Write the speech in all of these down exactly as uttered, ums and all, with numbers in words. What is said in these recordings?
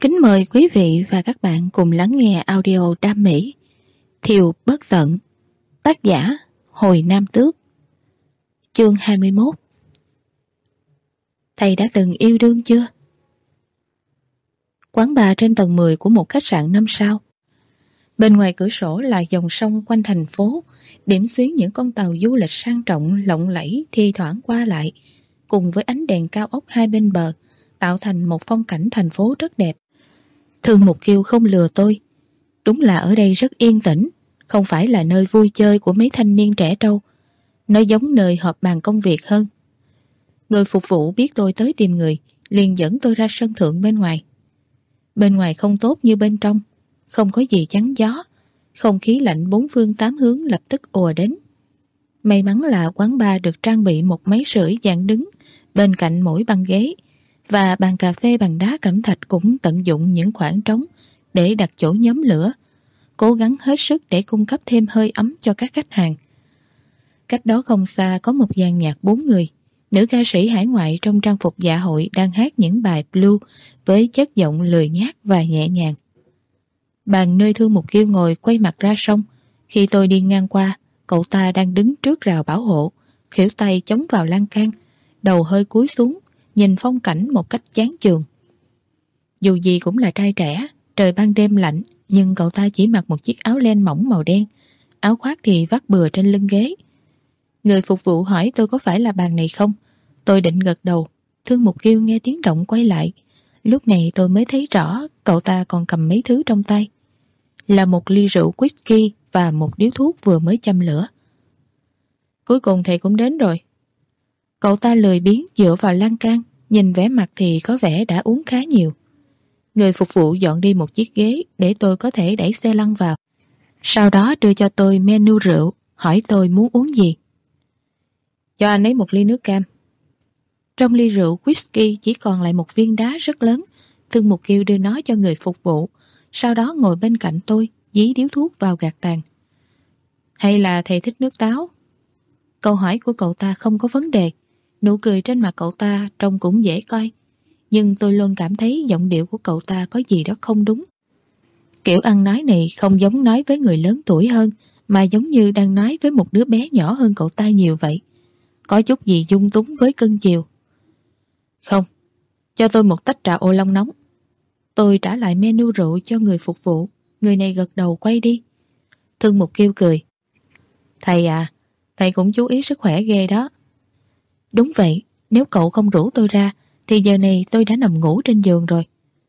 Kính mời quý vị và các bạn cùng lắng nghe audio đam mỹ Thiều Bất Tận, tác giả Hồi Nam Tước. Chương hai mươi mốt. Thầy đã từng yêu đương chưa? Quán bar trên tầng mười của một khách sạn năm sao. Bên ngoài cửa sổ là dòng sông quanh thành phố, điểm xuyến những con tàu du lịch sang trọng lộng lẫy thi thoảng qua lại, cùng với ánh đèn cao ốc hai bên bờ, tạo thành một phong cảnh thành phố rất đẹp. Thương Mục Kiều không lừa tôi, đúng là ở đây rất yên tĩnh, không phải là nơi vui chơi của mấy thanh niên trẻ trâu. Nó giống nơi họp bàn công việc hơn. Người phục vụ biết tôi tới tìm người, liền dẫn tôi ra sân thượng bên ngoài. Bên ngoài không tốt như bên trong, không có gì chắn gió, không khí lạnh bốn phương tám hướng lập tức ùa đến. May mắn là quán bar được trang bị một máy sưởi dạng đứng bên cạnh mỗi băng ghế, và bàn cà phê bằng đá cẩm thạch cũng tận dụng những khoảng trống để đặt chỗ nhóm lửa, cố gắng hết sức để cung cấp thêm hơi ấm cho các khách hàng. Cách đó không xa có một dàn nhạc bốn người, nữ ca sĩ hải ngoại trong trang phục dạ hội đang hát những bài blues với chất giọng lười nhác và nhẹ nhàng. Bàn nơi Thương Mục Kiều ngồi quay mặt ra sông. Khi tôi đi ngang qua, cậu ta đang đứng trước rào bảo hộ, khuỷu tay chống vào lan can, đầu hơi cúi xuống, nhìn phong cảnh một cách chán chường. Dù gì cũng là trai trẻ, trời ban đêm lạnh, nhưng cậu ta chỉ mặc một chiếc áo len mỏng màu đen, áo khoác thì vắt bừa trên lưng ghế. Người phục vụ hỏi tôi có phải là bàn này không. Tôi định gật đầu. Thương Mục Kiều nghe tiếng động quay lại. Lúc này tôi mới thấy rõ cậu ta còn cầm mấy thứ trong tay, là một ly rượu whisky và một điếu thuốc vừa mới châm lửa. Cuối cùng thầy cũng đến rồi. Cậu ta lười biếng dựa vào lan can, nhìn vẻ mặt thì có vẻ đã uống khá nhiều. Người phục vụ dọn đi một chiếc ghế để tôi có thể đẩy xe lăn vào. Sau đó đưa cho tôi menu rượu, hỏi tôi muốn uống gì. Cho anh ấy một ly nước cam. Trong ly rượu whisky chỉ còn lại một viên đá rất lớn. Thương Mục Kiều đưa nó cho người phục vụ, sau đó ngồi bên cạnh tôi, dí điếu thuốc vào gạt tàn. Hay là thầy thích nước táo? Câu hỏi của cậu ta không có vấn đề. Nụ cười trên mặt cậu ta trông cũng dễ coi, nhưng tôi luôn cảm thấy giọng điệu của cậu ta có gì đó không đúng. Kiểu ăn nói này không giống nói với người lớn tuổi hơn, mà giống như đang nói với một đứa bé nhỏ hơn cậu ta nhiều vậy. Có chút gì dung túng với cưng chiều. Không, cho tôi một tách trà ô long nóng. Tôi trả lại menu rượu cho người phục vụ. Người này gật đầu quay đi. Thương Mục Kiều cười. Thầy à, thầy cũng chú ý sức khỏe ghê đó. Đúng vậy, nếu cậu không rủ tôi ra thì giờ này tôi đã nằm ngủ trên giường rồi.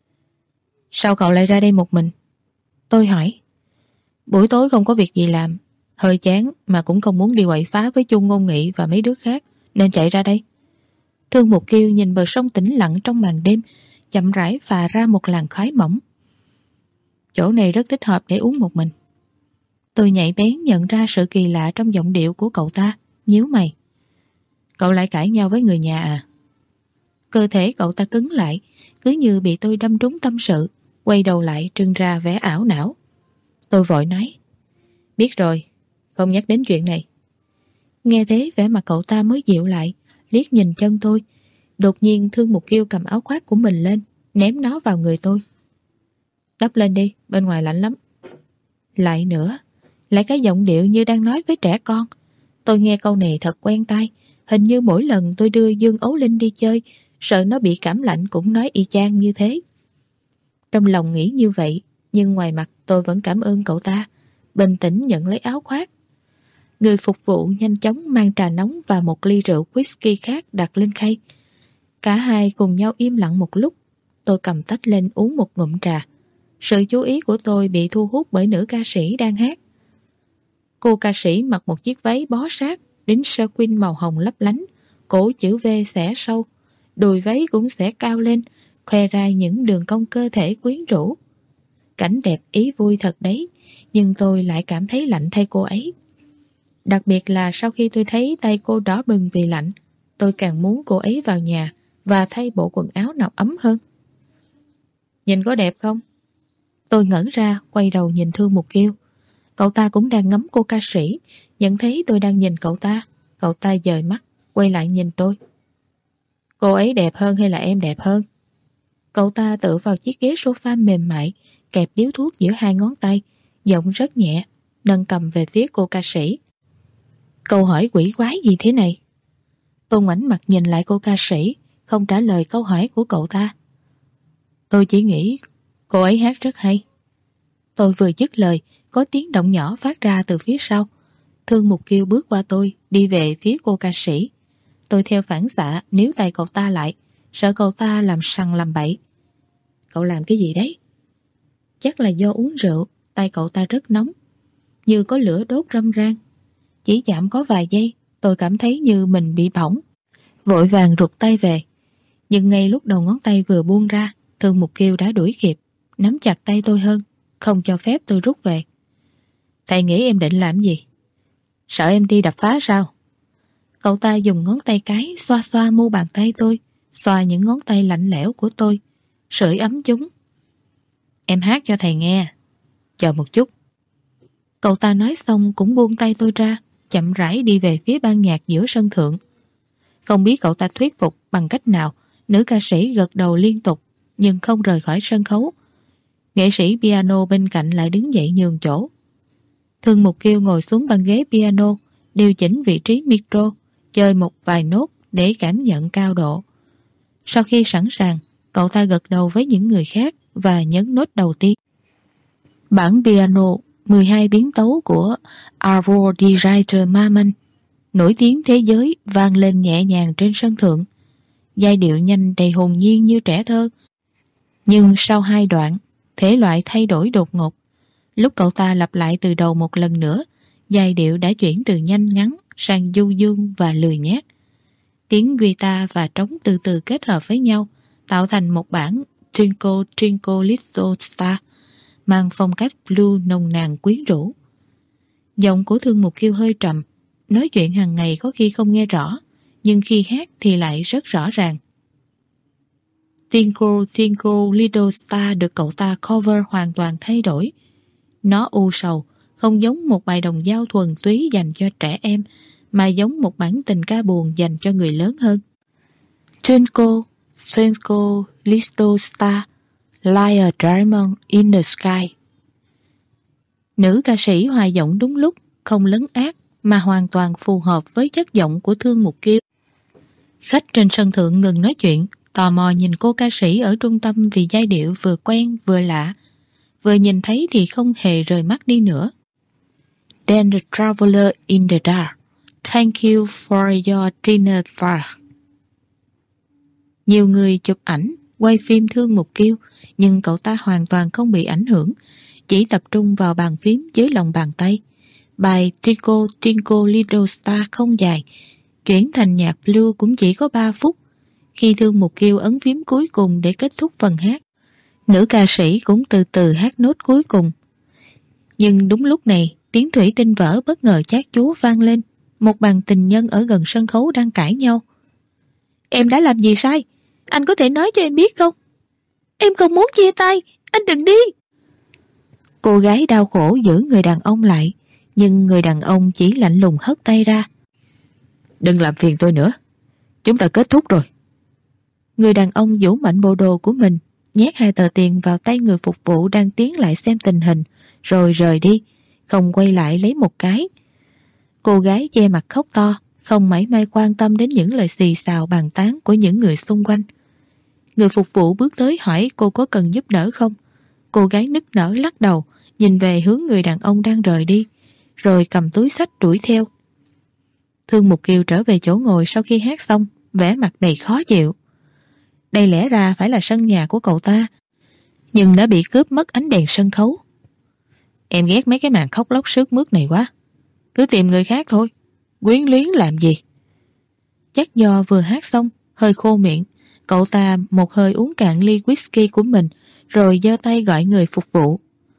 Sao cậu lại ra đây một mình? Tôi hỏi. Buổi tối không có việc gì làm, hơi chán mà cũng không muốn đi quậy phá với Chu Ngôn Nghị và mấy đứa khác, nên chạy ra đây. Thương Mục Kiều nhìn bờ sông tĩnh lặng trong màn đêm, chậm rãi phà ra một làn khói mỏng. Chỗ này rất thích hợp để uống một mình. Tôi nhạy bén nhận ra sự kỳ lạ trong giọng điệu của cậu ta, nhíu mày. Cậu lại cãi nhau với người nhà à? Cơ thể cậu ta cứng lại, cứ như bị tôi đâm trúng tâm sự, quay đầu lại trưng ra vẻ ảo não. Tôi vội nói. Biết rồi, không nhắc đến chuyện này. Nghe thế vẻ mặt cậu ta mới dịu lại, liếc nhìn chân tôi. Đột nhiên Thương Mục Kiều cầm áo khoác của mình lên, ném nó vào người tôi. Đắp lên đi, bên ngoài lạnh lắm. Lại nữa, lại cái giọng điệu như đang nói với trẻ con. Tôi nghe câu này thật quen tai. Hình như mỗi lần tôi đưa Dương Ấu Linh đi chơi, sợ nó bị cảm lạnh cũng nói y chang như thế. Trong lòng nghĩ như vậy, nhưng ngoài mặt tôi vẫn cảm ơn cậu ta, bình tĩnh nhận lấy áo khoác. Người phục vụ nhanh chóng mang trà nóng và một ly rượu whisky khác đặt lên khay. Cả hai cùng nhau im lặng một lúc. Tôi cầm tách lên uống một ngụm trà. Sự chú ý của tôi bị thu hút bởi nữ ca sĩ đang hát. Cô ca sĩ mặc một chiếc váy bó sát, đính sequin màu hồng lấp lánh, cổ chữ V xẻ sâu, đùi váy cũng xẻ cao lên, khoe ra những đường cong cơ thể quyến rũ. Cảnh đẹp ý vui thật đấy, nhưng tôi lại cảm thấy lạnh thay cô ấy. Đặc biệt là sau khi tôi thấy tay cô đỏ bừng vì lạnh, tôi càng muốn cô ấy vào nhà và thay bộ quần áo nào ấm hơn. Nhìn có đẹp không? Tôi ngẩn ra, quay đầu nhìn Thương Mục Kiều. Cậu ta cũng đang ngắm cô ca sĩ, nhận thấy tôi đang nhìn cậu ta. Cậu ta dời mắt, quay lại nhìn tôi. Cô ấy đẹp hơn hay là em đẹp hơn? Cậu ta tựa vào chiếc ghế sofa mềm mại, kẹp điếu thuốc giữa hai ngón tay, giọng rất nhẹ, nâng cầm về phía cô ca sĩ. Câu hỏi quỷ quái gì thế này? Tôi ngoảnh mặt nhìn lại cô ca sĩ, không trả lời câu hỏi của cậu ta. Tôi chỉ nghĩ cô ấy hát rất hay. Tôi vừa dứt lời, có tiếng động nhỏ phát ra từ phía sau. Thương Mục Kiêu bước qua tôi, đi về phía cô ca sĩ. Tôi theo phản xạ níu tay cậu ta lại, sợ cậu ta làm sằng làm bậy. Cậu làm cái gì đấy? Chắc là do uống rượu, tay cậu ta rất nóng, như có lửa đốt râm ran. Chỉ chạm có vài giây, tôi cảm thấy như mình bị bỏng. Vội vàng rụt tay về. Nhưng ngay lúc đầu ngón tay vừa buông ra, Thương Mục Kiêu đã đuổi kịp, nắm chặt tay tôi hơn, không cho phép tôi rút về. Thầy nghĩ em định làm gì? Sợ em đi đập phá sao? Cậu ta dùng ngón tay cái xoa xoa mu bàn tay tôi, xoa những ngón tay lạnh lẽo của tôi, sưởi ấm chúng. Em hát cho thầy nghe. Chờ một chút. Cậu ta nói xong cũng buông tay tôi ra, chậm rãi đi về phía ban nhạc giữa sân thượng. Không biết cậu ta thuyết phục bằng cách nào, nữ ca sĩ gật đầu liên tục nhưng không rời khỏi sân khấu. Nghệ sĩ piano bên cạnh lại đứng dậy nhường chỗ. Thương Mục Kiêu ngồi xuống băng ghế piano, điều chỉnh vị trí micro, chơi một vài nốt để cảm nhận cao độ. Sau khi sẵn sàng, cậu ta gật đầu với những người khác và nhấn nốt đầu tiên. Bản piano mười hai biến tấu của Arvo di Reiter Maman, nổi tiếng thế giới, vang lên nhẹ nhàng trên sân thượng. Giai điệu nhanh đầy hồn nhiên như trẻ thơ. Nhưng sau hai đoạn, thể loại thay đổi đột ngột. Lúc cậu ta lặp lại từ đầu một lần nữa, giai điệu đã chuyển từ nhanh ngắn sang du dương và lười nhác. Tiếng guitar và trống từ từ kết hợp với nhau, tạo thành một bản Twinkle Twinkle Little Star, mang phong cách blues nồng nàn quyến rũ. Giọng của Thương Mục Kiêu hơi trầm, nói chuyện hàng ngày có khi không nghe rõ, nhưng khi hát thì lại rất rõ ràng. Twinkle Twinkle Little Star được cậu ta cover hoàn toàn thay đổi. Nó u sầu, không giống một bài đồng dao thuần túy dành cho trẻ em, mà giống một bản tình ca buồn dành cho người lớn hơn. Twinkle Twinkle Little Star, like a diamond in the sky. Nữ ca sĩ hòa giọng đúng lúc, không lấn át, mà hoàn toàn phù hợp với chất giọng của Thương Mục Kiêu. Khách trên sân thượng ngừng nói chuyện, tò mò nhìn cô ca sĩ ở trung tâm vì giai điệu vừa quen vừa lạ. Vừa nhìn thấy thì không hề rời mắt đi nữa. Then the traveler in the dark, thank you for your dinner far. Nhiều người chụp ảnh, quay phim Thương Mục Kiêu, nhưng cậu ta hoàn toàn không bị ảnh hưởng, chỉ tập trung vào bàn phím dưới lòng bàn tay. Bài Twinkle Twinkle Little Star không dài, chuyển thành nhạc blues cũng chỉ có ba phút. Khi Thương Mục Kiêu ấn phím cuối cùng để kết thúc phần hát, nữ ca sĩ cũng từ từ hát nốt cuối cùng. Nhưng đúng lúc này, tiếng thủy tinh vỡ bất ngờ chát chúa vang lên. Một bàn tình nhân ở gần sân khấu đang cãi nhau. Em đã làm gì sai? Anh có thể nói cho em biết không? Em không muốn chia tay, anh đừng đi. Cô gái đau khổ giữ người đàn ông lại, nhưng người đàn ông chỉ lạnh lùng hất tay ra. Đừng làm phiền tôi nữa, chúng ta kết thúc rồi. Người đàn ông vũ mạnh bộ đồ của mình, nhét hai tờ tiền vào tay người phục vụ đang tiến lại xem tình hình, rồi rời đi, không quay lại lấy một cái. Cô gái che mặt khóc to, không mảy may quan tâm đến những lời xì xào bàn tán của những người xung quanh. Người phục vụ bước tới hỏi cô có cần giúp đỡ không. Cô gái nức nở lắc đầu, nhìn về hướng người đàn ông đang rời đi, rồi cầm túi xách đuổi theo. Thương Mục Kiều trở về chỗ ngồi sau khi hát xong, vẻ mặt đầy khó chịu. Đây lẽ ra phải là sân nhà của cậu ta, nhưng đã bị cướp mất ánh đèn sân khấu. Em ghét mấy cái màn khóc lóc sướt mướt này quá. Cứ tìm người khác thôi, quyến luyến làm gì. Chắc do vừa hát xong, hơi khô miệng, cậu ta một hơi uống cạn ly whisky của mình, rồi giơ tay gọi người phục vụ.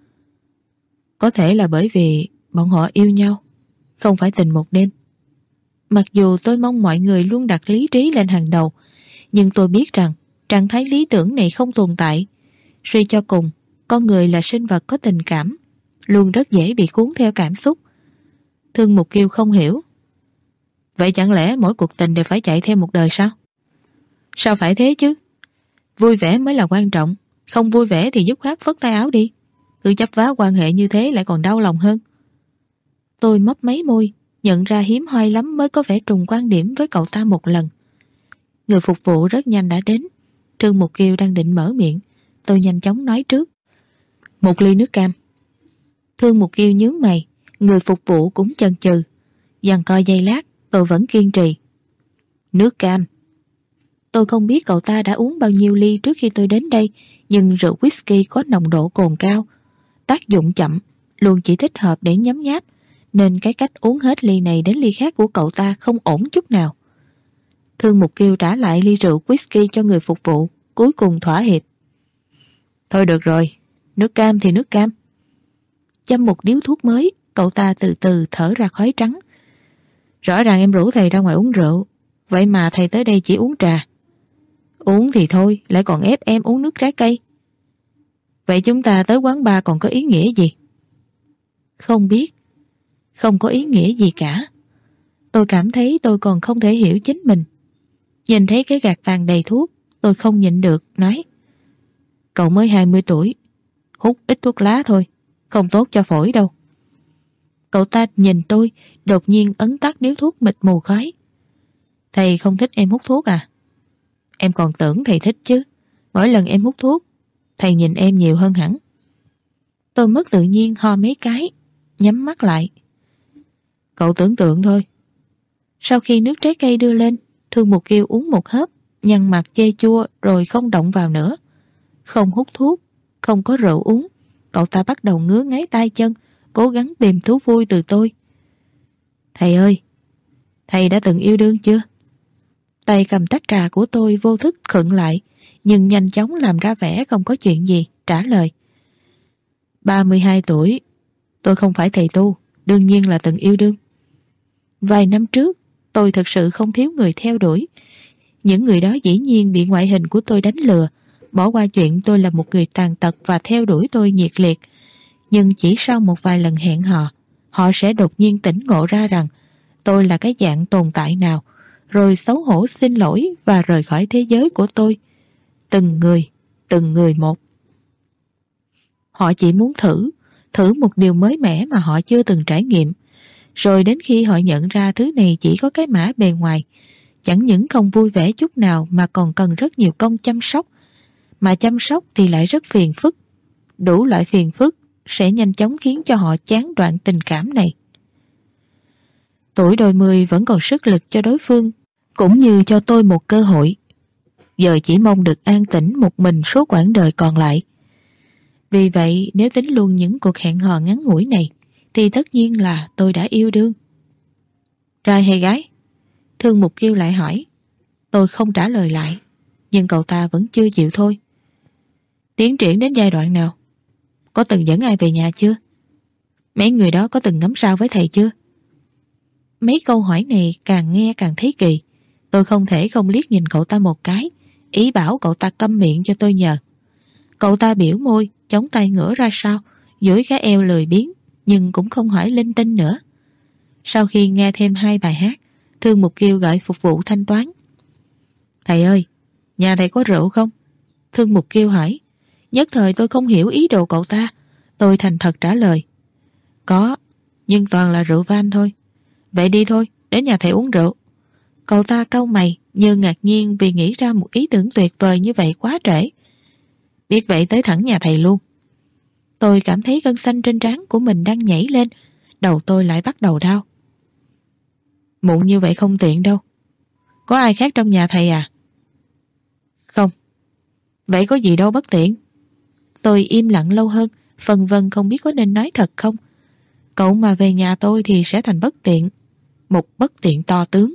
Có thể là bởi vì bọn họ yêu nhau, không phải tình một đêm. Mặc dù tôi mong mọi người luôn đặt lý trí lên hàng đầu, nhưng tôi biết rằng trạng thái lý tưởng này không tồn tại. Suy cho cùng, con người là sinh vật có tình cảm, luôn rất dễ bị cuốn theo cảm xúc. Thương Mục Kiêu không hiểu. Vậy chẳng lẽ mỗi cuộc tình đều phải chạy theo một đời sao? Sao phải thế chứ? Vui vẻ mới là quan trọng. Không vui vẻ thì dứt khoát phất tay áo đi. Cứ chấp vá quan hệ như thế lại còn đau lòng hơn. Tôi mấp máy môi, nhận ra hiếm hoi lắm mới có vẻ trùng quan điểm với cậu ta một lần. Người phục vụ rất nhanh đã đến. Trương Mục Kiều đang định mở miệng, tôi nhanh chóng nói trước. Một ly nước cam. Thương Mục Kiều nhướng mày, người phục vụ cũng chần chừ. Giằng co giây lát, tôi vẫn kiên trì. Nước cam. Tôi không biết cậu ta đã uống bao nhiêu ly trước khi tôi đến đây, nhưng rượu whisky có nồng độ cồn cao, tác dụng chậm, luôn chỉ thích hợp để nhấm nháp, nên cái cách uống hết ly này đến ly khác của cậu ta không ổn chút nào. Thương Mục Kiều trả lại ly rượu whisky cho người phục vụ, cuối cùng thỏa hiệp. Thôi được rồi, nước cam thì nước cam. Châm một điếu thuốc mới, cậu ta từ từ thở ra khói trắng. Rõ ràng em rủ thầy ra ngoài uống rượu, vậy mà thầy tới đây chỉ uống trà. Uống thì thôi, lại còn ép em uống nước trái cây. Vậy chúng ta tới quán bar còn có ý nghĩa gì? Không biết. Không có ý nghĩa gì cả. Tôi cảm thấy tôi còn không thể hiểu chính mình. Nhìn thấy cái gạt tàn đầy thuốc, tôi không nhịn được, nói. Cậu mới hai mươi tuổi, hút ít thuốc lá thôi, không tốt cho phổi đâu. Cậu ta nhìn tôi, đột nhiên ấn tắt điếu thuốc mịt mù khói. Thầy không thích em hút thuốc à? Em còn tưởng thầy thích chứ. Mỗi lần em hút thuốc, thầy nhìn em nhiều hơn hẳn. Tôi mất tự nhiên ho mấy cái, nhắm mắt lại. Cậu tưởng tượng thôi. Sau khi nước trái cây đưa lên, Thương Mục Kiều uống một hớp, nhăn mặt chê chua rồi không động vào nữa. Không hút thuốc, không có rượu uống, cậu ta bắt đầu ngứa ngáy tay chân, cố gắng tìm thú vui từ tôi. Thầy ơi, thầy đã từng yêu đương chưa? Tay cầm tách trà của tôi vô thức khựng lại, nhưng nhanh chóng làm ra vẻ không có chuyện gì, trả lời. ba mươi hai tuổi, tôi không phải thầy tu, đương nhiên là từng yêu đương. Vài năm trước, tôi thực sự không thiếu người theo đuổi. Những người đó dĩ nhiên bị ngoại hình của tôi đánh lừa, bỏ qua chuyện tôi là một người tàn tật và theo đuổi tôi nhiệt liệt. Nhưng chỉ sau một vài lần hẹn hò, họ sẽ đột nhiên tỉnh ngộ ra rằng tôi là cái dạng tồn tại nào, rồi xấu hổ xin lỗi và rời khỏi thế giới của tôi. Từng người, từng người một. Họ chỉ muốn thử, thử một điều mới mẻ mà họ chưa từng trải nghiệm. Rồi đến khi họ nhận ra thứ này chỉ có cái mã bề ngoài, chẳng những không vui vẻ chút nào mà còn cần rất nhiều công chăm sóc. Mà chăm sóc thì lại rất phiền phức. Đủ loại phiền phức sẽ nhanh chóng khiến cho họ chán đoạn tình cảm này. Tuổi đôi mươi vẫn còn sức lực cho đối phương, cũng như cho tôi một cơ hội. Giờ chỉ mong được an tĩnh một mình suốt quãng đời còn lại. Vì vậy nếu tính luôn những cuộc hẹn hò ngắn ngủi này, thì tất nhiên là tôi đã yêu đương. Trai hay gái? Thương Mục Kiều lại hỏi. Tôi không trả lời lại, nhưng cậu ta vẫn chưa chịu thôi. Tiến triển đến giai đoạn nào? Có từng dẫn ai về nhà chưa? Mấy người đó có từng ngắm sao với thầy chưa? Mấy câu hỏi này càng nghe càng thấy kỳ. Tôi không thể không liếc nhìn cậu ta một cái, ý bảo cậu ta câm miệng cho tôi nhờ. Cậu ta biểu môi, chống tay ngửa ra sau, duỗi cái eo lười biếng, nhưng cũng không hỏi linh tinh nữa. Sau khi nghe thêm hai bài hát, Thương Mục Kiều gọi phục vụ thanh toán. Thầy ơi, nhà thầy có rượu không? Thương Mục Kiều hỏi. Nhất thời tôi không hiểu ý đồ cậu ta. Tôi thành thật trả lời. Có, nhưng toàn là rượu van thôi. Vậy đi thôi, đến nhà thầy uống rượu. Cậu ta cau mày như ngạc nhiên vì nghĩ ra một ý tưởng tuyệt vời như vậy quá trễ. Biết vậy tới thẳng nhà thầy luôn. Tôi cảm thấy gân xanh trên trán của mình đang nhảy lên, đầu tôi lại bắt đầu đau. Muộn như vậy không tiện đâu. Có ai khác trong nhà thầy à? Không. Vậy có gì đâu bất tiện. Tôi im lặng lâu hơn, phân vân không biết có nên nói thật không. Cậu mà về nhà tôi thì sẽ thành bất tiện. Một bất tiện to tướng.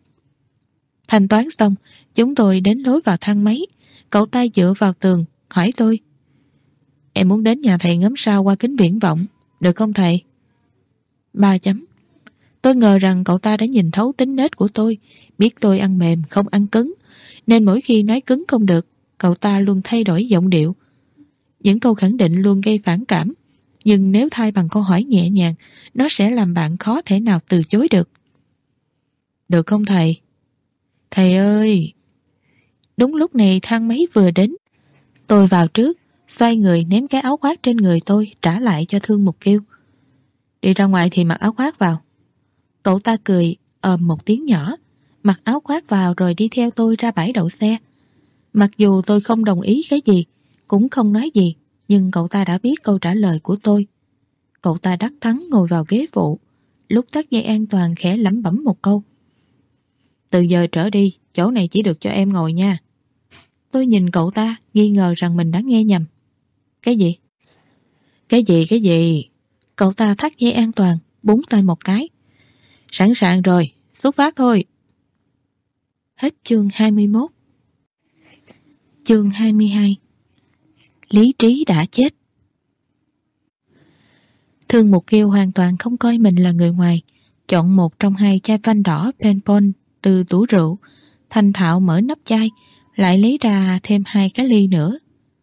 Thanh toán xong, chúng tôi đến lối vào thang máy. Cậu ta dựa vào tường, hỏi tôi. Em muốn đến nhà thầy ngắm sao qua kính viễn vọng, được không thầy? Ba chấm. Tôi ngờ rằng cậu ta đã nhìn thấu tính nết của tôi, biết tôi ăn mềm không ăn cứng, nên mỗi khi nói cứng không được, cậu ta luôn thay đổi giọng điệu. Những câu khẳng định luôn gây phản cảm, nhưng nếu thay bằng câu hỏi nhẹ nhàng, nó sẽ làm bạn khó thể nào từ chối được. Được không thầy? Thầy ơi! Đúng lúc này thang máy vừa đến. Tôi vào trước, xoay người ném cái áo khoác trên người tôi trả lại cho Thương Mục Kiêu. Đi ra ngoài thì mặc áo khoác vào. Cậu ta cười ờm một tiếng nhỏ, mặc áo khoác vào rồi đi theo tôi ra bãi đậu xe. Mặc dù tôi không đồng ý cái gì, cũng không nói gì, nhưng cậu ta đã biết câu trả lời của tôi. Cậu ta đắc thắng ngồi vào ghế phụ, lúc thắt dây an toàn khẽ lẩm bẩm một câu. Từ giờ trở đi, chỗ này chỉ được cho em ngồi nha. Tôi nhìn cậu ta, nghi ngờ rằng mình đã nghe nhầm. Cái gì? Cái gì, cái gì? Cậu ta thắt dây an toàn, búng tay một cái. Sẵn sàng rồi, xuất phát thôi. Hết chương hai mươi mốt. Chương hai mươi hai. Lý trí đã chết. Thương Mục Kiêu hoàn toàn không coi mình là người ngoài, chọn một trong hai chai vang đỏ Penpon từ tủ rượu, thành thạo mở nắp chai, lại lấy ra thêm hai cái ly nữa.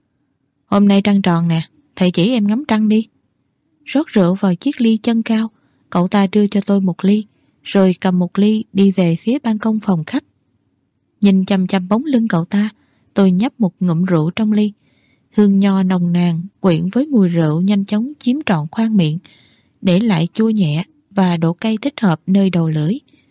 Hôm nay trăng tròn nè, thầy chỉ em ngắm trăng đi. Rót rượu vào chiếc ly chân cao, cậu ta đưa cho tôi một ly, rồi cầm một ly đi về phía ban công phòng khách. Nhìn chằm chằm bóng lưng cậu ta, tôi nhấp một ngụm rượu trong ly. Hương nho nồng nàn quyện với mùi rượu nhanh chóng chiếm trọn khoang miệng, để lại chua nhẹ và độ cay thích hợp nơi đầu lưỡi.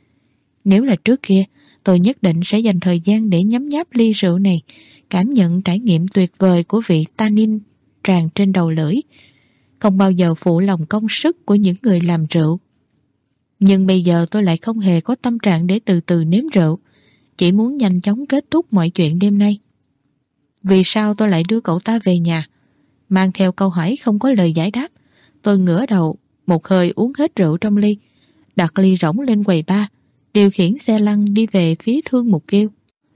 Nếu là trước kia, tôi nhất định sẽ dành thời gian để nhấm nháp ly rượu này, cảm nhận trải nghiệm tuyệt vời của vị tannin tràn trên đầu lưỡi, không bao giờ phụ lòng công sức của những người làm rượu. Nhưng bây giờ tôi lại không hề có tâm trạng để từ từ nếm rượu, chỉ muốn nhanh chóng kết thúc mọi chuyện đêm nay. Vì sao tôi lại đưa cậu ta về nhà? Mang theo câu hỏi không có lời giải đáp, tôi ngửa đầu, một hơi uống hết rượu trong ly, đặt ly rỗng lên quầy bar, điều khiển xe lăn đi về phía Thương Mục Kiêu.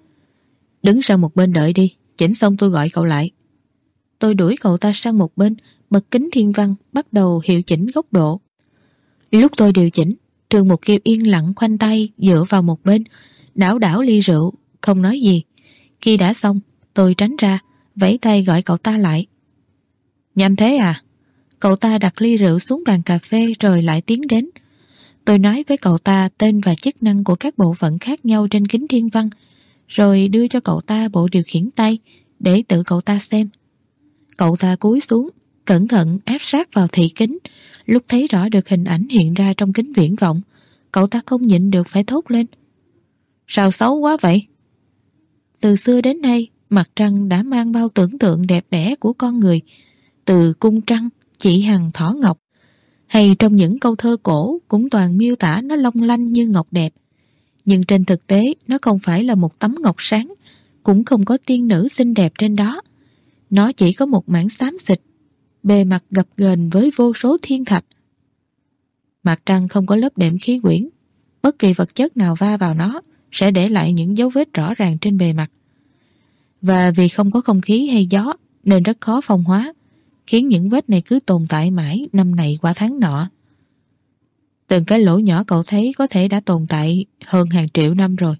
Đứng sang một bên đợi đi, chỉnh xong tôi gọi cậu lại. Tôi đuổi cậu ta sang một bên, bật kính thiên văn, bắt đầu hiệu chỉnh góc độ. Lúc tôi điều chỉnh, Thương Mục Kiêu yên lặng khoanh tay dựa vào một bên, đảo đảo ly rượu, không nói gì. Khi đã xong, tôi tránh ra, vẫy tay gọi cậu ta lại. Nhanh thế à? Cậu ta đặt ly rượu xuống bàn cà phê rồi lại tiến đến. Tôi nói với cậu ta tên và chức năng của các bộ phận khác nhau trên kính thiên văn, rồi đưa cho cậu ta bộ điều khiển tay để tự cậu ta xem. Cậu ta cúi xuống, cẩn thận áp sát vào thị kính. Lúc thấy rõ được hình ảnh hiện ra trong kính viễn vọng, cậu ta không nhịn được phải thốt lên. Sao xấu quá vậy? Từ xưa đến nay, mặt trăng đã mang bao tưởng tượng đẹp đẽ của con người, từ cung trăng, chỉ hằng thỏ ngọc, hay trong những câu thơ cổ cũng toàn miêu tả nó long lanh như ngọc đẹp. Nhưng trên thực tế, nó không phải là một tấm ngọc sáng, cũng không có tiên nữ xinh đẹp trên đó. Nó chỉ có một mảng xám xịt, bề mặt gập ghềnh với vô số thiên thạch. Mặt trăng không có lớp đệm khí quyển, bất kỳ vật chất nào va vào nó sẽ để lại những dấu vết rõ ràng trên bề mặt. Và vì không có không khí hay gió nên rất khó phong hóa, khiến những vết này cứ tồn tại mãi năm này qua tháng nọ. Từng cái lỗ nhỏ cậu thấy có thể đã tồn tại hơn hàng triệu năm rồi.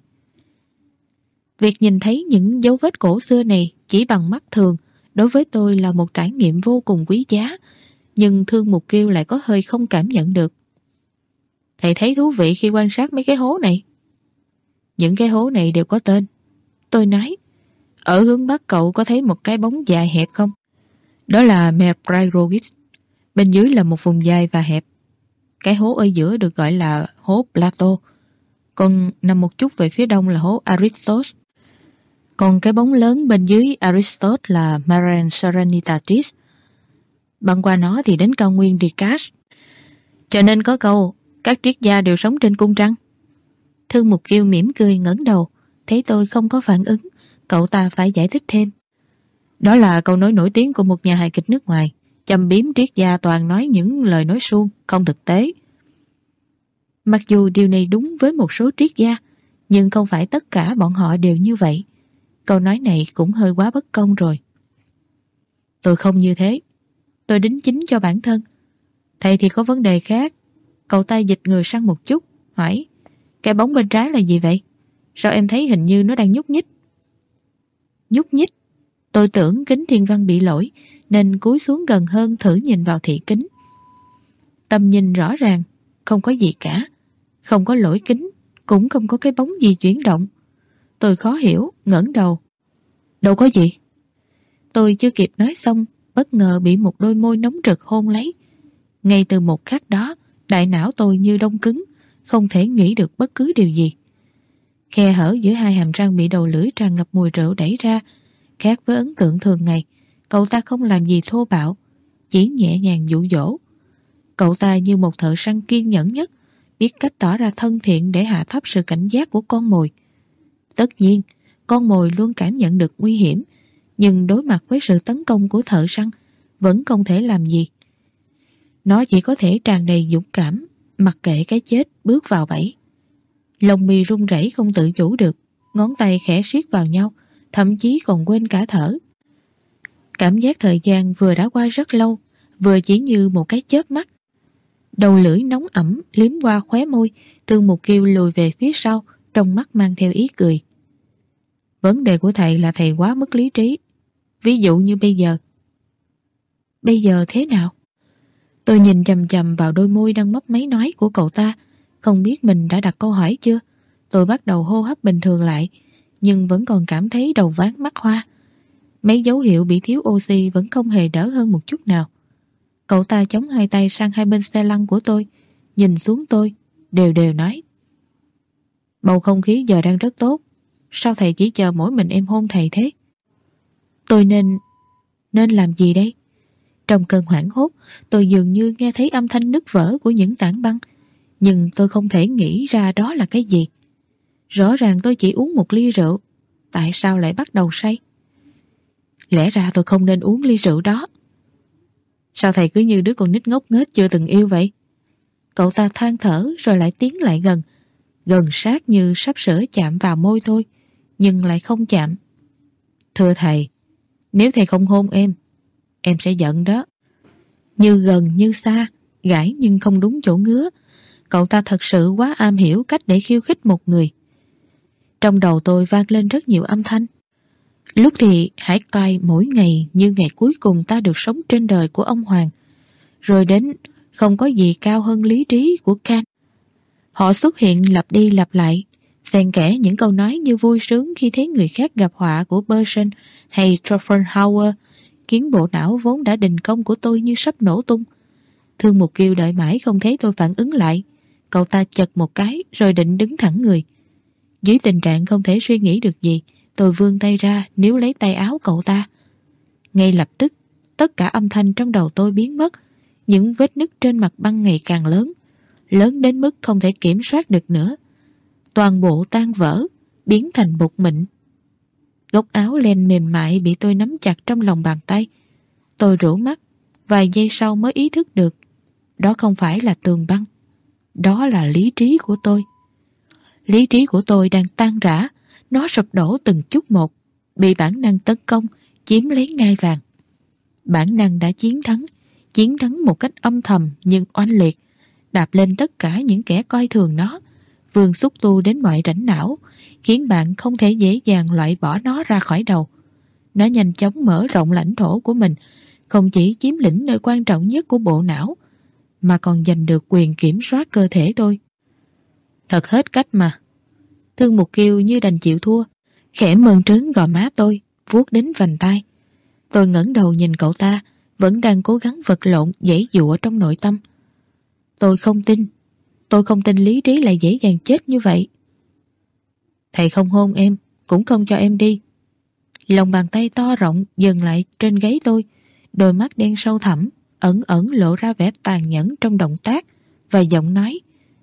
Việc nhìn thấy những dấu vết cổ xưa này chỉ bằng mắt thường đối với tôi là một trải nghiệm vô cùng quý giá, nhưng Thương Mục Kiêu lại có hơi không cảm nhận được. Thầy thấy thú vị khi quan sát mấy cái hố này. Những cái hố này đều có tên. Tôi nói, ở hướng bắc cậu có thấy một cái bóng dài hẹp không? Đó là Mare Prairogis. Bên dưới là một vùng dài và hẹp. Cái hố ở giữa được gọi là hố Plato. Còn nằm một chút về phía đông là hố Aristos. Còn cái bóng lớn bên dưới Aristos là Mare Serenitatis. Băng qua nó thì đến cao nguyên Descartes. Cho nên có câu, các triết gia đều sống trên cung trăng. Thương Mục Kiêu mỉm cười ngẩng đầu, thấy tôi không có phản ứng, cậu ta phải giải thích thêm. Đó là câu nói nổi tiếng của một nhà hài kịch nước ngoài, châm biếm triết gia toàn nói những lời nói suông, không thực tế. Mặc dù điều này đúng với một số triết gia, nhưng không phải tất cả bọn họ đều như vậy. Câu nói này cũng hơi quá bất công rồi. Tôi không như thế. Tôi đính chính cho bản thân. Thầy thì có vấn đề khác. Cậu ta dịch người sang một chút, hỏi, cái bóng bên trái là gì vậy? Sao em thấy hình như nó đang nhúc nhích? Nhúc nhích? Tôi tưởng kính thiên văn bị lỗi, nên cúi xuống gần hơn thử nhìn vào thị kính. Tầm nhìn rõ ràng, không có gì cả. Không có lỗi kính, cũng không có cái bóng gì chuyển động. Tôi khó hiểu, ngẩng đầu, Đâu có gì. Tôi chưa kịp nói xong, bất ngờ bị một đôi môi nóng rực hôn lấy. Ngay từ một khắc đó, đại não tôi như đông cứng, không thể nghĩ được bất cứ điều gì. Khe hở giữa hai hàm răng bị đầu lưỡi tràn ngập mùi rượu đẩy ra. Khác với ấn tượng thường ngày, cậu ta không làm gì thô bạo, chỉ nhẹ nhàng dụ dỗ. Cậu ta như một thợ săn kiên nhẫn nhất, biết cách tỏ ra thân thiện để hạ thấp sự cảnh giác của con mồi. Tất nhiên, con mồi luôn cảm nhận được nguy hiểm, nhưng đối mặt với sự tấn công của thợ săn, vẫn không thể làm gì. Nó chỉ có thể tràn đầy dũng cảm, mặc kệ cái chết bước vào bẫy. Lông mi run rẩy không tự chủ được, ngón tay khẽ siết vào nhau, thậm chí còn quên cả thở. Cảm giác thời gian vừa đã qua rất lâu, vừa chỉ như một cái chớp mắt. Đầu lưỡi nóng ẩm liếm qua khóe môi, Thương Mục Kiều lùi về phía sau, trong mắt mang theo ý cười. Vấn đề của thầy là thầy quá mất lý trí. Ví dụ như bây giờ. Bây giờ thế nào? Tôi nhìn chằm chằm vào đôi môi đang mấp máy nói của cậu ta, không biết mình đã đặt câu hỏi chưa. Tôi bắt đầu hô hấp bình thường lại, nhưng vẫn còn cảm thấy đầu váng mắt hoa. Mấy dấu hiệu bị thiếu oxy vẫn không hề đỡ hơn một chút nào. Cậu ta chống hai tay sang hai bên xe lăn của tôi, nhìn xuống tôi, đều đều nói: bầu không khí giờ đang rất tốt. Sao thầy chỉ chờ mỗi mình em hôn thầy thế? Tôi nên... nên làm gì đây? Trong cơn hoảng hốt, tôi dường như nghe thấy âm thanh nứt vỡ của những tảng băng, nhưng tôi không thể nghĩ ra đó là cái gì. Rõ ràng tôi chỉ uống một ly rượu, tại sao lại bắt đầu say? Lẽ ra tôi không nên uống ly rượu đó. Sao thầy cứ như đứa con nít ngốc nghếch chưa từng yêu vậy? Cậu ta than thở rồi lại tiến lại gần, gần sát như sắp sửa chạm vào môi tôi, nhưng lại không chạm. Thưa thầy, nếu thầy không hôn em, em sẽ giận đó. Như gần như xa, gãi nhưng không đúng chỗ ngứa. Cậu ta thật sự quá am hiểu cách để khiêu khích một người. Trong đầu tôi vang lên rất nhiều âm thanh. Lúc thì hãy coi mỗi ngày như ngày cuối cùng ta được sống trên đời của ông Hoàng. Rồi đến không có gì cao hơn lý trí của Kant. Họ xuất hiện lặp đi lặp lại, xen kẽ những câu nói như vui sướng khi thấy người khác gặp họa của Bergson hay Schopenhauer, khiến bộ não vốn đã đình công của tôi như sắp nổ tung. Thương Mục Kiều đợi mãi không thấy tôi phản ứng lại. Cậu ta chật một cái rồi định đứng thẳng người. Dưới tình trạng không thể suy nghĩ được gì, tôi vươn tay ra níu lấy tay áo cậu ta. Ngay lập tức, tất cả âm thanh trong đầu tôi biến mất. Những vết nứt trên mặt băng ngày càng lớn, lớn đến mức không thể kiểm soát được nữa. Toàn bộ tan vỡ, biến thành bột mịn. Góc áo len mềm mại bị tôi nắm chặt trong lòng bàn tay. Tôi rũ mắt, vài giây sau mới ý thức được đó không phải là tường băng, đó là lý trí của tôi. Lý trí của tôi đang tan rã, nó sụp đổ từng chút một, bị bản năng tấn công, chiếm lấy ngai vàng. Bản năng đã chiến thắng, chiến thắng một cách âm thầm nhưng oanh liệt, đạp lên tất cả những kẻ coi thường nó, vươn xúc tu đến mọi rãnh não, khiến bạn không thể dễ dàng loại bỏ nó ra khỏi đầu. Nó nhanh chóng mở rộng lãnh thổ của mình, không chỉ chiếm lĩnh nơi quan trọng nhất của bộ não, mà còn giành được quyền kiểm soát cơ thể tôi. Thật hết cách mà. Thương Mục Kiều như đành chịu thua, khẽ mơn trớn gò má tôi, vuốt đến vành tai. Tôi ngẩng đầu nhìn cậu ta, vẫn đang cố gắng vật lộn giãy giụa trong nội tâm. Tôi không tin, tôi không tin lý trí lại dễ dàng chết như vậy. Thầy không hôn em, cũng không cho em đi. Lòng bàn tay to rộng dừng lại trên gáy tôi, đôi mắt đen sâu thẳm, ẩn ẩn lộ ra vẻ tàn nhẫn trong động tác và giọng nói: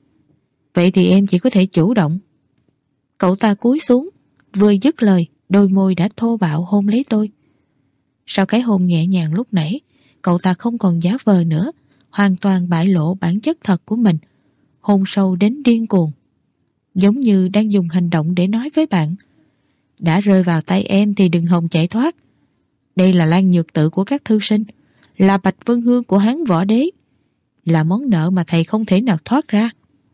vậy thì em chỉ có thể chủ động. Cậu ta cúi xuống, vừa dứt lời, đôi môi đã thô bạo hôn lấy tôi. Sau cái hôn nhẹ nhàng lúc nãy, cậu ta không còn giả vờ nữa, hoàn toàn bại lộ bản chất thật của mình, hôn sâu đến điên cuồng, giống như đang dùng hành động để nói với bạn: đã rơi vào tay em thì đừng hòng chạy thoát. Đây là lan nhược tự của các thư sinh, là bạch vân hương của Hán võ đế, là món nợ mà thầy không thể nào thoát ra.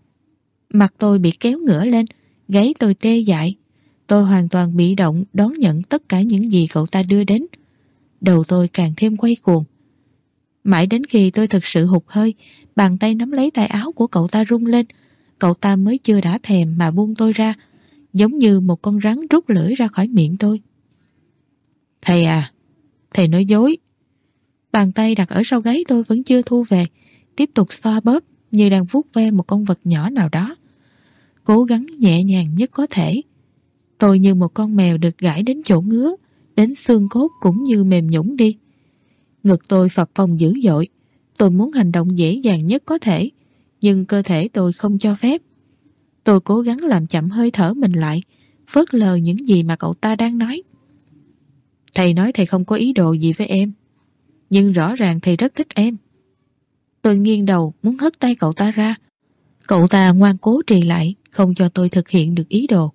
Mặt tôi bị kéo ngửa lên, gáy tôi tê dại. Tôi hoàn toàn bị động đón nhận tất cả những gì cậu ta đưa đến. Đầu tôi càng thêm quay cuồng. Mãi đến khi tôi thực sự hụt hơi, bàn tay nắm lấy tay áo của cậu ta rung lên, cậu ta mới chưa đã thèm mà buông tôi ra, giống như một con rắn rút lưỡi ra khỏi miệng tôi. Thầy à, thầy nói dối. Bàn tay đặt ở sau gáy tôi vẫn chưa thu về, tiếp tục xoa bóp như đang vuốt ve một con vật nhỏ nào đó. Cố gắng nhẹ nhàng nhất có thể. Tôi như một con mèo được gãi đến chỗ ngứa, đến xương cốt cũng như mềm nhũn đi. Ngực tôi phập phồng dữ dội. Tôi muốn hành động dễ dàng nhất có thể, nhưng cơ thể tôi không cho phép. Tôi cố gắng làm chậm hơi thở mình lại, phớt lờ những gì mà cậu ta đang nói. Thầy nói thầy không có ý đồ gì với em, nhưng rõ ràng thầy rất thích em. Tôi nghiêng đầu muốn hất tay cậu ta ra. Cậu ta ngoan cố trì lại, không cho tôi thực hiện được ý đồ.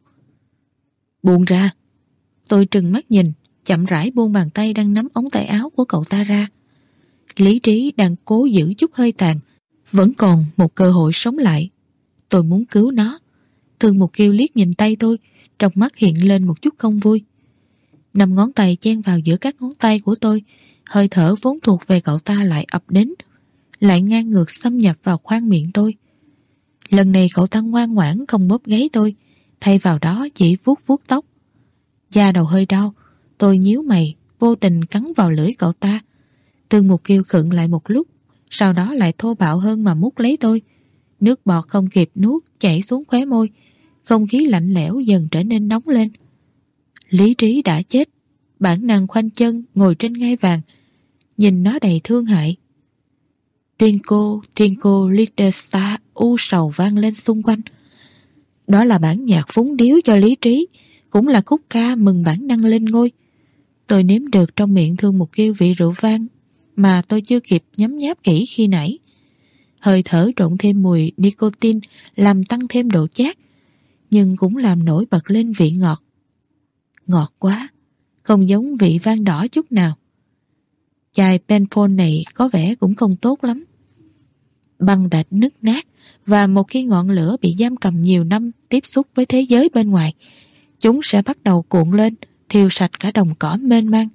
Buông ra. Tôi trừng mắt nhìn, chậm rãi buông bàn tay đang nắm ống tay áo của cậu ta ra. Lý trí đang cố giữ chút hơi tàn, vẫn còn một cơ hội sống lại. Tôi muốn cứu nó. Thương Mục Kiêu liếc nhìn tay tôi, trong mắt hiện lên một chút không vui. Năm ngón tay chen vào giữa các ngón tay của tôi, hơi thở vốn thuộc về cậu ta lại ập đến, lại ngang ngược xâm nhập vào khoang miệng tôi. Lần này cậu ta ngoan ngoãn không bóp gáy tôi, thay vào đó chỉ vuốt vuốt tóc. Da đầu hơi đau, tôi nhíu mày, vô tình cắn vào lưỡi cậu ta. Thương Mục Kiêu khựng lại một lúc, sau đó lại thô bạo hơn mà mút lấy tôi. Nước bọt không kịp nuốt chảy xuống khóe môi, không khí lạnh lẽo dần trở nên nóng lên. Lý trí đã chết, bản năng khoanh chân ngồi trên ngai vàng, nhìn nó đầy thương hại. Twinkle, twinkle little star, u sầu vang lên xung quanh. Đó là bản nhạc phúng điếu cho lý trí, cũng là khúc ca mừng bản năng lên ngôi. Tôi nếm được trong miệng Thương Mục Kiêu vị rượu vang mà tôi chưa kịp nhấm nháp kỹ khi nãy. Hơi thở trộn thêm mùi nicotine làm tăng thêm độ chát, nhưng cũng làm nổi bật lên vị ngọt. Ngọt quá, không giống vị vang đỏ chút nào. Chai Penfolds này có vẻ cũng không tốt lắm. Băng đã nứt nát, và một khi ngọn lửa bị giam cầm nhiều năm tiếp xúc với thế giới bên ngoài, chúng sẽ bắt đầu cuộn lên, thiêu sạch cả đồng cỏ mênh mang.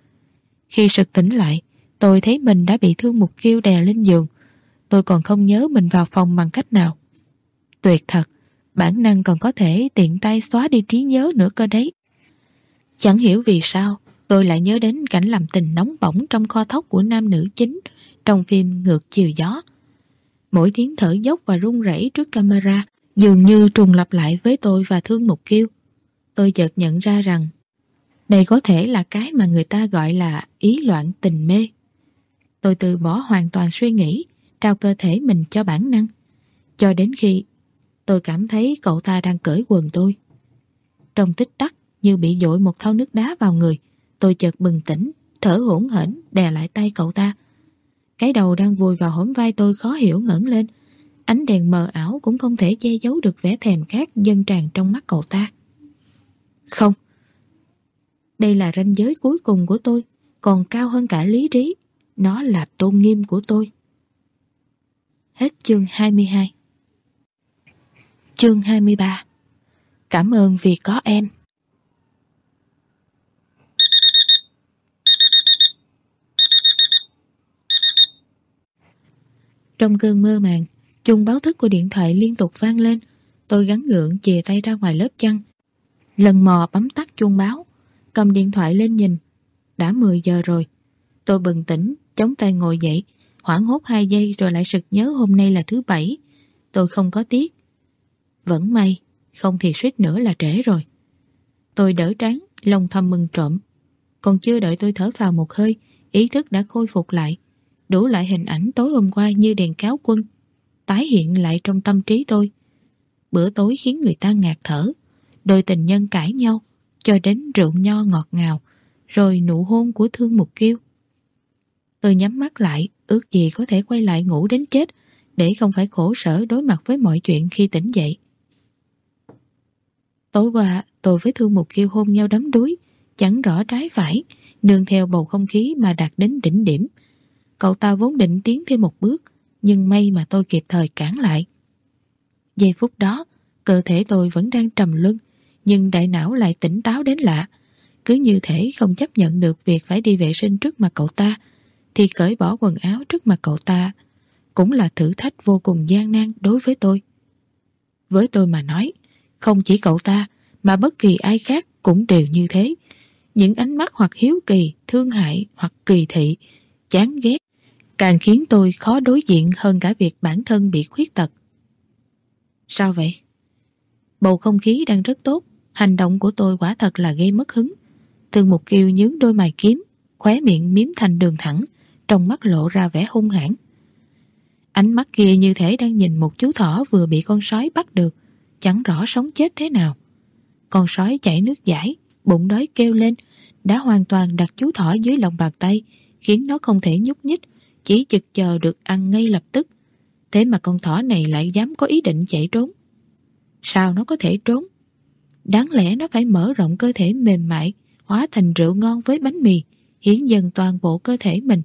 Khi sực tỉnh lại, tôi thấy mình đã bị Thương Mục Kiêu đè lên giường. Tôi còn không nhớ mình vào phòng bằng cách nào. Tuyệt thật, bản năng còn có thể tiện tay xóa đi trí nhớ nữa cơ đấy. Chẳng hiểu vì sao tôi lại nhớ đến cảnh làm tình nóng bỏng trong kho thóc của nam nữ chính trong phim Ngược Chiều Gió. Mỗi tiếng thở dốc và run rẩy trước camera dường như trùng lặp lại với tôi và Thương Mục Kiêu. Tôi chợt nhận ra rằng đây có thể là cái mà người ta gọi là ý loạn tình mê. Tôi từ bỏ hoàn toàn suy nghĩ, trao cơ thể mình cho bản năng, cho đến khi tôi cảm thấy cậu ta đang cởi quần tôi. Trong tích tắc như bị dội một thau nước đá vào người, tôi chợt bừng tỉnh, thở hổn hển đè lại tay cậu ta. Cái đầu đang vùi vào hõm vai tôi khó hiểu ngẩng lên. Ánh đèn mờ ảo cũng không thể che giấu được vẻ thèm khát dâng tràn trong mắt cậu ta. Không, đây là ranh giới cuối cùng của tôi, còn cao hơn cả lý trí. Nó là tôn nghiêm của tôi. Hết chương hai mươi hai. Chương hai mươi ba. Cảm ơn vì có em. Trong cơn mơ màng, chuông báo thức của điện thoại liên tục vang lên. Tôi gắng gượng chìa tay ra ngoài lớp chăn, lần mò bấm tắt chuông báo, cầm điện thoại lên nhìn. Đã mười giờ rồi. Tôi bừng tỉnh, chống tay ngồi dậy, hoảng hốt hai giây rồi lại sực nhớ hôm nay là thứ bảy. Tôi không có tiết. Vẫn may, không thì suýt nữa là trễ rồi. Tôi đỡ trán, lòng thầm mừng trộm. Còn chưa đợi tôi thở vào một hơi, ý thức đã khôi phục lại. Đủ lại hình ảnh tối hôm qua như đèn cáo quân, tái hiện lại trong tâm trí tôi. Bữa tối khiến người ta ngạt thở, đôi tình nhân cãi nhau, cho đến rượu nho ngọt ngào, rồi nụ hôn của Thương Mục Kiêu. Tôi nhắm mắt lại, ước gì có thể quay lại ngủ đến chết, để không phải khổ sở đối mặt với mọi chuyện khi tỉnh dậy. Tối qua, tôi với Thương Mục Kiêu hôn nhau đắm đuối, chẳng rõ trái phải, nương theo bầu không khí mà đạt đến đỉnh điểm. Cậu ta vốn định tiến thêm một bước, nhưng may mà tôi kịp thời cản lại. Giây phút đó, cơ thể tôi vẫn đang trầm luân, nhưng đại não lại tỉnh táo đến lạ. Cứ như thể không chấp nhận được việc phải đi vệ sinh trước mặt cậu ta, thì cởi bỏ quần áo trước mặt cậu ta cũng là thử thách vô cùng gian nan đối với tôi. Với tôi mà nói, không chỉ cậu ta mà bất kỳ ai khác cũng đều như thế. Những ánh mắt hoặc hiếu kỳ, thương hại hoặc kỳ thị, chán ghét, càng khiến tôi khó đối diện hơn cả việc bản thân bị khuyết tật. Sao vậy? Bầu không khí đang rất tốt, hành động của tôi quả thật là gây mất hứng. Thương Mục Kiều nhướng đôi mày kiếm, khóe miệng miếm thành đường thẳng, trong mắt lộ ra vẻ hung hãn. Ánh mắt kia như thể đang nhìn một chú thỏ vừa bị con sói bắt được, chẳng rõ sống chết thế nào. Con sói chảy nước dãi, bụng đói kêu lên, đã hoàn toàn đặt chú thỏ dưới lòng bàn tay, khiến nó không thể nhúc nhích, chỉ chực chờ được ăn ngay lập tức. Thế mà con thỏ này lại dám có ý định chạy trốn. Sao nó có thể trốn? Đáng lẽ nó phải mở rộng cơ thể mềm mại, hóa thành rượu ngon với bánh mì, hiến dần toàn bộ cơ thể mình.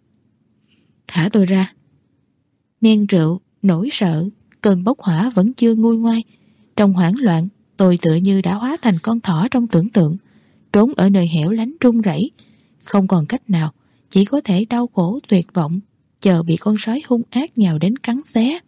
Thả tôi ra. Men rượu, nỗi sợ, cơn bốc hỏa vẫn chưa nguôi ngoai. Trong hoảng loạn, tôi tựa như đã hóa thành con thỏ trong tưởng tượng, trốn ở nơi hẻo lánh run rẩy, không còn cách nào, chỉ có thể đau khổ tuyệt vọng, chờ bị con sói hung ác nhào đến cắn xé.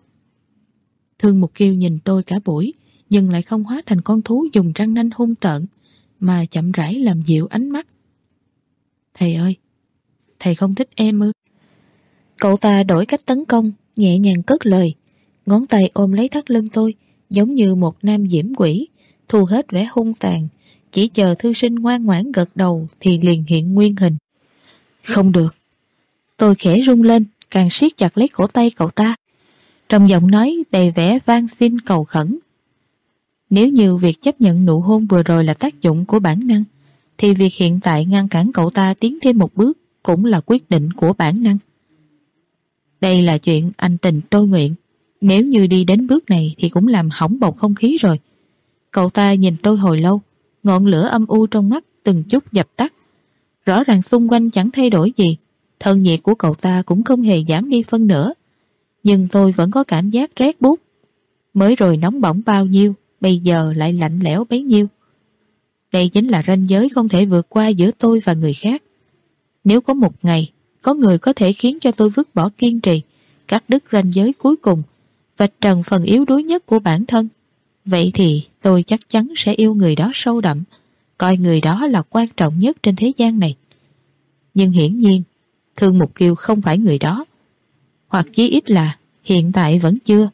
Thương Mục Kiều nhìn tôi cả buổi, nhưng lại không hóa thành con thú dùng răng nanh hung tợn, mà chậm rãi làm dịu ánh mắt. Thầy ơi, thầy không thích em ư? Cậu ta đổi cách tấn công, nhẹ nhàng cất lời, ngón tay ôm lấy thắt lưng tôi, giống như một nam diễm quỷ, thu hết vẻ hung tàn, chỉ chờ thư sinh ngoan ngoãn gật đầu thì liền hiện nguyên hình. Không được. Tôi khẽ rung lên, càng siết chặt lấy cổ tay cậu ta, trong giọng nói đầy vẻ van xin cầu khẩn. Nếu như việc chấp nhận nụ hôn vừa rồi là tác dụng của bản năng, thì việc hiện tại ngăn cản cậu ta tiến thêm một bước cũng là quyết định của bản năng. Đây là chuyện anh tình tôi nguyện, nếu như đi đến bước này thì cũng làm hỏng bầu không khí rồi. Cậu ta nhìn tôi hồi lâu, ngọn lửa âm u trong mắt từng chút dập tắt. Rõ ràng xung quanh chẳng thay đổi gì, thân nhiệt của cậu ta cũng không hề giảm đi phân nửa, nhưng tôi vẫn có cảm giác rét buốt. Mới rồi nóng bỏng bao nhiêu, bây giờ lại lạnh lẽo bấy nhiêu. Đây chính là ranh giới không thể vượt qua giữa tôi và người khác. Nếu có một ngày có người có thể khiến cho tôi vứt bỏ kiên trì, cắt đứt ranh giới cuối cùng, vạch trần phần yếu đuối nhất của bản thân, vậy thì tôi chắc chắn sẽ yêu người đó sâu đậm, coi người đó là quan trọng nhất trên thế gian này. Nhưng hiển nhiên Thương Mục Kiều không phải người đó, hoặc chí ít là hiện tại vẫn chưa.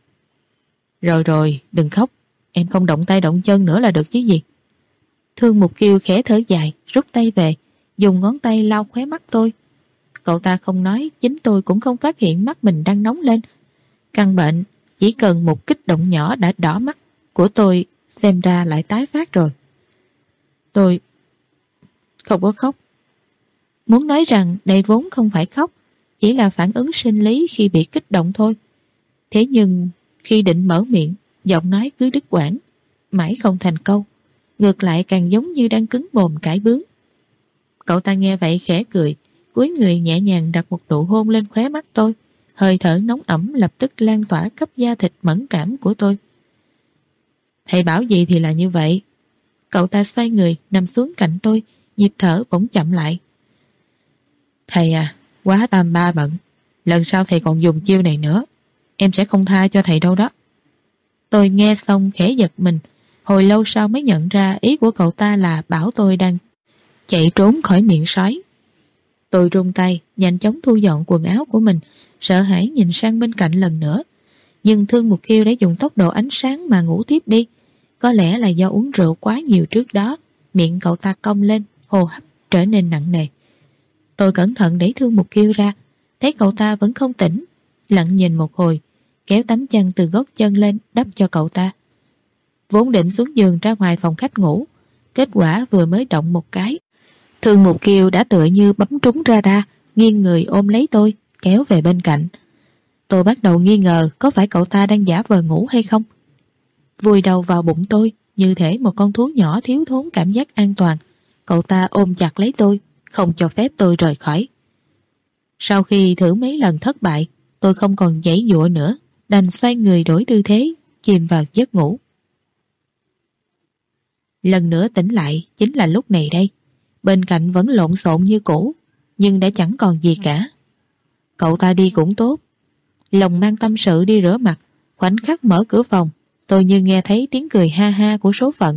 Rồi rồi, đừng khóc, em không động tay động chân nữa là được chứ gì. Thương Mục Kiều khẽ thở dài, rút tay về, dùng ngón tay lau khóe mắt tôi. Cậu ta không nói, chính tôi cũng không phát hiện mắt mình đang nóng lên. Căn bệnh chỉ cần một kích động nhỏ đã đỏ mắt của tôi, xem ra lại tái phát rồi. Tôi không có khóc. Muốn nói rằng đây vốn không phải khóc, chỉ là phản ứng sinh lý khi bị kích động thôi. Thế nhưng khi định mở miệng, giọng nói cứ đứt quãng, mãi không thành câu, ngược lại càng giống như đang cứng mồm cãi bướng. Cậu ta nghe vậy khẽ cười, cúi người nhẹ nhàng đặt một nụ hôn lên khóe mắt tôi. Hơi thở nóng ẩm lập tức lan tỏa khắp da thịt mẫn cảm của tôi. Thầy bảo gì thì là như vậy. Cậu ta xoay người nằm xuống cạnh tôi, nhịp thở bỗng chậm lại. Thầy à, quá tam ba bận, lần sau thầy còn dùng chiêu này nữa, em sẽ không tha cho thầy đâu đó. Tôi nghe xong khẽ giật mình, hồi lâu sau mới nhận ra ý của cậu ta là bảo tôi đang chạy trốn khỏi miệng sói. Tôi run tay, nhanh chóng thu dọn quần áo của mình, sợ hãi nhìn sang bên cạnh lần nữa. Nhưng Thương Mục Kiều đã dùng tốc độ ánh sáng mà ngủ tiếp đi. Có lẽ là do uống rượu quá nhiều trước đó, miệng cậu ta cong lên, hô hấp trở nên nặng nề. Tôi cẩn thận đẩy Thương Mục Kiều ra, thấy cậu ta vẫn không tỉnh, lặng nhìn một hồi, kéo tấm chăn từ gót chân lên đắp cho cậu ta. Vốn định xuống giường ra ngoài phòng khách ngủ, kết quả vừa mới động một cái, Thương Mục Kiều đã tựa như bấm trúng radar, nghiêng người ôm lấy tôi, kéo về bên cạnh. Tôi bắt đầu nghi ngờ có phải cậu ta đang giả vờ ngủ hay không. Vùi đầu vào bụng tôi, như thể một con thú nhỏ thiếu thốn cảm giác an toàn, cậu ta ôm chặt lấy tôi, không cho phép tôi rời khỏi. Sau khi thử mấy lần thất bại, tôi không còn giãy giụa nữa, đành xoay người đổi tư thế, chìm vào giấc ngủ. Lần nữa tỉnh lại chính là lúc này đây. Bên cạnh vẫn lộn xộn như cũ, nhưng đã chẳng còn gì cả. Cậu ta đi cũng tốt. Lòng mang tâm sự đi rửa mặt, khoảnh khắc mở cửa phòng, tôi như nghe thấy tiếng cười ha ha của số phận,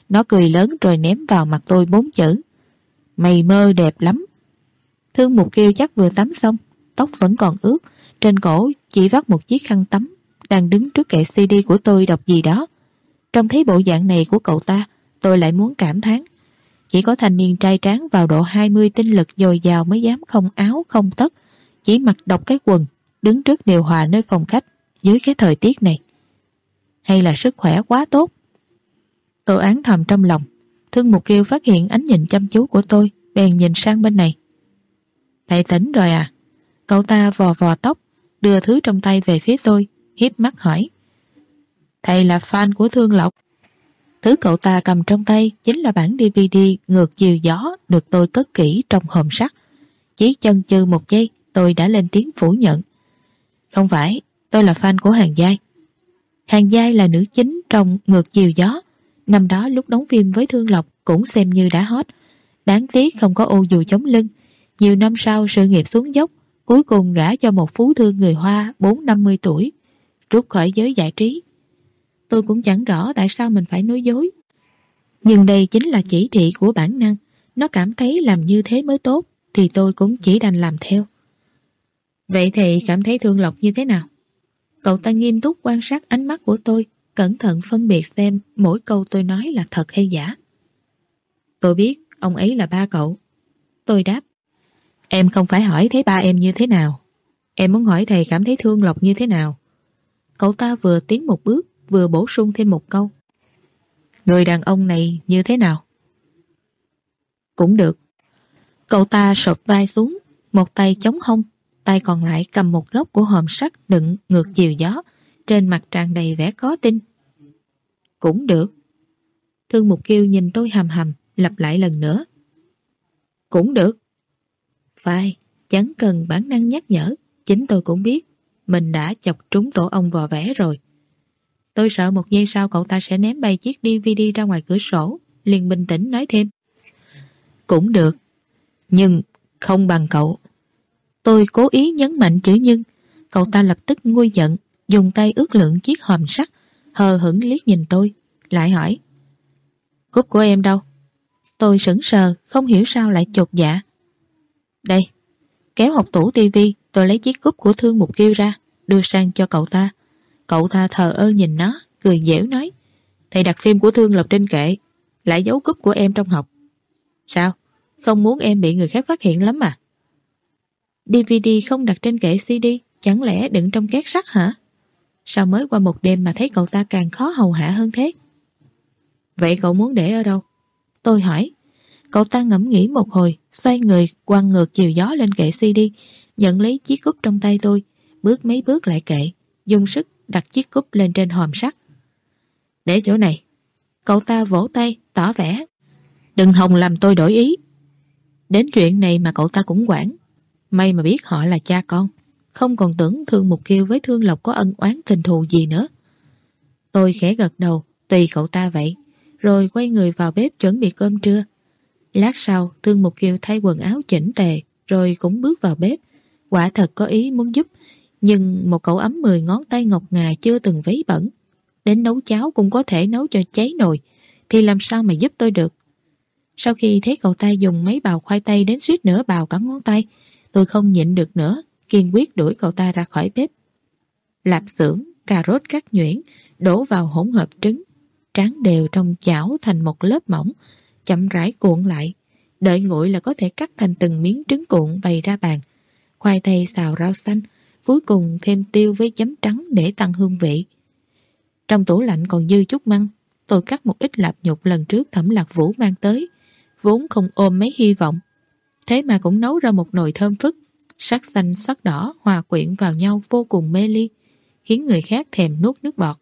Nó cười lớn rồi ném vào mặt tôi bốn chữ: mày mơ đẹp lắm. Thương Mục Kiều chắc vừa tắm xong, tóc vẫn còn ướt, trên cổ chỉ vắt một chiếc khăn tắm, đang đứng trước kệ xê đê của tôi đọc gì đó. Trông thấy bộ dạng này của cậu ta, tôi lại muốn cảm thán. Chỉ có thanh niên trai tráng vào độ hai mươi tinh lực dồi dào mới dám không áo không tất, chỉ mặc độc cái quần, đứng trước điều hòa nơi phòng khách dưới cái thời tiết này. Hay là sức khỏe quá tốt? Tôi oán thầm trong lòng. Thương Mục Kiều phát hiện ánh nhìn chăm chú của tôi, bèn nhìn sang bên này. Thầy tỉnh rồi à? Cậu ta vò vò tóc, đưa thứ trong tay về phía tôi, hiếp mắt hỏi. Thầy là fan của Thương Lộc. Thứ cậu ta cầm trong tay chính là bản đê vê đê Ngược Chiều Gió được tôi cất kỹ trong hòm sắt. Chỉ chần chừ một giây, tôi đã lên tiếng phủ nhận. Không phải, tôi là fan của Hàn Giai. Hàn Giai là nữ chính trong Ngược Chiều Gió. Năm đó lúc đóng phim với Thương Lộc cũng xem như đã hot. Đáng tiếc không có ô dù chống lưng. Nhiều năm sau sự nghiệp xuống dốc, cuối cùng gả cho một phú thương người Hoa bốn năm mươi tuổi, rút khỏi giới giải trí. Tôi cũng chẳng rõ tại sao mình phải nói dối. Nhưng đây chính là chỉ thị của bản năng. Nó cảm thấy làm như thế mới tốt, thì tôi cũng chỉ đành làm theo. Vậy thì cảm thấy Thương Lộc như thế nào? Cậu ta nghiêm túc quan sát ánh mắt của tôi, cẩn thận phân biệt xem mỗi câu tôi nói là thật hay giả. Tôi biết ông ấy là ba cậu. Tôi đáp. Em không phải hỏi thấy ba em như thế nào. Em muốn hỏi thầy cảm thấy Thương Lộc như thế nào. Cậu ta vừa tiến một bước, vừa bổ sung thêm một câu. Người đàn ông này như thế nào? Cũng được. Cậu ta sụp vai xuống, một tay chống hông, tay còn lại cầm một góc của hòm sắt đựng Ngược Chiều Gió, trên mặt tràn đầy vẻ khó tin. Cũng được. Thương Mục Kiều nhìn tôi hầm hầm, lặp lại lần nữa. Cũng được. Phải, chẳng cần bản năng nhắc nhở, chính tôi cũng biết mình đã chọc trúng tổ ong vò vẽ rồi. Tôi sợ một giây sau cậu ta sẽ ném bay chiếc đê vê đê ra ngoài cửa sổ, liền bình tĩnh nói thêm. Cũng được, nhưng không bằng cậu. Tôi cố ý nhấn mạnh chữ nhưng. Cậu ta lập tức nguôi giận, dùng tay ước lượng chiếc hòm sắt, hờ hững liếc nhìn tôi, lại hỏi. Cúp của em đâu? Tôi sững sờ, không hiểu sao lại chột dạ. Đây, kéo học tủ tivi, tôi lấy chiếc cúp của Thương Mục Kiều ra, đưa sang cho cậu ta. Cậu ta thờ ơ nhìn nó, cười dẻo nói. Thầy đặt phim của Thương Lộc trên kệ, lại giấu cúp của em trong học. Sao? Không muốn em bị người khác phát hiện lắm à? đê vê đê không đặt trên kệ xê đê, chẳng lẽ đựng trong két sắt hả? Sao mới qua một đêm mà thấy cậu ta càng khó hầu hạ hơn thế? Vậy cậu muốn để ở đâu? Tôi hỏi. Cậu ta ngẫm nghĩ một hồi, xoay người quăng Ngược Chiều Gió lên kệ xê đê, nhận lấy chiếc cúp trong tay tôi, bước mấy bước lại kệ, dùng sức đặt chiếc cúp lên trên hòm sắt. Để chỗ này. Cậu ta vỗ tay, tỏ vẻ. Đừng hòng làm tôi đổi ý. Đến chuyện này mà cậu ta cũng quản. May mà biết họ là cha con, không còn tưởng Thương Mục Kiều với Thương Lộc có ân oán tình thù gì nữa. Tôi khẽ gật đầu, tùy cậu ta vậy, rồi quay người vào bếp chuẩn bị cơm trưa. Lát sau, Thương Mục Kiều thay quần áo chỉnh tề, rồi cũng bước vào bếp. Quả thật có ý muốn giúp, nhưng một cậu ấm mười ngón tay ngọc ngà chưa từng vấy bẩn, đến nấu cháo cũng có thể nấu cho cháy nồi, thì làm sao mà giúp tôi được. Sau khi thấy cậu ta dùng mấy bào khoai tây đến suýt nữa bào cả ngón tay, tôi không nhịn được nữa, kiên quyết đuổi cậu ta ra khỏi bếp. Lạp xưởng, cà rốt cắt nhuyễn, đổ vào hỗn hợp trứng, tráng đều trong chảo thành một lớp mỏng, chậm rãi cuộn lại. Đợi nguội là có thể cắt thành từng miếng trứng cuộn bày ra bàn. Khoai tây xào rau xanh, cuối cùng thêm tiêu với chấm trắng để tăng hương vị. Trong tủ lạnh còn dư chút măng, tôi cắt một ít lạp nhục lần trước Thẩm Lạc Vũ mang tới, vốn không ôm mấy hy vọng. Thế mà cũng nấu ra một nồi thơm phức, sắc xanh sắc đỏ hòa quyện vào nhau vô cùng mê ly, khiến người khác thèm nuốt nước bọt.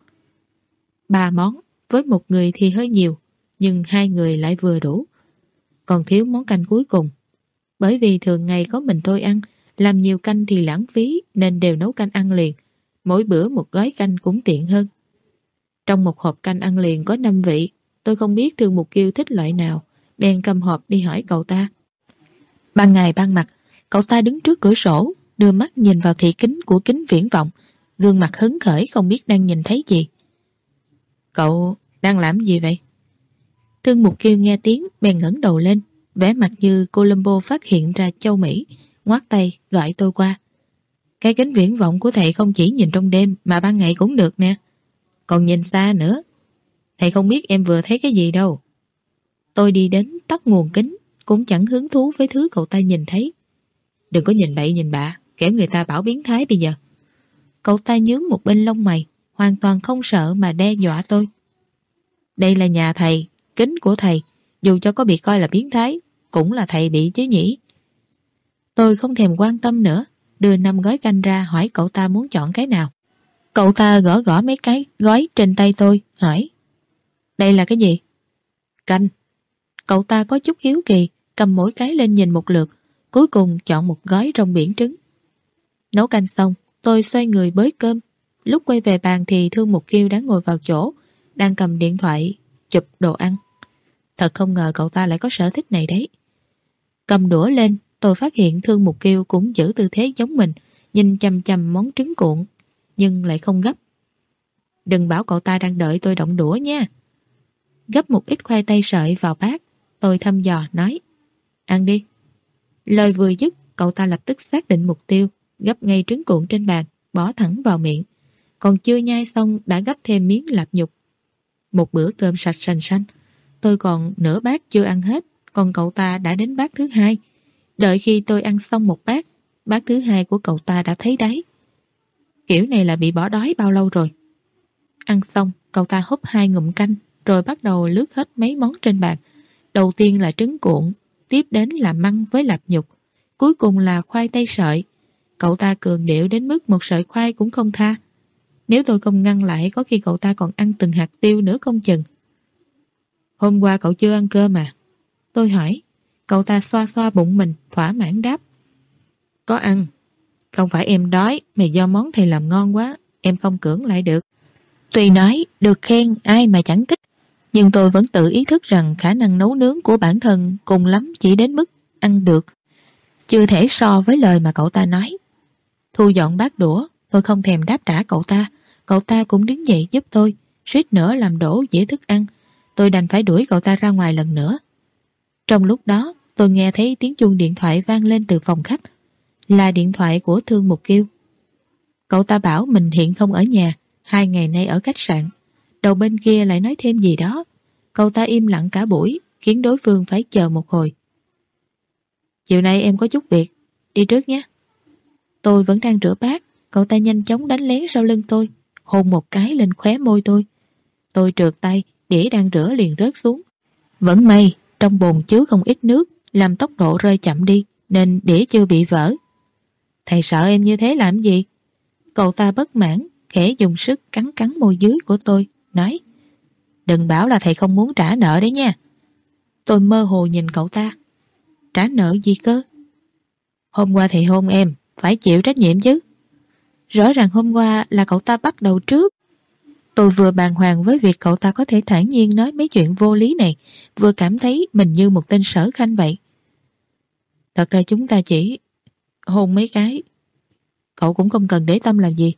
Ba món, với một người thì hơi nhiều, nhưng hai người lại vừa đủ. Còn thiếu món canh cuối cùng. Bởi vì thường ngày có mình tôi ăn, làm nhiều canh thì lãng phí nên đều nấu canh ăn liền. Mỗi bữa một gói canh cũng tiện hơn. Trong một hộp canh ăn liền có năm vị, tôi không biết Thương Mục Kiều thích loại nào, bèn cầm hộp đi hỏi cậu ta. Ban ngày ban mặt, cậu ta đứng trước cửa sổ, đưa mắt nhìn vào thị kính của kính viễn vọng, gương mặt hứng khởi không biết đang nhìn thấy gì. Cậu đang làm gì vậy? Thương Mục Kiêu nghe tiếng bèn ngẩng đầu lên, vẻ mặt như Columbo phát hiện ra châu Mỹ, ngoác tay gọi tôi qua. Cái kính viễn vọng của thầy không chỉ nhìn trong đêm mà ban ngày cũng được nè. Còn nhìn xa nữa. Thầy không biết em vừa thấy cái gì đâu. Tôi đi đến tắt nguồn kính, cũng chẳng hứng thú với thứ cậu ta nhìn thấy. Đừng có nhìn bậy nhìn bạ, kẻo người ta bảo biến thái bây giờ. Cậu ta nhướng một bên lông mày, hoàn toàn không sợ mà đe dọa tôi. Đây là nhà thầy, kính của thầy, dù cho có bị coi là biến thái, cũng là thầy bị chứ nhỉ. Tôi không thèm quan tâm nữa, đưa năm gói canh ra hỏi cậu ta muốn chọn cái nào. Cậu ta gõ gõ mấy cái gói trên tay tôi, hỏi: Đây là cái gì? Canh. Cậu ta có chút hiếu kỳ, cầm mỗi cái lên nhìn một lượt, cuối cùng chọn một gói rong biển trứng. Nấu canh xong, tôi xoay người bới cơm. Lúc quay về bàn thì Thương Mục Kiêu đã ngồi vào chỗ, đang cầm điện thoại chụp đồ ăn. Thật không ngờ cậu ta lại có sở thích này đấy. Cầm đũa lên, tôi phát hiện Thương Mục Kiêu cũng giữ tư thế giống mình, nhìn chằm chằm món trứng cuộn, nhưng lại không gấp. Đừng bảo cậu ta đang đợi tôi động đũa nha. Gấp một ít khoai tây sợi vào bát, tôi thăm dò nói: Ăn đi. Lời vừa dứt, cậu ta lập tức xác định mục tiêu, gấp ngay trứng cuộn trên bàn, bỏ thẳng vào miệng. Còn chưa nhai xong đã gấp thêm miếng lạp nhục. Một bữa cơm sạch sành xanh. Tôi còn nửa bát chưa ăn hết, còn cậu ta đã đến bát thứ hai. Đợi khi tôi ăn xong một bát, bát thứ hai của cậu ta đã thấy đáy. Kiểu này là bị bỏ đói bao lâu rồi. Ăn xong, cậu ta húp hai ngụm canh, rồi bắt đầu lướt hết mấy món trên bàn. Đầu tiên là trứng cuộn, tiếp đến là măng với lạp nhục, cuối cùng là khoai tây sợi. Cậu ta cường điệu đến mức một sợi khoai cũng không tha. Nếu tôi không ngăn lại, có khi cậu ta còn ăn từng hạt tiêu nữa không chừng. Hôm qua cậu chưa ăn cơm à? Tôi hỏi. Cậu ta xoa xoa bụng mình, thỏa mãn đáp: Có ăn. Không phải em đói, mà do món thầy làm ngon quá, em không cưỡng lại được. Tuy nói được khen ai mà chẳng thích, nhưng tôi vẫn tự ý thức rằng khả năng nấu nướng của bản thân cùng lắm chỉ đến mức ăn được, chưa thể so với lời mà cậu ta nói. Thu dọn bát đũa, tôi không thèm đáp trả cậu ta. Cậu ta cũng đứng dậy giúp tôi, suýt nữa làm đổ dĩa thức ăn. Tôi đành phải đuổi cậu ta ra ngoài lần nữa. Trong lúc đó, tôi nghe thấy tiếng chuông điện thoại vang lên từ phòng khách. Là điện thoại của Thương Mục Kiêu. Cậu ta bảo mình hiện không ở nhà, hai ngày nay ở khách sạn. Đầu bên kia lại nói thêm gì đó. Cậu ta im lặng cả buổi, khiến đối phương phải chờ một hồi. Chiều nay em có chút việc, đi trước nhé. Tôi vẫn đang rửa bát, cậu ta nhanh chóng đánh lén sau lưng tôi, hôn một cái lên khóe môi tôi. Tôi trượt tay, đĩa đang rửa liền rớt xuống. Vẫn may, trong bồn chứa không ít nước, làm tốc độ rơi chậm đi, nên đĩa chưa bị vỡ. Thầy sợ em như thế làm gì? Cậu ta bất mãn, khẽ dùng sức cắn cắn môi dưới của tôi, nói: Đừng bảo là thầy không muốn trả nợ đấy nha. Tôi mơ hồ nhìn cậu ta. Trả nợ gì cơ? Hôm qua thầy hôn em, phải chịu trách nhiệm chứ. Rõ ràng hôm qua là cậu ta bắt đầu trước. Tôi vừa bàng hoàng với việc cậu ta có thể thản nhiên nói mấy chuyện vô lý này, vừa cảm thấy mình như một tên sở khanh vậy. Thật ra chúng ta chỉ hôn mấy cái, cậu cũng không cần để tâm làm gì.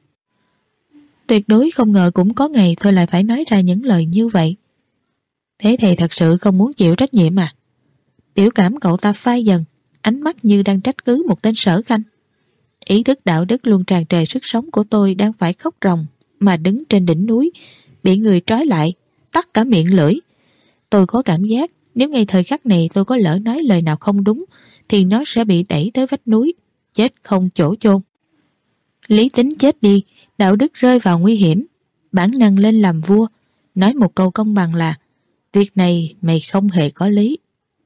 Tuyệt đối không ngờ cũng có ngày tôi lại phải nói ra những lời như vậy. Thế thầy thật sự không muốn chịu trách nhiệm à? Biểu cảm cậu ta phai dần, ánh mắt như đang trách cứ một tên sở khanh. Ý thức đạo đức luôn tràn trề sức sống của tôi đang phải khóc ròng mà đứng trên đỉnh núi, bị người trói lại, tắt cả miệng lưỡi. Tôi có cảm giác nếu ngay thời khắc này tôi có lỡ nói lời nào không đúng thì nó sẽ bị đẩy tới vách núi, chết không chỗ chôn. Lý tính chết đi, đạo đức rơi vào nguy hiểm, bản năng lên làm vua, nói một câu công bằng là: Việc này mày không hề có lý.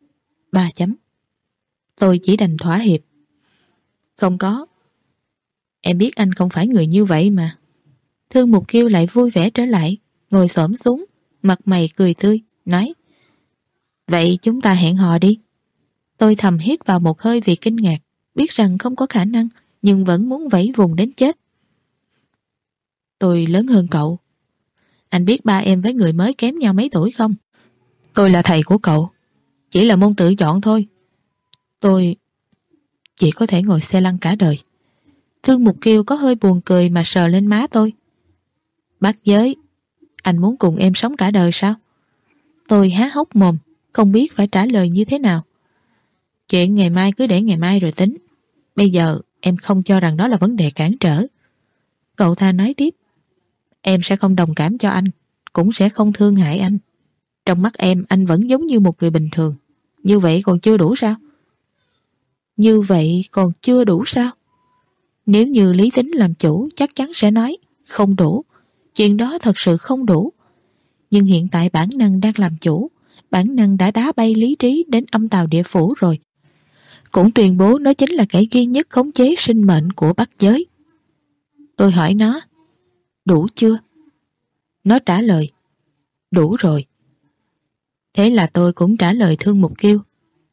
Ba chấm. Tôi chỉ đành thỏa hiệp. Không có. Em biết anh không phải người như vậy mà. Thương Mục Kiêu lại vui vẻ trở lại, ngồi xổm xuống, mặt mày cười tươi, nói: Vậy chúng ta hẹn hò đi. Tôi thầm hít vào một hơi vì kinh ngạc, biết rằng không có khả năng, nhưng vẫn muốn vẫy vùng đến chết. Tôi lớn hơn cậu. Anh biết ba em với người mới kém nhau mấy tuổi không? Tôi là thầy của cậu, chỉ là môn tự chọn thôi. Tôi chỉ có thể ngồi xe lăn cả đời. Thương Mục Kiêu có hơi buồn cười mà sờ lên má tôi. Bác giới, anh muốn cùng em sống cả đời sao? Tôi há hốc mồm, không biết phải trả lời như thế nào. Chuyện ngày mai cứ để ngày mai rồi tính. Bây giờ em không cho rằng đó là vấn đề cản trở. Cậu ta nói tiếp. Em sẽ không đồng cảm cho anh, cũng sẽ không thương hại anh. Trong mắt em, anh vẫn giống như một người bình thường. Như vậy còn chưa đủ sao? Như vậy còn chưa đủ sao? Nếu như lý tính làm chủ chắc chắn sẽ nói không đủ. Chuyện đó thật sự không đủ. Nhưng hiện tại bản năng đang làm chủ. Bản năng đã đá bay lý trí đến âm tào địa phủ rồi. Cũng tuyên bố nó chính là kẻ duy nhất khống chế sinh mệnh của Bắc giới. Tôi hỏi nó, đủ chưa? Nó trả lời, đủ rồi. Thế là tôi cũng trả lời Thương Mục Kiêu,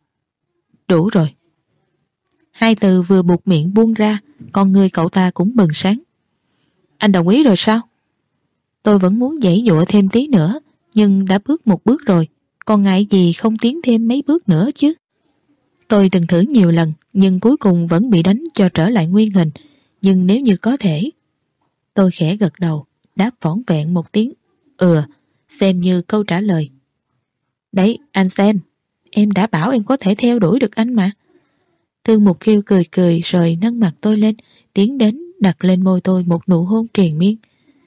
đủ rồi. Hai từ vừa buột miệng buông ra, con người cậu ta cũng bừng sáng. Anh đồng ý rồi sao? Tôi vẫn muốn giãy giụa thêm tí nữa, nhưng đã bước một bước rồi, còn ngại gì không tiến thêm mấy bước nữa chứ? Tôi từng thử nhiều lần, nhưng cuối cùng vẫn bị đánh cho trở lại nguyên hình. Nhưng nếu như có thể... Tôi khẽ gật đầu, đáp vỏn vẹn một tiếng. Ừ, xem như câu trả lời. Đấy, anh xem, em đã bảo em có thể theo đuổi được anh mà. Thương Mục Kiêu cười cười rồi nâng mặt tôi lên, tiến đến đặt lên môi tôi một nụ hôn triền miên.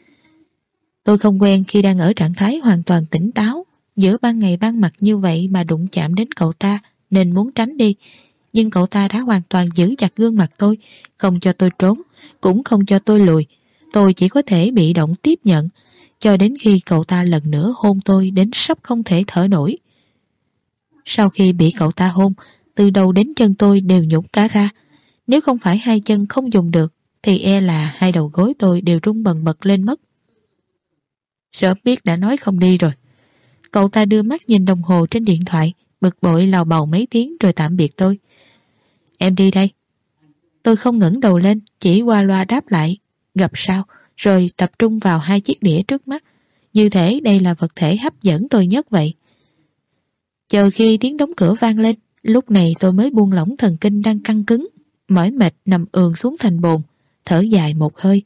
Tôi không quen khi đang ở trạng thái hoàn toàn tỉnh táo, giữa ban ngày ban mặt như vậy mà đụng chạm đến cậu ta, nên muốn tránh đi. Nhưng cậu ta đã hoàn toàn giữ chặt gương mặt tôi, không cho tôi trốn, cũng không cho tôi lùi. Tôi chỉ có thể bị động tiếp nhận, cho đến khi cậu ta lần nữa hôn tôi đến sắp không thể thở nổi. Sau khi bị cậu ta hôn, từ đầu đến chân tôi đều nhũn cả ra. Nếu không phải hai chân không dùng được, thì e là hai đầu gối tôi đều rung bần bật lên mất. Sớm biết đã nói không đi rồi. Cậu ta đưa mắt nhìn đồng hồ trên điện thoại, bực bội lào bầu mấy tiếng rồi tạm biệt tôi. Em đi đây. Tôi không ngẩng đầu lên, chỉ qua loa đáp lại, gặp sao, rồi tập trung vào hai chiếc đĩa trước mắt. Như thể đây là vật thể hấp dẫn tôi nhất vậy. Chờ khi tiếng đóng cửa vang lên, lúc này tôi mới buông lỏng thần kinh đang căng cứng, mỏi mệt nằm ườn xuống thành bồn, thở dài một hơi.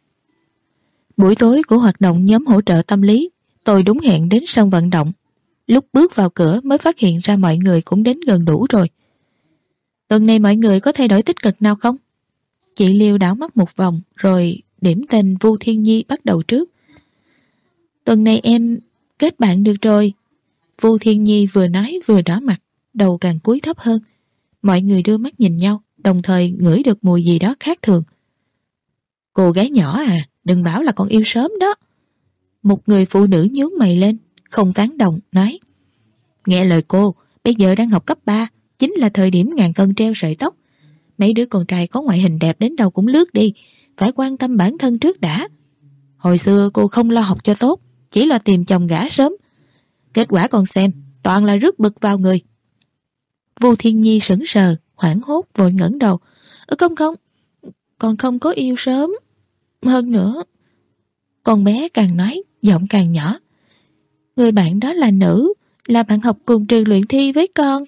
Buổi tối của hoạt động nhóm hỗ trợ tâm lý, tôi đúng hẹn đến sân vận động. Lúc bước vào cửa mới phát hiện ra mọi người cũng đến gần đủ rồi. Tuần này mọi người có thay đổi tích cực nào không? Chị Liêu đảo mắt một vòng rồi điểm tên Vu Thiên Nhi bắt đầu trước. Tuần này em kết bạn được rồi. Vu Thiên Nhi vừa nói vừa đỏ mặt, đầu càng cúi thấp hơn. Mọi người đưa mắt nhìn nhau, đồng thời ngửi được mùi gì đó khác thường. Cô gái nhỏ à, đừng bảo là con yêu sớm đó. Một người phụ nữ nhướng mày lên, không tán đồng, nói: Nghe lời cô, bây giờ đang học cấp ba, chính là thời điểm ngàn cân treo sợi tóc. Mấy đứa con trai có ngoại hình đẹp đến đâu cũng lướt đi, phải quan tâm bản thân trước đã. Hồi xưa cô không lo học cho tốt, chỉ lo tìm chồng gả sớm. Kết quả con xem, toàn là rước bực vào người. Vu Thiên Nhi sững sờ, hoảng hốt vội ngẩng đầu. Ừ, không không, con không có yêu sớm. Hơn nữa, con bé càng nói, giọng càng nhỏ. Người bạn đó là nữ, là bạn học cùng trường luyện thi với con.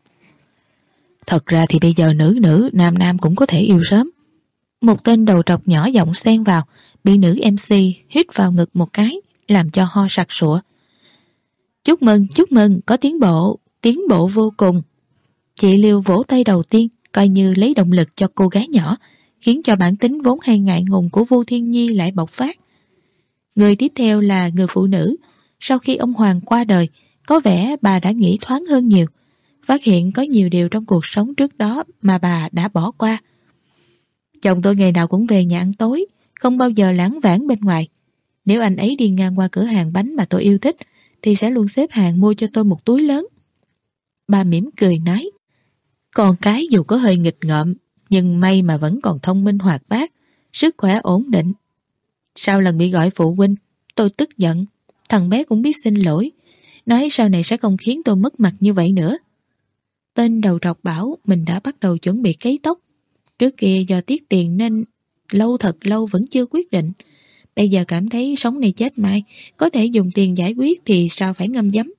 Thật ra thì bây giờ nữ nữ, nam nam cũng có thể yêu sớm. Một tên đầu trọc nhỏ giọng xen vào, bị nữ em xê hít vào ngực một cái, làm cho ho sặc sụa. Chúc mừng, chúc mừng, có tiến bộ, tiến bộ vô cùng. Chị Liêu vỗ tay đầu tiên, coi như lấy động lực cho cô gái nhỏ, khiến cho bản tính vốn hay ngại ngùng của Vu Thiên Nhi lại bộc phát. Người tiếp theo là người phụ nữ. Sau khi ông Hoàng qua đời, có vẻ bà đã nghĩ thoáng hơn nhiều, phát hiện có nhiều điều trong cuộc sống trước đó mà bà đã bỏ qua. Chồng tôi ngày nào cũng về nhà ăn tối, không bao giờ lãng vãng bên ngoài. Nếu anh ấy đi ngang qua cửa hàng bánh mà tôi yêu thích, thì sẽ luôn xếp hàng mua cho tôi một túi lớn. Bà mỉm cười nói: Con cái dù có hơi nghịch ngợm, nhưng may mà vẫn còn thông minh hoạt bát, sức khỏe ổn định. Sau lần bị gọi phụ huynh, tôi tức giận. Thằng bé cũng biết xin lỗi, nói sau này sẽ không khiến tôi mất mặt như vậy nữa. Tên đầu trọc bảo mình đã bắt đầu chuẩn bị cấy tóc. Trước kia do tiếc tiền nên lâu thật lâu vẫn chưa quyết định. Bây giờ cảm thấy sống này chết mai, có thể dùng tiền giải quyết thì sao phải ngâm giấm.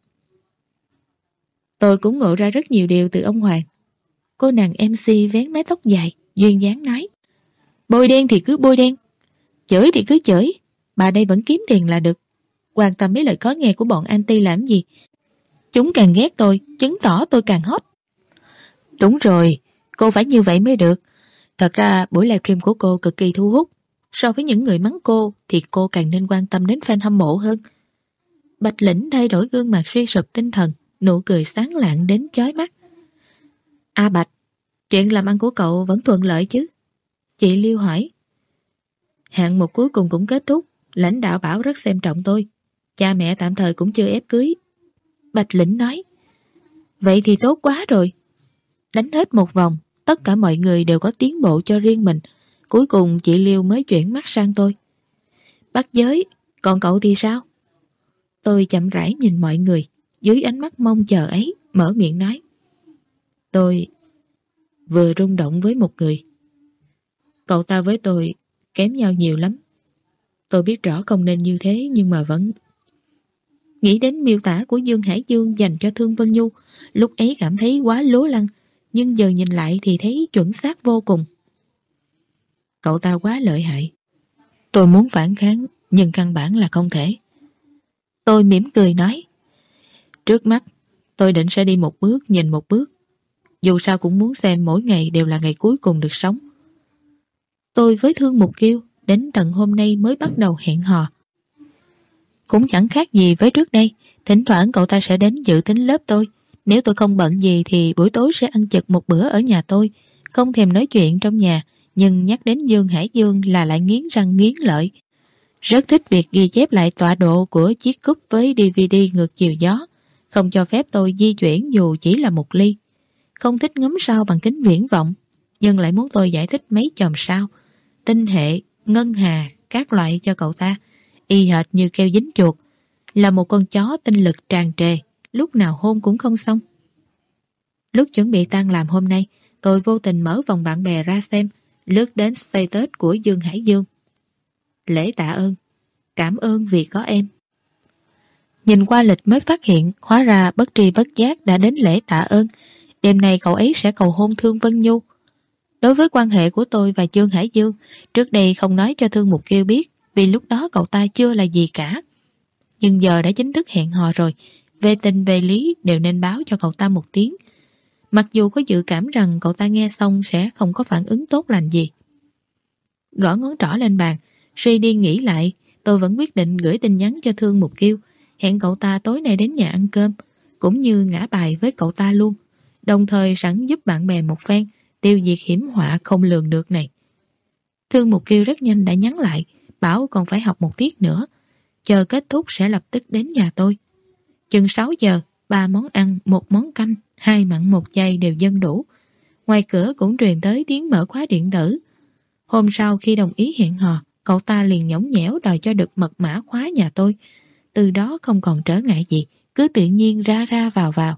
Tôi cũng ngộ ra rất nhiều điều từ ông Hoàng. Cô nàng em xê vén mái tóc dài, duyên dáng nói: Bôi đen thì cứ bôi đen, chửi thì cứ chửi, bà đây vẫn kiếm tiền là được. Quan tâm mấy lời khó nghe của bọn anti làm gì. Chúng càng ghét tôi, chứng tỏ tôi càng hot. Đúng rồi, cô phải như vậy mới được. Thật ra buổi livestream của cô cực kỳ thu hút. So với những người mắng cô thì cô càng nên quan tâm đến fan hâm mộ hơn. Bạch Lĩnh thay đổi gương mặt suy sụp tinh thần, nụ cười sáng lạng đến chói mắt. A Bạch, chuyện làm ăn của cậu vẫn thuận lợi chứ? Chị Liêu hỏi. Hạng mục cuối cùng cũng kết thúc, lãnh đạo bảo rất xem trọng tôi. Cha mẹ tạm thời cũng chưa ép cưới. Bạch Lĩnh nói. Vậy thì tốt quá rồi. Đánh hết một vòng, tất cả mọi người đều có tiến bộ cho riêng mình. Cuối cùng chị Liêu mới chuyển mắt sang tôi. Bác Giới, còn cậu thì sao? Tôi chậm rãi nhìn mọi người, dưới ánh mắt mong chờ ấy, mở miệng nói. Tôi vừa rung động với một người. Cậu ta với tôi kém nhau nhiều lắm. Tôi biết rõ không nên như thế nhưng mà vẫn... Nghĩ đến miêu tả của Dương Hải Dương dành cho Thương Vân Nhu, lúc ấy cảm thấy quá lố lăng, nhưng giờ nhìn lại thì thấy chuẩn xác vô cùng. Cậu ta quá lợi hại. Tôi muốn phản kháng, nhưng căn bản là không thể. Tôi mỉm cười nói. Trước mắt, tôi định sẽ đi một bước nhìn một bước. Dù sao cũng muốn xem mỗi ngày đều là ngày cuối cùng được sống. Tôi với Thương Mục Kiêu đến tận hôm nay mới bắt đầu hẹn hò. Cũng chẳng khác gì với trước đây. Thỉnh thoảng cậu ta sẽ đến dự tính lớp tôi. Nếu tôi không bận gì thì buổi tối sẽ ăn chật một bữa ở nhà tôi. Không thèm nói chuyện trong nhà, nhưng nhắc đến Dương Hải Dương là lại nghiến răng nghiến lợi. Rất thích việc ghi chép lại tọa độ của chiếc cúp với đê vê đê ngược chiều gió. Không cho phép tôi di chuyển dù chỉ là một ly. Không thích ngắm sao bằng kính viễn vọng, nhưng lại muốn tôi giải thích mấy chòm sao, tinh hệ, ngân hà, các loại cho cậu ta, y hệt như keo dính chuột. Là một con chó tinh lực tràn trề, lúc nào hôn cũng không xong. Lúc chuẩn bị tan làm hôm nay, tôi vô tình mở vòng bạn bè ra xem, lướt đến status của Dương Hải Dương. Lễ tạ ơn, cảm ơn vì có em. Nhìn qua lịch mới phát hiện, hóa ra bất tri bất giác đã đến lễ tạ ơn. Đêm nay cậu ấy sẽ cầu hôn Thương Vân Nhu. Đối với quan hệ của tôi và Dương Hải Dương, trước đây không nói cho Thương Mục Kiêu biết, vì lúc đó cậu ta chưa là gì cả. Nhưng giờ đã chính thức hẹn hò rồi, về tình về lý đều nên báo cho cậu ta một tiếng. Mặc dù có dự cảm rằng cậu ta nghe xong sẽ không có phản ứng tốt lành gì. Gõ ngón trỏ lên bàn, suy đi nghĩ lại, tôi vẫn quyết định gửi tin nhắn cho Thương Mục Kiêu, hẹn cậu ta tối nay đến nhà ăn cơm, cũng như ngã bài với cậu ta luôn, đồng thời sẵn giúp bạn bè một phen, tiêu diệt hiểm họa không lường được này. Thương Mục Kiêu rất nhanh đã nhắn lại, bảo còn phải học một tiết nữa, chờ kết thúc sẽ lập tức đến nhà tôi. Chừng sáu giờ, ba món ăn, một món canh, hai mặn một chay đều dâng đủ. Ngoài cửa cũng truyền tới tiếng mở khóa điện tử. Hôm sau khi đồng ý hẹn hò, cậu ta liền nhõng nhẽo đòi cho được mật mã khóa nhà tôi. Từ đó không còn trở ngại gì, cứ tự nhiên ra ra vào vào.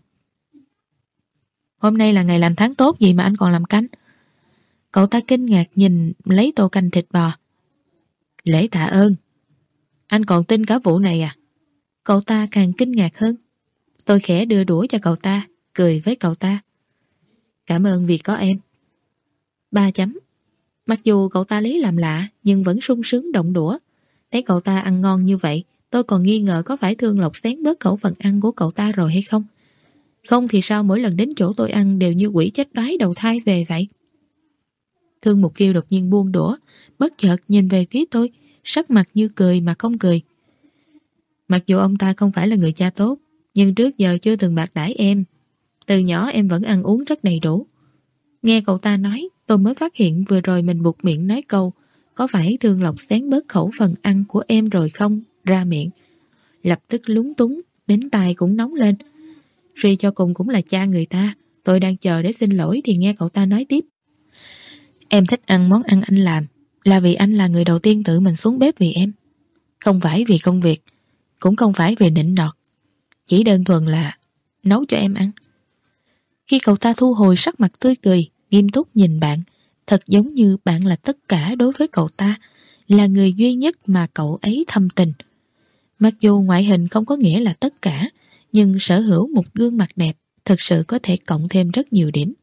Hôm nay là ngày lành tháng tốt gì mà anh còn làm canh? Cậu ta kinh ngạc nhìn lấy tô canh thịt bò. Lễ tạ ơn. Anh còn tin cả vụ này à? Cậu ta càng kinh ngạc hơn. Tôi khẽ đưa đũa cho cậu ta, cười với cậu ta. Cảm ơn vì có em. Ba chấm. Mặc dù cậu ta lấy làm lạ, nhưng vẫn sung sướng động đũa. Thấy cậu ta ăn ngon như vậy, tôi còn nghi ngờ có phải Thương Lộc xén bớt khẩu phần ăn của cậu ta rồi hay không. Không thì sao mỗi lần đến chỗ tôi ăn đều như quỷ chết đói đầu thai về vậy? Thương Mục Kiêu đột nhiên buông đũa, bất chợt nhìn về phía tôi, sắc mặt như cười mà không cười. Mặc dù ông ta không phải là người cha tốt, nhưng trước giờ chưa từng bạc đãi em. Từ nhỏ em vẫn ăn uống rất đầy đủ. Nghe cậu ta nói, tôi mới phát hiện vừa rồi mình buột miệng nói câu có phải Thương Lộc xén bớt khẩu phần ăn của em rồi không ra miệng. Lập tức lúng túng, đến tai cũng nóng lên. Suy cho cùng cũng là cha người ta. Tôi đang chờ để xin lỗi thì nghe cậu ta nói tiếp. Em thích ăn món ăn anh làm là vì anh là người đầu tiên tự mình xuống bếp vì em. Không phải vì công việc, cũng không phải vì nịnh nọt, chỉ đơn thuần là nấu cho em ăn. Khi cậu ta thu hồi sắc mặt tươi cười, nghiêm túc nhìn bạn, thật giống như bạn là tất cả đối với cậu ta, là người duy nhất mà cậu ấy thâm tình. Mặc dù ngoại hình không có nghĩa là tất cả, nhưng sở hữu một gương mặt đẹp thật sự có thể cộng thêm rất nhiều điểm.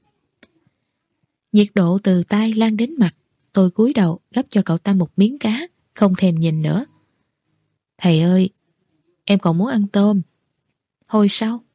Nhiệt độ từ tai lan đến mặt, tôi cúi đầu gắp cho cậu ta một miếng cá, không thèm nhìn nữa. Thầy ơi, em còn muốn ăn tôm. Hồi sau,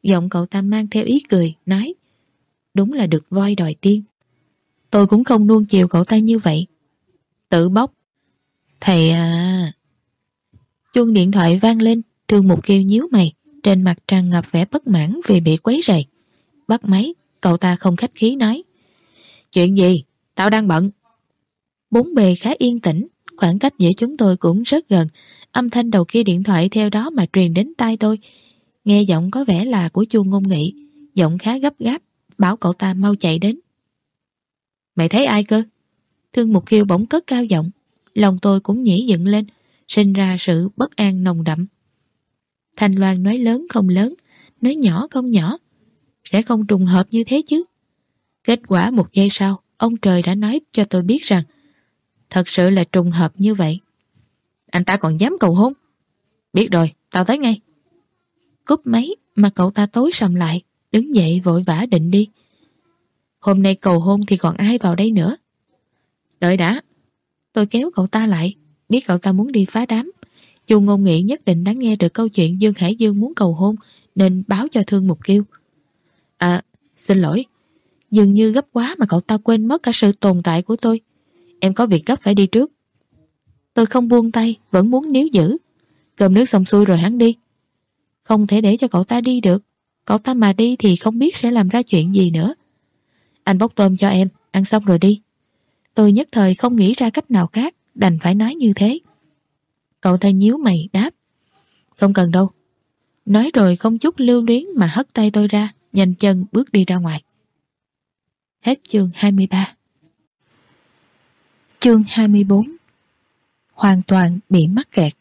Giọng cậu ta mang theo ý cười, nói: Đúng là được voi đòi tiên. Tôi cũng không nuông chiều cậu ta như vậy. Tự bóc. Thầy à. Chuông điện thoại vang lên. Thương Mục Kiều nhíu mày, trên mặt tràn ngập vẻ bất mãn vì bị quấy rầy. Bắt máy, cậu ta không khách khí nói: Chuyện gì? Tao đang bận. Bốn bề khá yên tĩnh, khoảng cách giữa chúng tôi cũng rất gần. Âm thanh đầu kia điện thoại theo đó mà truyền đến tai tôi. Nghe giọng có vẻ là của Chu Ngôn Nghị, giọng khá gấp gáp, bảo cậu ta mau chạy đến. Mày thấy ai cơ? Thương Mục Kiều bỗng cất cao giọng. Lòng tôi cũng nhảy dựng lên, sinh ra sự bất an nồng đậm. Thanh Loan nói lớn không lớn, nói nhỏ không nhỏ, sẽ không trùng hợp như thế chứ. Kết quả một giây sau, ông trời đã nói cho tôi biết rằng thật sự là trùng hợp như vậy. Anh ta còn dám cầu hôn? Biết rồi, tao tới ngay. Cúp máy mà cậu ta tối sầm lại, đứng dậy vội vã định đi. Hôm nay cầu hôn thì còn ai vào đây nữa? Đợi đã. Tôi kéo cậu ta lại, biết cậu ta muốn đi phá đám. Chu Ngôn Nghị nhất định đã nghe được câu chuyện Dương Hải Dương muốn cầu hôn, nên báo cho Thương Mục Kiều. À, xin lỗi, dường như gấp quá mà cậu ta quên mất cả sự tồn tại của tôi. Em có việc gấp phải đi trước. Tôi không buông tay, vẫn muốn níu giữ. Cơm nước xong xuôi rồi hắn đi. Không thể để cho cậu ta đi được. Cậu ta mà đi thì không biết sẽ làm ra chuyện gì nữa. Anh bóc tôm cho em, ăn xong rồi đi. Tôi nhất thời không nghĩ ra cách nào khác, đành phải nói như thế. Cậu ta nhíu mày đáp: Không cần đâu. Nói rồi không chút lưu luyến mà hất tay tôi ra, nhanh chân bước đi ra ngoài. Hết chương hai mươi ba. Chương hai mươi bốn. Hoàn toàn bị mắc kẹt.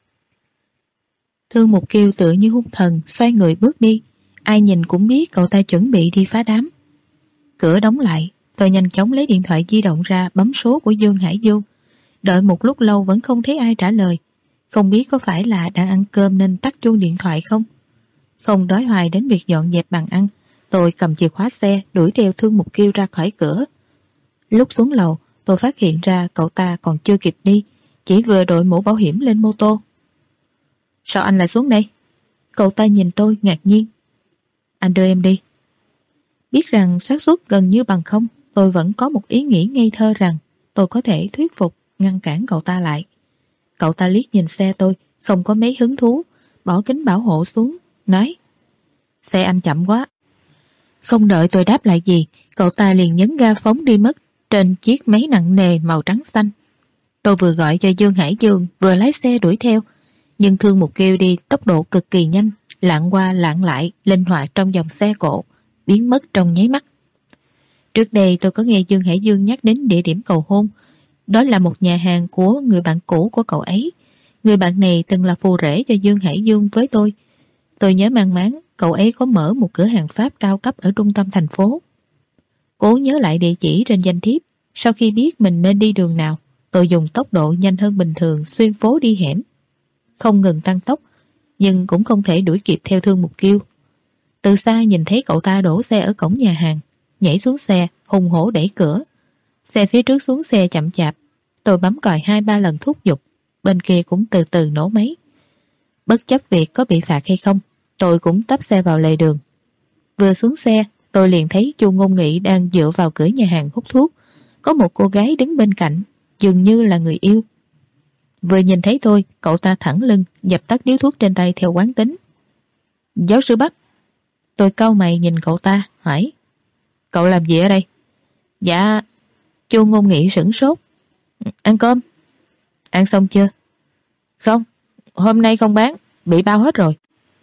Thương Mục Kiều tựa như hung thần xoay người bước đi. Ai nhìn cũng biết cậu ta chuẩn bị đi phá đám. Cửa đóng lại, tôi nhanh chóng lấy điện thoại di động ra bấm số của Dương Hải Dương. Đợi một lúc lâu vẫn không thấy ai trả lời. Không biết có phải là đang ăn cơm nên tắt chuông điện thoại không? Không đói hoài đến việc dọn dẹp bàn ăn, tôi cầm chìa khóa xe đuổi theo Thương Mục Kiều ra khỏi cửa. Lúc xuống lầu, tôi phát hiện ra cậu ta còn chưa kịp đi, chỉ vừa đội mũ bảo hiểm lên mô tô. Sao anh lại xuống đây? Cậu ta nhìn tôi ngạc nhiên. Anh đưa em đi. Biết rằng xác suất gần như bằng không, tôi vẫn có một ý nghĩ ngây thơ rằng tôi có thể thuyết phục ngăn cản cậu ta lại. Cậu ta liếc nhìn xe tôi, không có mấy hứng thú, bỏ kính bảo hộ xuống, nói: Xe anh chậm quá. Không đợi tôi đáp lại gì, cậu ta liền nhấn ga phóng đi mất trên chiếc máy nặng nề màu trắng xanh. Tôi vừa gọi cho Dương Hải Dương, vừa lái xe đuổi theo, nhưng Thương Mục Kiều đi tốc độ cực kỳ nhanh, lạng qua lạng lại, linh hoạt trong dòng xe cộ, biến mất trong nháy mắt. Trước đây tôi có nghe Dương Hải Dương nhắc đến địa điểm cầu hôn. Đó là một nhà hàng của người bạn cũ của cậu ấy. Người bạn này từng là phù rể cho Dương Hải Dương với tôi. Tôi nhớ mang máng cậu ấy có mở một cửa hàng Pháp cao cấp ở trung tâm thành phố. Cố nhớ lại địa chỉ trên danh thiếp. Sau khi biết mình nên đi đường nào, tôi dùng tốc độ nhanh hơn bình thường xuyên phố đi hẻm, không ngừng tăng tốc, nhưng cũng không thể đuổi kịp theo Thương Mục Kiều. Từ xa nhìn thấy cậu ta đổ xe ở cổng nhà hàng, nhảy xuống xe, hùng hổ đẩy cửa. Xe phía trước xuống xe chậm chạp. Tôi bấm còi hai ba lần thúc giục, bên kia cũng từ từ nổ máy. Bất chấp việc có bị phạt hay không, tôi cũng tấp xe vào lề đường. Vừa xuống xe, tôi liền thấy Chu Ngôn Nghị đang dựa vào cửa nhà hàng hút thuốc. Có một cô gái đứng bên cạnh, dường như là người yêu. Vừa nhìn thấy tôi, cậu ta thẳng lưng, dập tắt điếu thuốc trên tay theo quán tính. Giáo sư Bắc. Tôi cau mày nhìn cậu ta, hỏi: Cậu làm gì ở đây? Dạ. Chu Ngôn Nghị sửng sốt. Ăn cơm. Ăn xong chưa? Không, hôm nay không bán, bị bao hết rồi.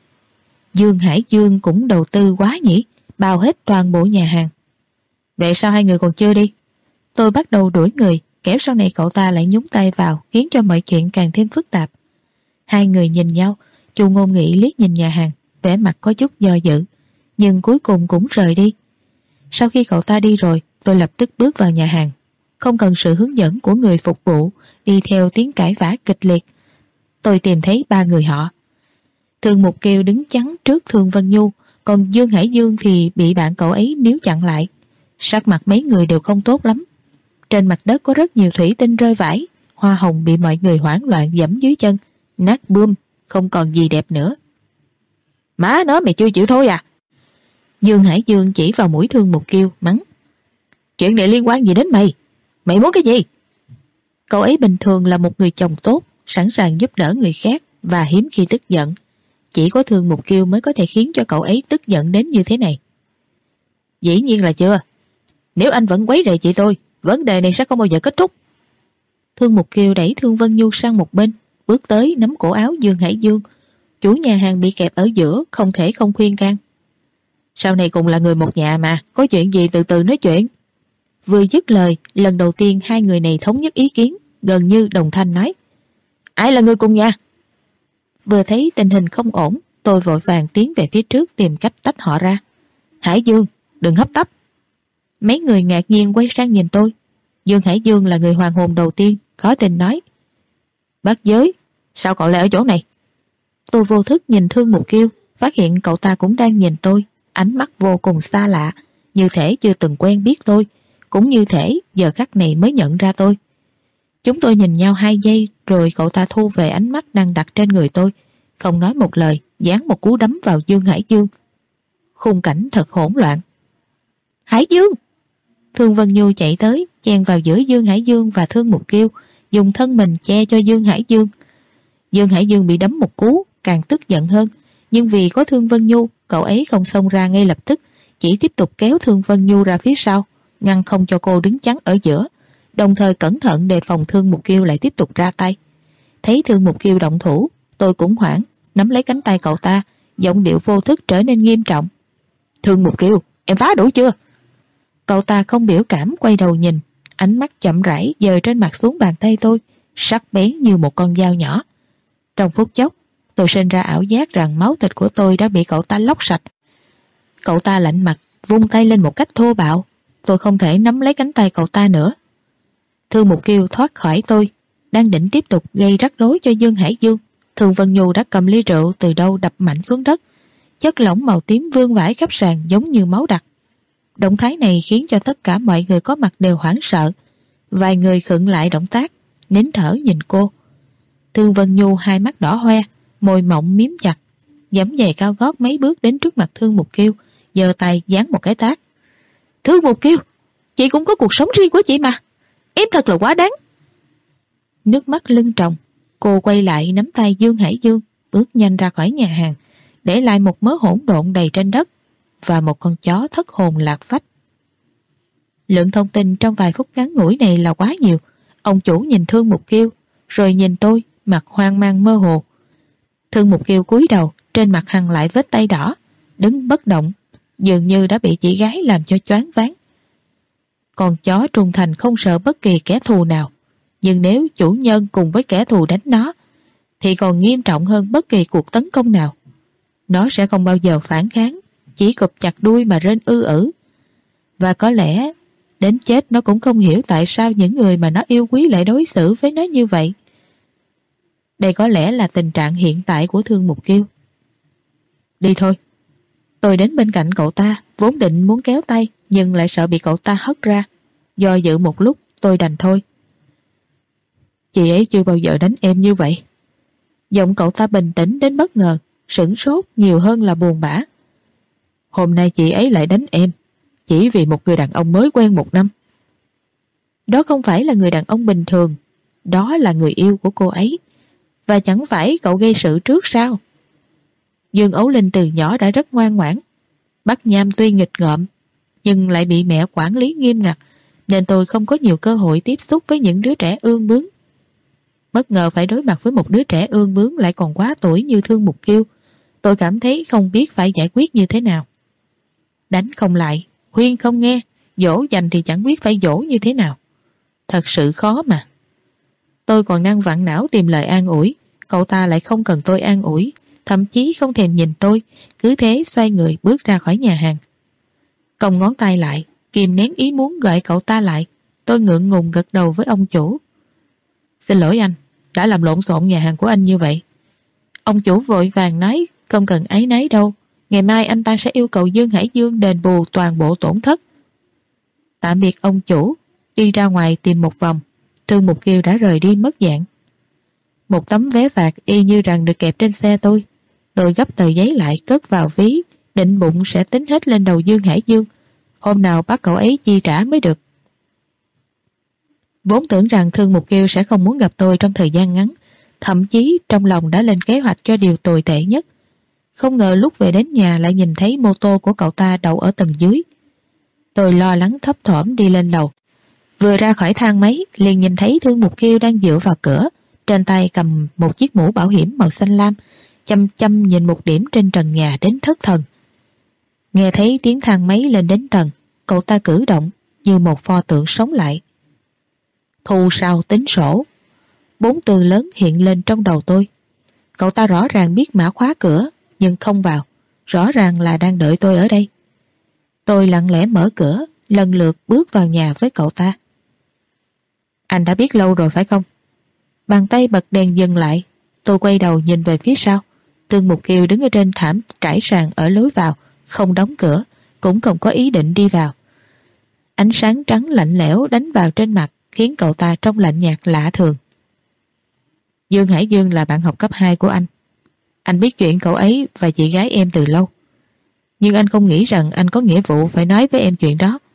Dương Hải Dương cũng đầu tư quá nhỉ, bao hết toàn bộ nhà hàng. Vậy sao hai người còn chưa đi? Tôi bắt đầu đuổi người, kéo sau này cậu ta lại nhúng tay vào, khiến cho mọi chuyện càng thêm phức tạp. Hai người nhìn nhau, Chu Ngôn Nghị liếc nhìn nhà hàng, vẻ mặt có chút do dự, nhưng cuối cùng cũng rời đi. Sau khi cậu ta đi rồi, tôi lập tức bước vào nhà hàng, không cần sự hướng dẫn của người phục vụ, đi theo tiếng cãi vã kịch liệt. Tôi tìm thấy ba người họ. Thương Mục Kiều đứng chắn trước Thương Vân Nhu, còn Dương Hải Dương thì bị bạn cậu ấy níu chặn lại. Sắc mặt mấy người đều không tốt lắm. Trên mặt đất có rất nhiều thủy tinh rơi vãi, hoa hồng bị mọi người hoảng loạn giẫm dưới chân, nát bươm, không còn gì đẹp nữa. Má nó, mày chưa chịu thôi à? Dương Hải Dương chỉ vào mũi Thương Mục Kiêu mắng: Chuyện này liên quan gì đến mày? Mày muốn cái gì? Cậu ấy bình thường là một người chồng tốt, sẵn sàng giúp đỡ người khác và hiếm khi tức giận. Chỉ có Thương Mục Kiêu mới có thể khiến cho cậu ấy tức giận đến như thế này. Dĩ nhiên là chưa. Nếu anh vẫn quấy rầy chị tôi, vấn đề này sẽ không bao giờ kết thúc. Thương Mục Kiêu đẩy Thương Vân Nhu sang một bên, bước tới nắm cổ áo Dương Hải Dương. Chủ nhà hàng bị kẹp ở giữa, không thể không khuyên can. Sau này cùng là người một nhà mà, có chuyện gì từ từ nói chuyện. Vừa dứt lời, lần đầu tiên hai người này thống nhất ý kiến, gần như đồng thanh nói: Ai là người cùng nhà? Vừa thấy tình hình không ổn, tôi vội vàng tiến về phía trước tìm cách tách họ ra. Hải Dương, đừng hấp tấp. Mấy người ngạc nhiên quay sang nhìn tôi. Dương Hải Dương là người hoàn hồn đầu tiên, khó tin nói: Bác Giới, sao cậu lại ở chỗ này? Tôi vô thức nhìn Thương Mục Kiêu, phát hiện cậu ta cũng đang nhìn tôi, ánh mắt vô cùng xa lạ, như thể chưa từng quen biết tôi, cũng như thể giờ khắc này mới nhận ra tôi. Chúng tôi nhìn nhau hai giây, rồi cậu ta thu về ánh mắt đang đặt trên người tôi, không nói một lời, giáng một cú đấm vào Dương Hải Dương. Khung cảnh thật hỗn loạn. Hải Dương! Thương Vân Nhu chạy tới, chen vào giữa Dương Hải Dương và Thương Mục Kiêu, dùng thân mình che cho Dương Hải Dương. Dương Hải Dương bị đấm một cú, càng tức giận hơn, nhưng vì có Thương Vân Nhu, cậu ấy không xông ra ngay lập tức, chỉ tiếp tục kéo Thương Vân Nhu ra phía sau, ngăn không cho cô đứng chắn ở giữa, đồng thời cẩn thận đề phòng Thương Mục Kiêu lại tiếp tục ra tay. Thấy Thương Mục Kiêu động thủ, tôi cũng hoảng, nắm lấy cánh tay cậu ta, giọng điệu vô thức trở nên nghiêm trọng. Thương Mục Kiêu, em phá đủ chưa? Cậu ta không biểu cảm quay đầu nhìn, ánh mắt chậm rãi dời trên mặt xuống bàn tay tôi, sắc bén như một con dao nhỏ. Trong phút chốc, tôi sinh ra ảo giác rằng máu thịt của tôi đã bị cậu ta lóc sạch. Cậu ta lạnh mặt, vung tay lên một cách thô bạo. Tôi không thể nắm lấy cánh tay cậu ta nữa. Thương Mục Kiêu thoát khỏi tôi, đang định tiếp tục gây rắc rối cho Dương Hải Dương. Thương Vân Nhu đã cầm ly rượu từ đâu đập mạnh xuống đất. Chất lỏng màu tím vương vãi khắp sàn giống như máu đặc. Động thái này khiến cho tất cả mọi người có mặt đều hoảng sợ. Vài người khựng lại động tác, nín thở nhìn cô. Thương Vân Nhu hai mắt đỏ hoe, môi mọng miếm chặt, giẫm giày cao gót mấy bước đến trước mặt Thương Mục Kiêu, giơ tay giáng một cái tát. Thương Mục Kiêu, chị cũng có cuộc sống riêng của chị mà, em thật là quá đáng. Nước mắt lưng tròng, cô quay lại nắm tay Dương Hải Dương, bước nhanh ra khỏi nhà hàng, để lại một mớ hỗn độn đầy trên đất và một con chó thất hồn lạc phách. Lượng thông tin trong vài phút ngắn ngủi này là quá nhiều. Ông chủ nhìn Thương Mục Kiêu, rồi nhìn tôi, mặt hoang mang mơ hồ. Thương Mục Kiêu cúi đầu, trên mặt hằn lại vết tay đỏ, đứng bất động, dường như đã bị chị gái làm cho choáng váng. Con chó trung thành không sợ bất kỳ kẻ thù nào, nhưng nếu chủ nhân cùng với kẻ thù đánh nó, thì còn nghiêm trọng hơn bất kỳ cuộc tấn công nào. Nó sẽ không bao giờ phản kháng, chỉ cụp chặt đuôi mà rên ư ử. Và có lẽ đến chết nó cũng không hiểu tại sao những người mà nó yêu quý lại đối xử với nó như vậy. Đây có lẽ là tình trạng hiện tại của Thương Mục Kiêu. Đi thôi. Tôi đến bên cạnh cậu ta, vốn định muốn kéo tay, nhưng lại sợ bị cậu ta hất ra. Do dự một lúc, tôi đành thôi. Chị ấy chưa bao giờ đánh em như vậy. Giọng cậu ta bình tĩnh đến bất ngờ, sửng sốt nhiều hơn là buồn bã. Hôm nay chị ấy lại đánh em, chỉ vì một người đàn ông mới quen một năm. Đó không phải là người đàn ông bình thường, đó là người yêu của cô ấy. Và chẳng phải cậu gây sự trước sao? Dương Ấu Linh từ nhỏ đã rất ngoan ngoãn. Bắc Nham tuy nghịch ngợm, nhưng lại bị mẹ quản lý nghiêm ngặt, nên tôi không có nhiều cơ hội tiếp xúc với những đứa trẻ ương bướng. Bất ngờ phải đối mặt với một đứa trẻ ương bướng lại còn quá tuổi như Thương Mục Kiêu. Tôi cảm thấy không biết phải giải quyết như thế nào. Đánh không lại, khuyên không nghe, dỗ dành thì chẳng biết phải dỗ như thế nào. Thật sự khó mà. Tôi còn đang vặn não tìm lời an ủi, cậu ta lại không cần tôi an ủi, thậm chí không thèm nhìn tôi, cứ thế xoay người bước ra khỏi nhà hàng. Cong ngón tay lại, kìm nén ý muốn gọi cậu ta lại. Tôi ngượng ngùng gật đầu với ông chủ. Xin lỗi anh, đã làm lộn xộn nhà hàng của anh như vậy. Ông chủ vội vàng nói, không cần áy náy đâu, ngày mai anh ta sẽ yêu cầu Dương Hải Dương đền bù toàn bộ tổn thất. Tạm biệt ông chủ, đi ra ngoài tìm một vòng. Thương Mục Kiêu đã rời đi mất dạng. Một tấm vé phạt y như rằng được kẹp trên xe tôi. Tôi gấp tờ giấy lại cất vào ví, định bụng sẽ tính hết lên đầu Dương Hải Dương, hôm nào bắt cậu ấy chi trả mới được. Vốn tưởng rằng Thương Mục Kiều sẽ không muốn gặp tôi trong thời gian ngắn, thậm chí trong lòng đã lên kế hoạch cho điều tồi tệ nhất. Không ngờ lúc về đến nhà lại nhìn thấy mô tô của cậu ta đậu ở tầng dưới. Tôi lo lắng thấp thỏm đi lên lầu. Vừa ra khỏi thang máy liền nhìn thấy Thương Mục Kiều đang dựa vào cửa, trên tay cầm một chiếc mũ bảo hiểm màu xanh lam, chăm chăm nhìn một điểm trên trần nhà đến thất thần. Nghe thấy tiếng thang máy lên đến tầng, cậu ta cử động như một pho tượng sống lại. Thu sau tính sổ. Bốn từ lớn hiện lên trong đầu tôi. Cậu ta rõ ràng biết mã khóa cửa nhưng không vào, rõ ràng là đang đợi tôi ở đây. Tôi lặng lẽ mở cửa, lần lượt bước vào nhà với cậu ta. Anh đã biết lâu rồi phải không? Bàn tay bật đèn dừng lại. Tôi quay đầu nhìn về phía sau. Thương Mục Kiều đứng ở trên thảm trải sàn ở lối vào, không đóng cửa, cũng không có ý định đi vào. Ánh sáng trắng lạnh lẽo đánh vào trên mặt khiến cậu ta trông lạnh nhạt lạ thường. Dương Hải Dương là bạn học cấp hai của anh. Anh biết chuyện cậu ấy và chị gái em từ lâu. Nhưng anh không nghĩ rằng anh có nghĩa vụ phải nói với em chuyện đó.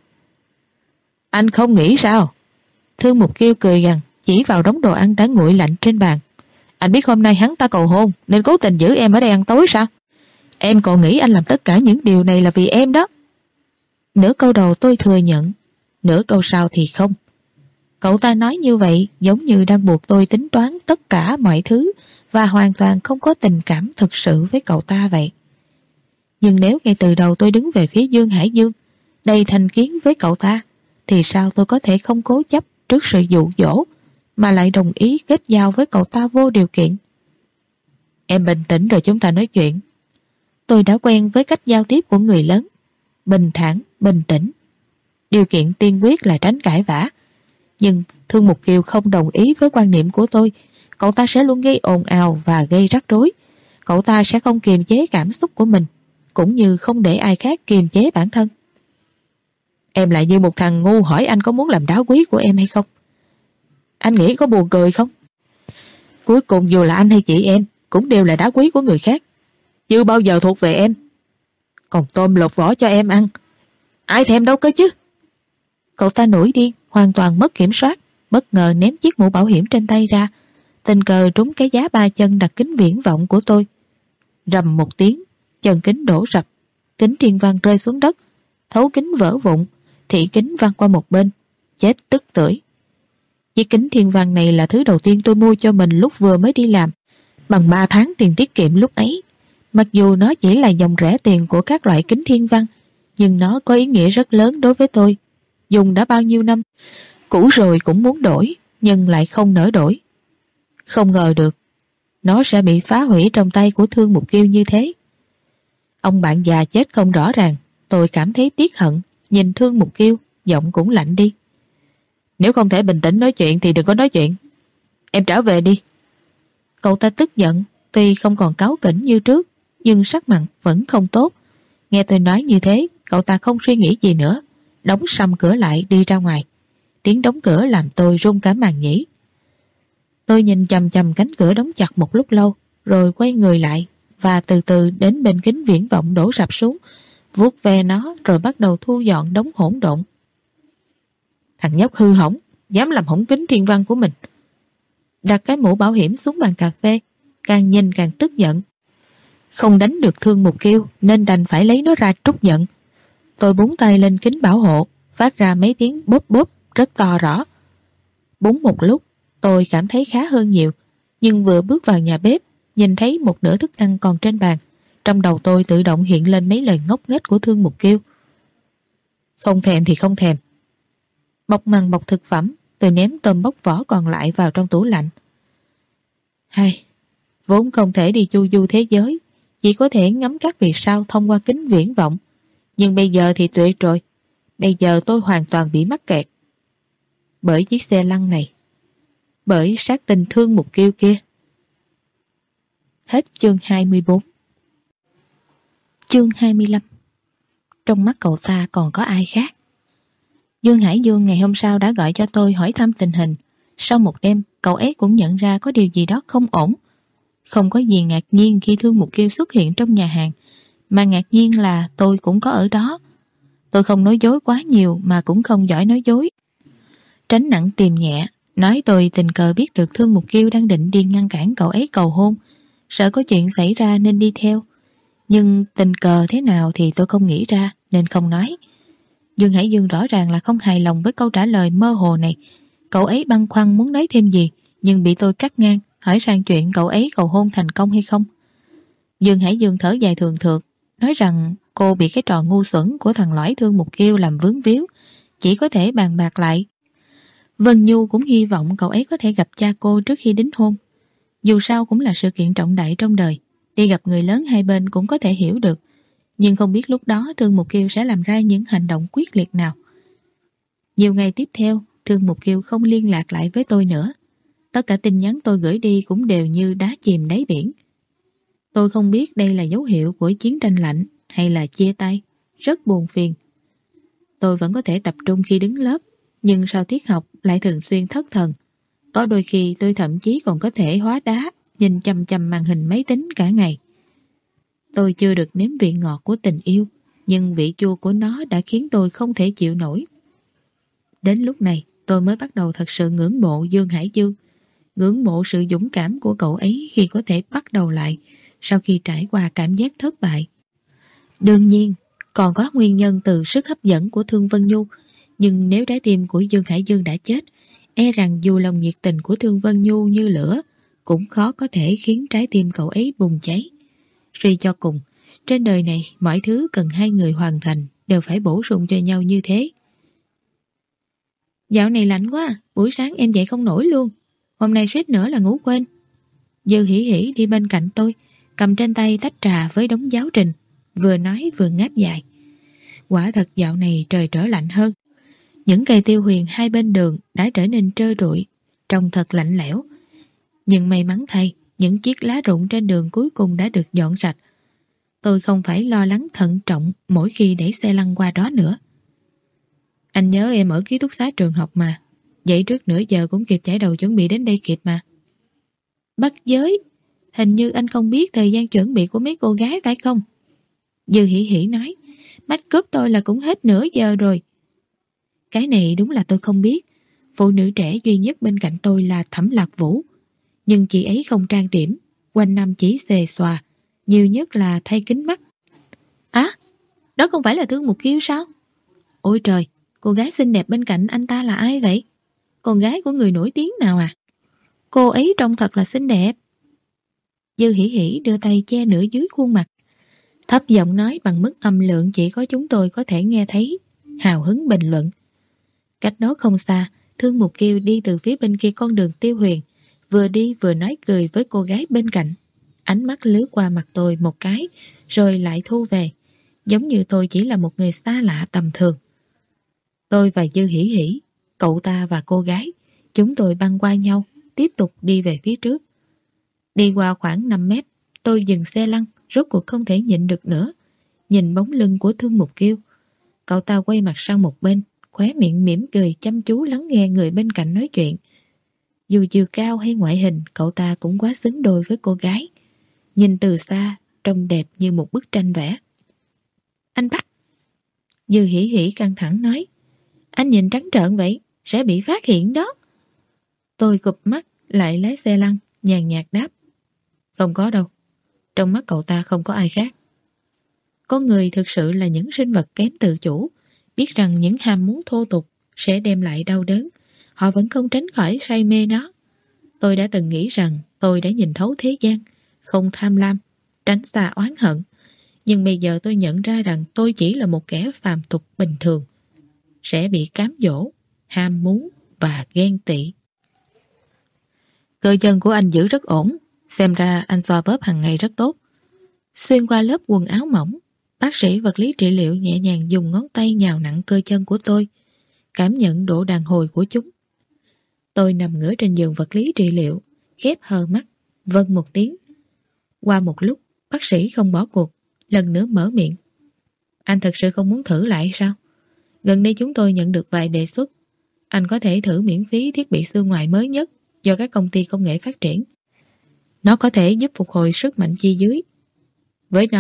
Anh không nghĩ sao? Thương Mục Kiều cười gằn, chỉ vào đống đồ ăn đã nguội lạnh trên bàn. Anh biết hôm nay hắn ta cầu hôn nên cố tình giữ em ở đây ăn tối sao? Em còn nghĩ anh làm tất cả những điều này là vì em đó. Nửa câu đầu tôi thừa nhận, nửa câu sau thì không. Cậu ta nói như vậy giống như đang buộc tôi tính toán tất cả mọi thứ và hoàn toàn không có tình cảm thực sự với cậu ta vậy. Nhưng nếu ngay từ đầu tôi đứng về phía Dương Hải Dương, đầy thành kiến với cậu ta, thì sao tôi có thể không cố chấp trước sự dụ dỗ mà lại đồng ý kết giao với cậu ta vô điều kiện? Em bình tĩnh rồi chúng ta nói chuyện. Tôi đã quen với cách giao tiếp của người lớn. Bình thản, bình tĩnh. Điều kiện tiên quyết là tránh cãi vã. Nhưng Thương Mục Kiều không đồng ý với quan niệm của tôi. Cậu ta sẽ luôn gây ồn ào và gây rắc rối. Cậu ta sẽ không kiềm chế cảm xúc của mình, cũng như không để ai khác kiềm chế bản thân. Em lại như một thằng ngu hỏi anh có muốn làm đá quý của em hay không. Anh nghĩ có buồn cười không? Cuối cùng dù là anh hay chị em cũng đều là đá quý của người khác, chưa bao giờ thuộc về em. Còn tôm lột vỏ cho em ăn, ai thèm đâu cơ chứ. Cậu ta nổi điên, hoàn toàn mất kiểm soát, bất ngờ ném chiếc mũ bảo hiểm trên tay ra, tình cờ trúng cái giá ba chân đặt kính viễn vọng của tôi. Rầm một tiếng, chân kính đổ rập, kính thiên văn rơi xuống đất, thấu kính vỡ vụn, thị kính văng qua một bên, chết tức tưởi. Chiếc kính thiên văn này là thứ đầu tiên tôi mua cho mình lúc vừa mới đi làm, bằng ba tháng tiền tiết kiệm lúc ấy. Mặc dù nó chỉ là dòng rẻ tiền của các loại kính thiên văn, nhưng nó có ý nghĩa rất lớn đối với tôi. Dùng đã bao nhiêu năm, cũ rồi cũng muốn đổi, nhưng lại không nỡ đổi. Không ngờ được, nó sẽ bị phá hủy trong tay của Thương Mục Kiều như thế. Ông bạn già chết không rõ ràng, tôi cảm thấy tiếc hận, nhìn Thương Mục Kiều, giọng cũng lạnh đi. Nếu không thể bình tĩnh nói chuyện thì đừng có nói chuyện. Em trở về đi. Cậu ta tức giận, tuy không còn cáu kỉnh như trước, nhưng sắc mặt vẫn không tốt. Nghe tôi nói như thế, cậu ta không suy nghĩ gì nữa, đóng sầm cửa lại đi ra ngoài. Tiếng đóng cửa làm tôi run cả màng nhĩ. Tôi nhìn chằm chằm cánh cửa đóng chặt một lúc lâu, rồi quay người lại và từ từ đến bên kính viễn vọng đổ sập xuống, vuốt ve nó rồi bắt đầu thu dọn đống hỗn độn. Thằng nhóc hư hỏng, dám làm hỏng kính thiên văn của mình. Đặt cái mũ bảo hiểm xuống bàn cà phê, càng nhìn càng tức giận. Không đánh được Thương Mục Kiều nên đành phải lấy nó ra trút giận. Tôi búng tay lên kính bảo hộ, phát ra mấy tiếng bóp bóp rất to rõ. Búng một lúc, tôi cảm thấy khá hơn nhiều, nhưng vừa bước vào nhà bếp, nhìn thấy một nửa thức ăn còn trên bàn, trong đầu tôi tự động hiện lên mấy lời ngốc nghếch của Thương Mục Kiều. Không thèm thì không thèm. Bọc mằn bọc thực phẩm, tôi ném tôm bóc vỏ còn lại vào trong tủ lạnh. Hay, vốn không thể đi chu du thế giới, chỉ có thể ngắm các vì sao thông qua kính viễn vọng. Nhưng bây giờ thì tuyệt rồi. Bây giờ tôi hoàn toàn bị mắc kẹt. Bởi chiếc xe lăn này. Bởi sát tình Thương Mục Kiều kia. Hết chương hai mươi bốn. Chương hai mươi lăm. Trong mắt cậu ta còn có ai khác? Dương Hải Dương ngày hôm sau đã gọi cho tôi hỏi thăm tình hình. Sau một đêm, cậu ấy cũng nhận ra có điều gì đó không ổn. Không có gì ngạc nhiên khi Thương Mục Kiều xuất hiện trong nhà hàng. Mà ngạc nhiên là tôi cũng có ở đó. Tôi không nói dối quá nhiều mà cũng không giỏi nói dối. Tránh nặng tìm nhẹ, nói tôi tình cờ biết được Thương Mục Kiêu đang định đi ngăn cản cậu ấy cầu hôn, sợ có chuyện xảy ra nên đi theo. Nhưng tình cờ thế nào thì tôi không nghĩ ra nên không nói. Dương Hải Dương rõ ràng là không hài lòng với câu trả lời mơ hồ này. Cậu ấy băn khoăn muốn nói thêm gì, nhưng bị tôi cắt ngang, hỏi sang chuyện cậu ấy cầu hôn thành công hay không. Dương Hải Dương thở dài thường thượt, nói rằng cô bị cái trò ngu xuẩn của thằng lõi Thương Mục Kiêu làm vướng víu, chỉ có thể bàn bạc lại. Vân Nhu cũng hy vọng cậu ấy có thể gặp cha cô trước khi đính hôn. Dù sao cũng là sự kiện trọng đại trong đời, đi gặp người lớn hai bên cũng có thể hiểu được. Nhưng không biết lúc đó Thương Mục Kiêu sẽ làm ra những hành động quyết liệt nào. Nhiều ngày tiếp theo, Thương Mục Kiêu không liên lạc lại với tôi nữa. Tất cả tin nhắn tôi gửi đi cũng đều như đá chìm đáy biển. Tôi không biết đây là dấu hiệu của chiến tranh lạnh hay là chia tay. Rất buồn phiền. Tôi vẫn có thể tập trung khi đứng lớp, nhưng sau tiết học lại thường xuyên thất thần. Có đôi khi tôi thậm chí còn có thể hóa đá, nhìn chằm chằm màn hình máy tính cả ngày. Tôi chưa được nếm vị ngọt của tình yêu, nhưng vị chua của nó đã khiến tôi không thể chịu nổi. Đến lúc này, tôi mới bắt đầu thật sự ngưỡng mộ Dương Hải Dương, ngưỡng mộ sự dũng cảm của cậu ấy khi có thể bắt đầu lại sau khi trải qua cảm giác thất bại. Đương nhiên, còn có nguyên nhân từ sức hấp dẫn của Thương Vân Nhu, nhưng nếu trái tim của Dương Hải Dương đã chết, e rằng dù lòng nhiệt tình của Thương Vân Nhu như lửa, cũng khó có thể khiến trái tim cậu ấy bùng cháy. Suy cho cùng, trên đời này mọi thứ cần hai người hoàn thành đều phải bổ sung cho nhau như thế. Dạo này lạnh quá, buổi sáng em dậy không nổi luôn. Hôm nay suýt nữa là ngủ quên. Dư hỉ hỉ đi bên cạnh tôi, cầm trên tay tách trà với đống giáo trình, vừa nói vừa ngáp dài. Quả thật dạo này trời trở lạnh hơn. Những cây tiêu huyền hai bên đường đã trở nên trơ trụi, trông thật lạnh lẽo. Nhưng may mắn thay, những chiếc lá rụng trên đường cuối cùng đã được dọn sạch. Tôi không phải lo lắng thận trọng mỗi khi đẩy xe lăn qua đó nữa. Anh nhớ em ở ký túc xá trường học mà. Dậy trước nửa giờ cũng kịp chải đầu chuẩn bị đến đây kịp mà. Bắt giới, hình như anh không biết thời gian chuẩn bị của mấy cô gái phải không? Dư hỉ hỉ nói, make up tôi là cũng hết nửa giờ rồi. Cái này đúng là tôi không biết. Phụ nữ trẻ duy nhất bên cạnh tôi là Thẩm Lạc Vũ. Nhưng chị ấy không trang điểm, quanh năm chỉ xề xòa, nhiều nhất là thay kính mắt. Á, đó không phải là Thương Mục Kiêu sao? Ôi trời, cô gái xinh đẹp bên cạnh anh ta là ai vậy? Con gái của người nổi tiếng nào à? Cô ấy trông thật là xinh đẹp. Dư hỉ hỉ đưa tay che nửa dưới khuôn mặt, thấp giọng nói bằng mức âm lượng chỉ có chúng tôi có thể nghe thấy, hào hứng bình luận. Cách đó không xa, Thương Mục Kiêu đi từ phía bên kia con đường Tiêu Huyền, vừa đi vừa nói cười với cô gái bên cạnh. Ánh mắt lướt qua mặt tôi một cái, rồi lại thu về, giống như tôi chỉ là một người xa lạ tầm thường. Tôi và Dư hỉ hỉ, cậu ta và cô gái, chúng tôi băng qua nhau, tiếp tục đi về phía trước. Đi qua khoảng năm mét, tôi dừng xe lăn, rốt cuộc không thể nhịn được nữa. Nhìn bóng lưng của Thương Mục Kiêu, cậu ta quay mặt sang một bên, khóe miệng mỉm cười chăm chú lắng nghe người bên cạnh nói chuyện. Dù chiều cao hay ngoại hình, cậu ta cũng quá xứng đôi với cô gái. Nhìn từ xa, trông đẹp như một bức tranh vẽ. Anh bắt. Dư hỉ hỉ căng thẳng nói. Anh nhìn trắng trợn vậy, sẽ bị phát hiện đó. Tôi cụp mắt, lại lái xe lăn, nhàn nhạt đáp. Không có đâu. Trong mắt cậu ta không có ai khác. Con người thực sự là những sinh vật kém tự chủ, biết rằng những ham muốn thô tục sẽ đem lại đau đớn, họ vẫn không tránh khỏi say mê nó. Tôi đã từng nghĩ rằng tôi đã nhìn thấu thế gian, không tham lam, tránh xa oán hận. Nhưng bây giờ tôi nhận ra rằng tôi chỉ là một kẻ phàm tục bình thường, sẽ bị cám dỗ, ham muốn và ghen tị. Cơ chân của anh giữ rất ổn, xem ra anh xoa bóp hàng ngày rất tốt. Xuyên qua lớp quần áo mỏng, bác sĩ vật lý trị liệu nhẹ nhàng dùng ngón tay nhào nặn cơ chân của tôi, cảm nhận độ đàn hồi của chúng. Tôi nằm ngửa trên giường vật lý trị liệu, khép hờ mắt, vâng một tiếng. Qua một lúc, bác sĩ không bỏ cuộc, lần nữa mở miệng. Anh thật sự không muốn thử lại sao? Gần đây chúng tôi nhận được vài đề xuất. Anh có thể thử miễn phí thiết bị xương ngoài mới nhất do các công ty công nghệ phát triển. Nó có thể giúp phục hồi sức mạnh chi dưới. Với nó,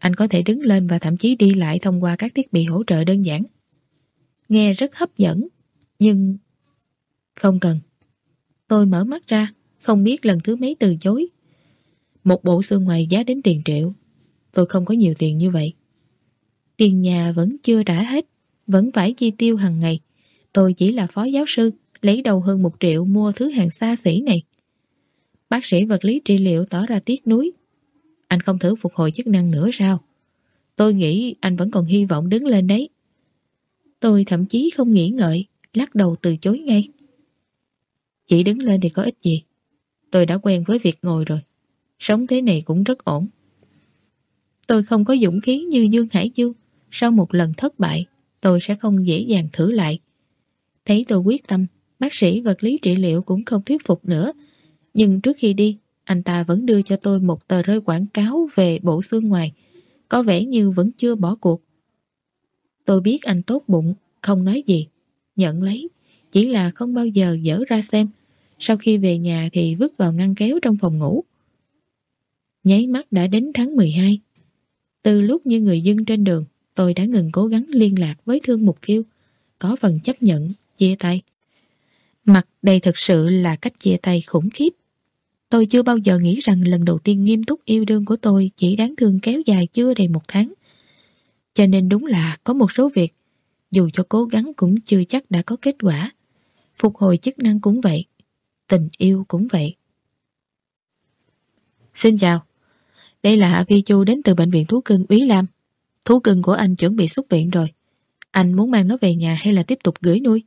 Anh có thể đứng lên và thậm chí đi lại thông qua các thiết bị hỗ trợ đơn giản. Nghe rất hấp dẫn, nhưng... Không cần. Tôi mở mắt ra, không biết lần thứ mấy từ chối. Một bộ xương ngoài giá đến tiền triệu. Tôi không có nhiều tiền như vậy. Tiền nhà vẫn chưa trả hết, vẫn phải chi tiêu hàng ngày. Tôi chỉ là phó giáo sư, lấy đầu hơn một triệu mua thứ hàng xa xỉ này. Bác sĩ vật lý trị liệu tỏ ra tiếc nuối. Anh không thử phục hồi chức năng nữa sao? Tôi nghĩ anh vẫn còn hy vọng đứng lên đấy. Tôi thậm chí không nghĩ ngợi, lắc đầu từ chối ngay. Chỉ đứng lên thì có ích gì. Tôi đã quen với việc ngồi rồi. Sống thế này cũng rất ổn. Tôi không có dũng khí như Dương Hải Dương. Sau một lần thất bại, tôi sẽ không dễ dàng thử lại. Thấy tôi quyết tâm, bác sĩ vật lý trị liệu cũng không thuyết phục nữa. Nhưng trước khi đi, anh ta vẫn đưa cho tôi một tờ rơi quảng cáo về bộ xương ngoài. Có vẻ như vẫn chưa bỏ cuộc. Tôi biết anh tốt bụng, không nói gì. Nhận lấy, chỉ là không bao giờ dở ra xem. Sau khi về nhà thì vứt vào ngăn kéo trong phòng ngủ. Nháy mắt đã đến tháng mười hai. Từ lúc như người dân trên đường, tôi đã ngừng cố gắng liên lạc với Thương Mục Kiêu. Có phần chấp nhận, chia tay. Mặt đây thực sự là cách chia tay khủng khiếp. Tôi chưa bao giờ nghĩ rằng lần đầu tiên nghiêm túc yêu đương của tôi chỉ đáng thương kéo dài chưa đầy một tháng. Cho nên đúng là có một số việc, dù cho cố gắng cũng chưa chắc đã có kết quả. Phục hồi chức năng cũng vậy. Tình yêu cũng vậy. Xin chào. Đây là Hạ Vi Chu đến từ bệnh viện thú cưng Úy Lam. Thú cưng của anh chuẩn bị xuất viện rồi. Anh muốn mang nó về nhà hay là tiếp tục gửi nuôi?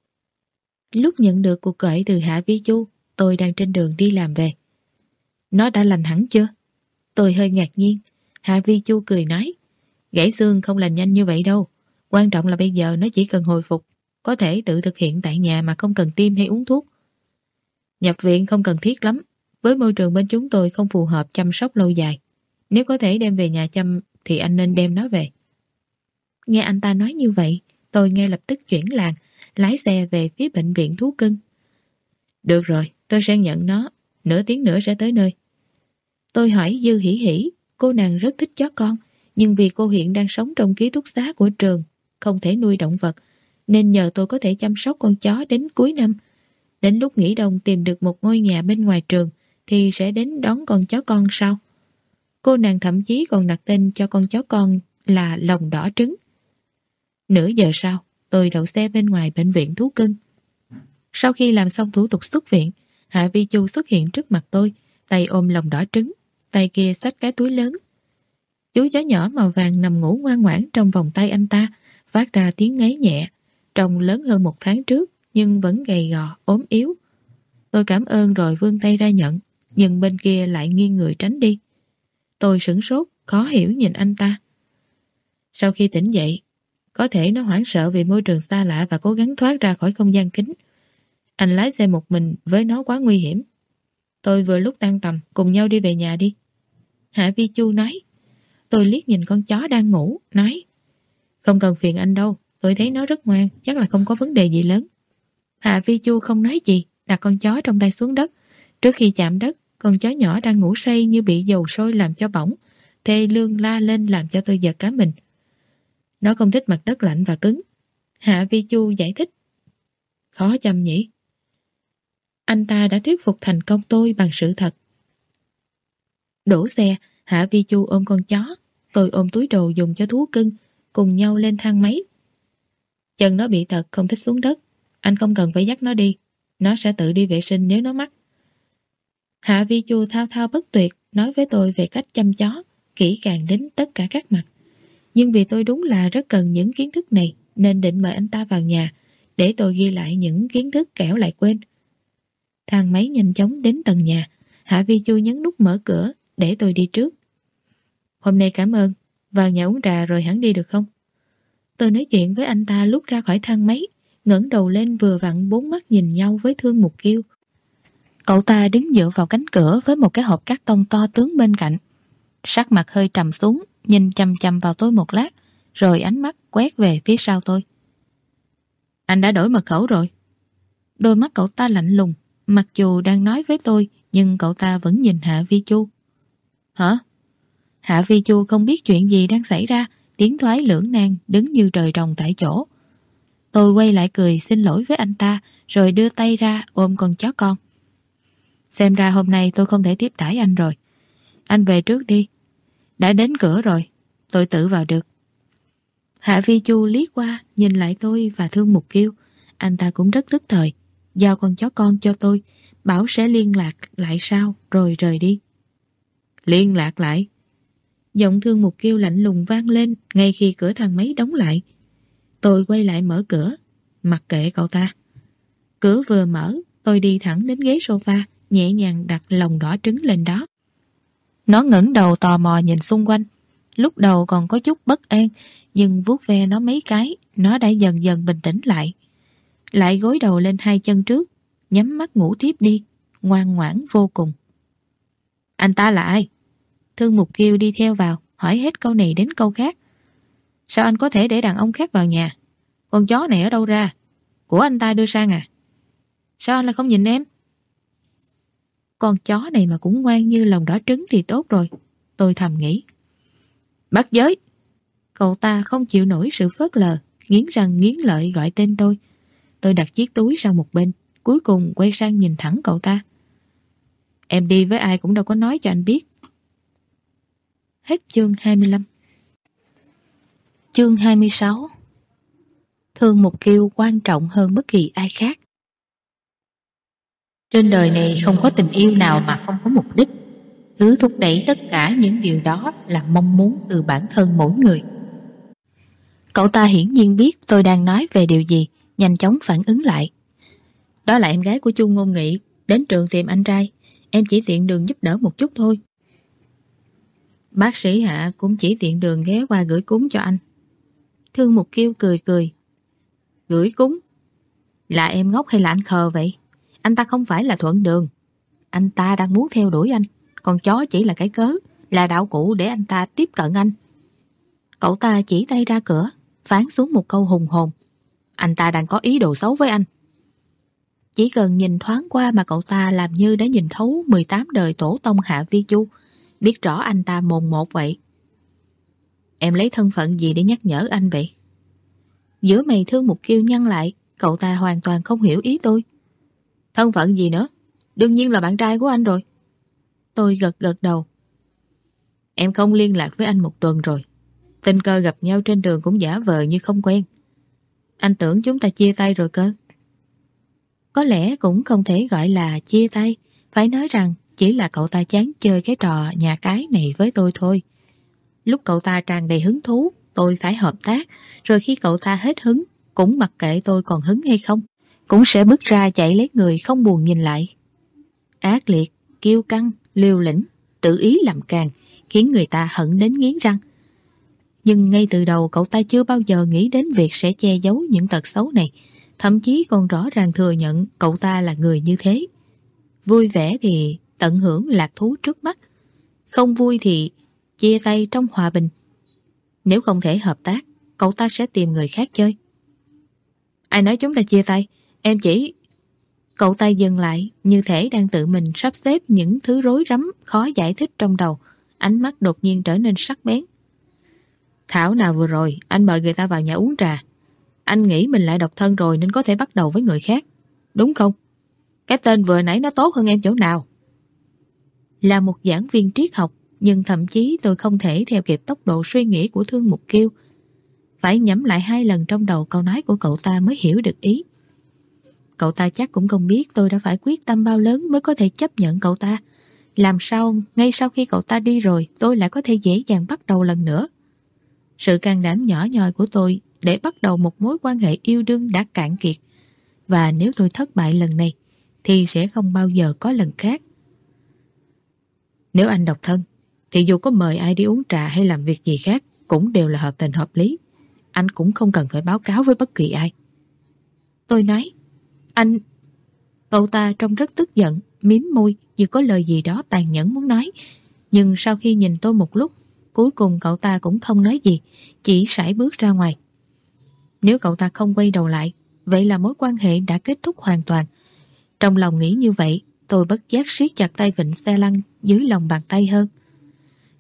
Lúc nhận được cuộc gọi từ Hạ Vi Chu, tôi đang trên đường đi làm về. Nó đã lành hẳn chưa? Tôi hơi ngạc nhiên. Hạ Vi Chu cười nói, gãy xương không lành nhanh như vậy đâu. Quan trọng là bây giờ nó chỉ cần hồi phục, có thể tự thực hiện tại nhà mà không cần tiêm hay uống thuốc. Nhập viện không cần thiết lắm. Với môi trường bên chúng tôi không phù hợp chăm sóc lâu dài. Nếu có thể đem về nhà chăm thì anh nên đem nó về. Nghe anh ta nói như vậy, tôi ngay lập tức chuyển làng, lái xe về phía bệnh viện thú cưng. Được rồi, tôi sẽ nhận nó. Nửa tiếng nữa sẽ tới nơi. Tôi hỏi Dư Hỉ Hỉ, cô nàng rất thích chó con, nhưng vì cô hiện đang sống trong ký túc xá của trường, không thể nuôi động vật, nên nhờ tôi có thể chăm sóc con chó đến cuối năm. Đến lúc nghỉ đông tìm được một ngôi nhà bên ngoài trường thì sẽ đến đón con chó con sau. Cô nàng thậm chí còn đặt tên cho con chó con là Lòng Đỏ Trứng. Nửa giờ sau, tôi đậu xe bên ngoài bệnh viện thú cưng. Sau khi làm xong thủ tục xuất viện, Hạ Vi Chu xuất hiện trước mặt tôi, tay ôm Lòng Đỏ Trứng, tay kia xách cái túi lớn. Chú chó nhỏ màu vàng nằm ngủ ngoan ngoãn trong vòng tay anh ta, phát ra tiếng ngáy nhẹ, trông lớn hơn một tháng trước nhưng vẫn gầy gò, ốm yếu. Tôi cảm ơn rồi vươn tay ra nhận, nhưng bên kia lại nghiêng người tránh đi. Tôi sửng sốt, khó hiểu nhìn anh ta. Sau khi tỉnh dậy, có thể nó hoảng sợ vì môi trường xa lạ và cố gắng thoát ra khỏi không gian kín. Anh lái xe một mình với nó quá nguy hiểm. Tôi vừa lúc tan tầm, cùng nhau đi về nhà đi. Hạ Vi Chu nói. Tôi liếc nhìn con chó đang ngủ, nói, không cần phiền anh đâu, tôi thấy nó rất ngoan, chắc là không có vấn đề gì lớn. Hạ Vi Chu không nói gì, đặt con chó trong tay xuống đất. Trước khi chạm đất, con chó nhỏ đang ngủ say như bị dầu sôi làm cho bỏng, thê lương la lên làm cho tôi giật cả mình. Nó không thích mặt đất lạnh và cứng. Hạ Vi Chu giải thích. Khó chăm nhỉ? Anh ta đã thuyết phục thành công tôi bằng sự thật. Đổ xe, Hạ Vi Chu ôm con chó, tôi ôm túi đồ dùng cho thú cưng, cùng nhau lên thang máy. Chân nó bị tật không thích xuống đất, anh không cần phải dắt nó đi, nó sẽ tự đi vệ sinh nếu nó mắc. Hạ Vi Chu thao thao bất tuyệt nói với tôi về cách chăm chó, kỹ càng đến tất cả các mặt. Nhưng vì tôi đúng là rất cần những kiến thức này nên định mời anh ta vào nhà để tôi ghi lại những kiến thức kẻo lại quên. Thang máy nhanh chóng đến tầng nhà, Hạ Vi Chu nhấn nút mở cửa để tôi đi trước. Hôm nay cảm ơn, vào nhà uống trà rồi hẳn đi được không? Tôi nói chuyện với anh ta lúc ra khỏi thang máy, ngẩng đầu lên vừa vặn bốn mắt nhìn nhau với Thương Mục Kiêu. Cậu ta đứng dựa vào cánh cửa với một cái hộp cát tông to tướng bên cạnh. Sắc mặt hơi trầm xuống, nhìn chằm chằm vào tôi một lát, rồi ánh mắt quét về phía sau tôi. Anh đã đổi mật khẩu rồi. Đôi mắt cậu ta lạnh lùng, mặc dù đang nói với tôi, nhưng cậu ta vẫn nhìn Hạ Vi Chu. Hả? Hạ Vi Chu không biết chuyện gì đang xảy ra, tiến thoái lưỡng nan, đứng như trời trồng tại chỗ. Tôi quay lại cười xin lỗi với anh ta, rồi đưa tay ra ôm con chó con. Xem ra hôm nay tôi không thể tiếp đãi anh rồi. Anh về trước đi. Đã đến cửa rồi, tôi tự vào được. Hạ Vi Chu liếc qua, nhìn lại tôi và Thương Mục Kiêu. Anh ta cũng rất tức thời, giao con chó con cho tôi, bảo sẽ liên lạc lại sau, rồi rời đi. Liên lạc lại? Giọng Thương Mục Kiêu lạnh lùng vang lên ngay khi cửa thang máy đóng lại. Tôi quay lại mở cửa, mặc kệ cậu ta. Cửa vừa mở, tôi đi thẳng đến ghế sofa, nhẹ nhàng đặt lòng đỏ trứng lên đó. Nó ngẩng đầu tò mò nhìn xung quanh. Lúc đầu còn có chút bất an, nhưng vuốt ve nó mấy cái, nó đã dần dần bình tĩnh lại. Lại gối đầu lên hai chân trước, nhắm mắt ngủ tiếp đi, ngoan ngoãn vô cùng. Anh ta là ai? Thương Mục Kiêu đi theo vào, hỏi hết câu này đến câu khác. Sao anh có thể để đàn ông khác vào nhà? Con chó này ở đâu ra? Của anh ta đưa sang à? Sao anh lại không nhìn em? Con chó này mà cũng ngoan như lòng đỏ trứng thì tốt rồi, tôi thầm nghĩ. Bắt giới! Cậu ta không chịu nổi sự phớt lờ, nghiến răng nghiến lợi gọi tên tôi. Tôi đặt chiếc túi sang một bên, cuối cùng quay sang nhìn thẳng cậu ta. Em đi với ai cũng đâu có nói cho anh biết. Hết chương hai mươi lăm. Chương hai mươi sáu. Thương Mục Kiêu quan trọng hơn bất kỳ ai khác. Trên đời này không có tình yêu nào mà không có mục đích. Thứ thúc đẩy tất cả những điều đó là mong muốn từ bản thân mỗi người. Cậu ta hiển nhiên biết tôi đang nói về điều gì, nhanh chóng phản ứng lại. Đó là em gái của Chu Ngôn Nghị, đến trường tìm anh trai. Em chỉ tiện đường giúp đỡ một chút thôi. Bác sĩ Hạ cũng chỉ tiện đường ghé qua gửi cúng cho anh. Thương Mục Kiêu cười cười. Gửi cúng? Là em ngốc hay là anh khờ vậy? Anh ta không phải là thuận đường. Anh ta đang muốn theo đuổi anh. Con chó chỉ là cái cớ, là đạo cụ để anh ta tiếp cận anh. Cậu ta chỉ tay ra cửa, phán xuống một câu hùng hồn. Anh ta đang có ý đồ xấu với anh. Chỉ cần nhìn thoáng qua mà cậu ta làm như đã nhìn thấu mười tám đời tổ tông Hạ Vi Chu, biết rõ anh ta mồn một vậy. Em lấy thân phận gì để nhắc nhở anh vậy? Giữa mày Thương Mục Kiêu nhăn lại, cậu ta hoàn toàn không hiểu ý tôi. Thân phận gì nữa? Đương nhiên là bạn trai của anh rồi. Tôi gật gật đầu. Em không liên lạc với anh một tuần rồi. Tình cờ gặp nhau trên đường cũng giả vờ như không quen. Anh tưởng chúng ta chia tay rồi cơ. Có lẽ cũng không thể gọi là chia tay, phải nói rằng chỉ là cậu ta chán chơi cái trò nhà cái này với tôi thôi. Lúc cậu ta tràn đầy hứng thú, tôi phải hợp tác, rồi khi cậu ta hết hứng, cũng mặc kệ tôi còn hứng hay không, cũng sẽ bước ra chạy lấy người không buồn nhìn lại. Ác liệt, kiêu căng, liều lĩnh, tự ý làm càng, khiến người ta hận đến nghiến răng. Nhưng ngay từ đầu cậu ta chưa bao giờ nghĩ đến việc sẽ che giấu những tật xấu này, thậm chí còn rõ ràng thừa nhận cậu ta là người như thế. Vui vẻ thì tận hưởng lạc thú trước mắt, không vui thì chia tay trong hòa bình. Nếu không thể hợp tác, cậu ta sẽ tìm người khác chơi. Ai nói chúng ta chia tay? Em chỉ... Cậu ta dừng lại, như thể đang tự mình sắp xếp những thứ rối rắm khó giải thích trong đầu. Ánh mắt đột nhiên trở nên sắc bén. Thảo nào vừa rồi anh mời người ta vào nhà uống trà. Anh nghĩ mình lại độc thân rồi nên có thể bắt đầu với người khác, đúng không? Cái tên vừa nãy nó tốt hơn em chỗ nào? Là một giảng viên triết học, nhưng thậm chí tôi không thể theo kịp tốc độ suy nghĩ của Thương Mục Kiêu. Phải nhẩm lại hai lần trong đầu câu nói của cậu ta mới hiểu được ý. Cậu ta chắc cũng không biết tôi đã phải quyết tâm bao lớn mới có thể chấp nhận cậu ta. Làm sao ngay sau khi cậu ta đi rồi tôi lại có thể dễ dàng bắt đầu lần nữa? Sự can đảm nhỏ nhoi của tôi để bắt đầu một mối quan hệ yêu đương đã cạn kiệt. Và nếu tôi thất bại lần này thì sẽ không bao giờ có lần khác. Nếu anh độc thân thì dù có mời ai đi uống trà hay làm việc gì khác cũng đều là hợp tình hợp lý. Anh cũng không cần phải báo cáo với bất kỳ ai. Tôi nói, anh... Cậu ta trông rất tức giận, miếm môi như có lời gì đó tàn nhẫn muốn nói. Nhưng sau khi nhìn tôi một lúc, cuối cùng cậu ta cũng không nói gì, chỉ sải bước ra ngoài. Nếu cậu ta không quay đầu lại, vậy là mối quan hệ đã kết thúc hoàn toàn. Trong lòng nghĩ như vậy, tôi bất giác siết chặt tay vịn xe lăn dưới lòng bàn tay hơn.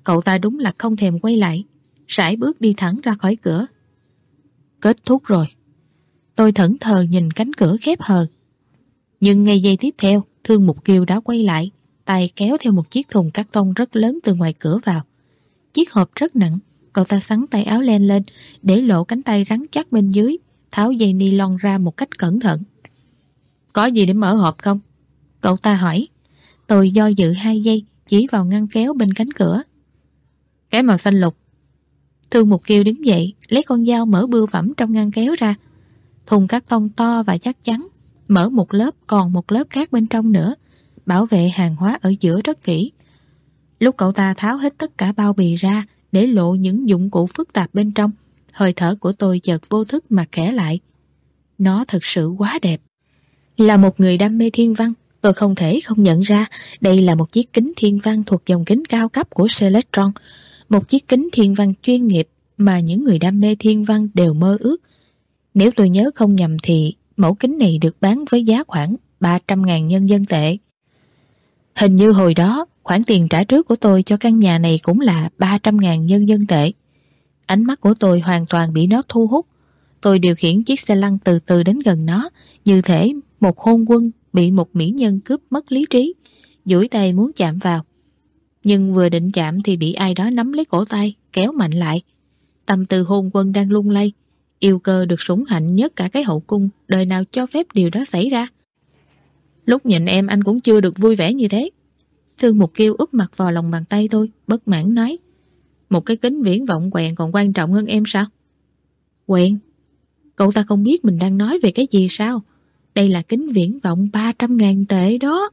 Cậu ta đúng là không thèm quay lại, sải bước đi thẳng ra khỏi cửa. Kết thúc rồi. Tôi thẫn thờ nhìn cánh cửa khép hờ. Nhưng ngay giây tiếp theo, Thương Mục Kiều đã quay lại, tay kéo theo một chiếc thùng cát tông rất lớn từ ngoài cửa vào. Chiếc hộp rất nặng. Cậu ta xắn tay áo len lên, để lộ cánh tay rắn chắc bên dưới, tháo dây ni lông ra một cách cẩn thận. Có gì để mở hộp không? Cậu ta hỏi. Tôi do dự hai giây, chỉ vào ngăn kéo bên cánh cửa. Cái màu xanh lục. Thương Mục Kiều đứng dậy, lấy con dao mở bưu phẩm trong ngăn kéo ra. Thùng cát tông to và chắc chắn, mở một lớp còn một lớp khác bên trong nữa, bảo vệ hàng hóa ở giữa rất kỹ. Lúc cậu ta tháo hết tất cả bao bì ra, để lộ những dụng cụ phức tạp bên trong, hơi thở của tôi chợt vô thức mà khẽ lại. Nó thật sự quá đẹp. Là một người đam mê thiên văn, tôi không thể không nhận ra đây là một chiếc kính thiên văn thuộc dòng kính cao cấp của Celestron, một chiếc kính thiên văn chuyên nghiệp mà những người đam mê thiên văn đều mơ ước. Nếu tôi nhớ không nhầm thì mẫu kính này được bán với giá khoảng ba trăm ngàn nhân dân tệ. Hình như hồi đó, khoản tiền trả trước của tôi cho căn nhà này cũng là ba trăm ngàn nhân dân tệ. Ánh mắt của tôi hoàn toàn bị nó thu hút. Tôi điều khiển chiếc xe lăn từ từ đến gần nó, như thể một hôn quân bị một mỹ nhân cướp mất lý trí, duỗi tay muốn chạm vào. Nhưng vừa định chạm thì bị ai đó nắm lấy cổ tay, kéo mạnh lại. Tâm tư hôn quân đang lung lay, yêu cơ được sủng hạnh nhất cả cái hậu cung, đời nào cho phép điều đó xảy ra. Lúc nhìn em anh cũng chưa được vui vẻ như thế. Thương Mục Kiều úp mặt vào lòng bàn tay tôi, bất mãn nói. Một cái kính viễn vọng quẹn còn quan trọng hơn em sao? Quẹn? Cậu ta không biết mình đang nói về cái gì sao? Đây là kính viễn vọng ba trăm ngàn tệ đó.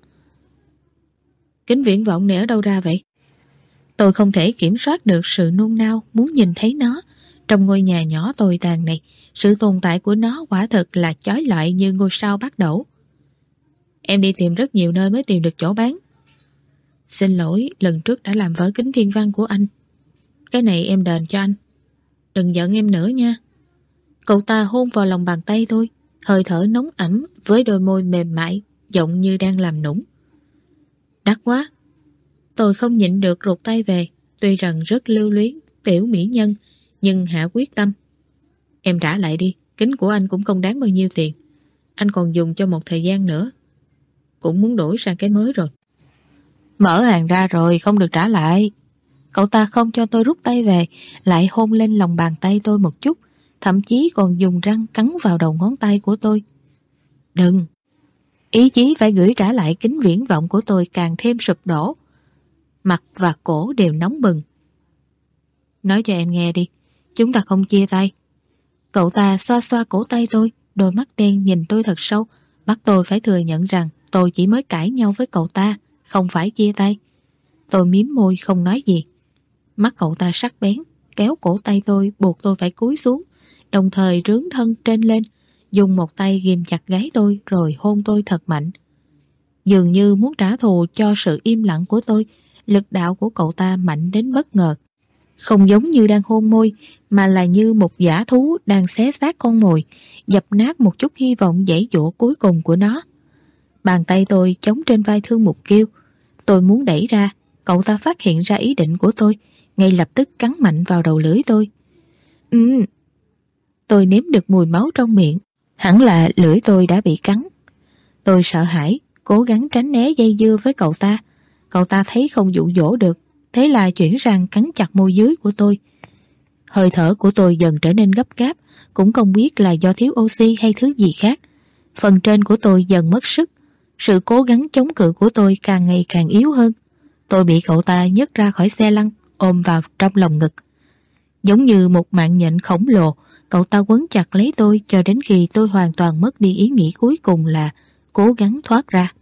Kính viễn vọng này ở đâu ra vậy? Tôi không thể kiểm soát được sự nôn nao muốn nhìn thấy nó. Trong ngôi nhà nhỏ tồi tàn này, sự tồn tại của nó quả thực là chói lọi như ngôi sao bắt đổ. Em đi tìm rất nhiều nơi mới tìm được chỗ bán. Xin lỗi, lần trước đã làm vỡ kính thiên văn của anh. Cái này em đền cho anh. Đừng giận em nữa nha. Cậu ta hôn vào lòng bàn tay tôi, hơi thở nóng ẩm với đôi môi mềm mại, giọng như đang làm nũng. Đắt quá. Tôi không nhịn được rụt tay về, tuy rằng rất lưu luyến, tiểu mỹ nhân, nhưng hạ quyết tâm. Em trả lại đi, kính của anh cũng không đáng bao nhiêu tiền. Anh còn dùng cho một thời gian nữa. Cũng muốn đổi sang cái mới rồi. Mở hàng ra rồi, không được trả lại. Cậu ta không cho tôi rút tay về, lại hôn lên lòng bàn tay tôi một chút, thậm chí còn dùng răng cắn vào đầu ngón tay của tôi. Đừng! Ý chí phải gửi trả lại kính viễn vọng của tôi càng thêm sụp đổ. Mặt và cổ đều nóng bừng. Nói cho em nghe đi, chúng ta không chia tay. Cậu ta xoa xoa cổ tay tôi, đôi mắt đen nhìn tôi thật sâu, bắt tôi phải thừa nhận rằng tôi chỉ mới cãi nhau với cậu ta, không phải chia tay. Tôi mím môi không nói gì. Mắt cậu ta sắc bén, kéo cổ tay tôi buộc tôi phải cúi xuống, đồng thời rướn thân trên lên, dùng một tay ghim chặt gáy tôi rồi hôn tôi thật mạnh. Dường như muốn trả thù cho sự im lặng của tôi, lực đạo của cậu ta mạnh đến bất ngờ. Không giống như đang hôn môi, mà là như một dã thú đang xé xác con mồi, dập nát một chút hy vọng giãy giụa cuối cùng của nó. Bàn tay tôi chống trên vai Thương Mục Kiều. Tôi muốn đẩy ra, cậu ta phát hiện ra ý định của tôi, ngay lập tức cắn mạnh vào đầu lưỡi tôi. Ừ. Tôi nếm được mùi máu trong miệng, hẳn là lưỡi tôi đã bị cắn. Tôi sợ hãi, cố gắng tránh né dây dưa với cậu ta. Cậu ta thấy không dụ dỗ được, thế là chuyển sang cắn chặt môi dưới của tôi. Hơi thở của tôi dần trở nên gấp gáp, cũng không biết là do thiếu oxy hay thứ gì khác. Phần trên của tôi dần mất sức, sự cố gắng chống cự của tôi càng ngày càng yếu hơn. Tôi bị cậu ta nhấc ra khỏi xe lăn, ôm vào trong lòng ngực. Giống như một mạng nhện khổng lồ, cậu ta quấn chặt lấy tôi cho đến khi tôi hoàn toàn mất đi ý nghĩ cuối cùng là cố gắng thoát ra.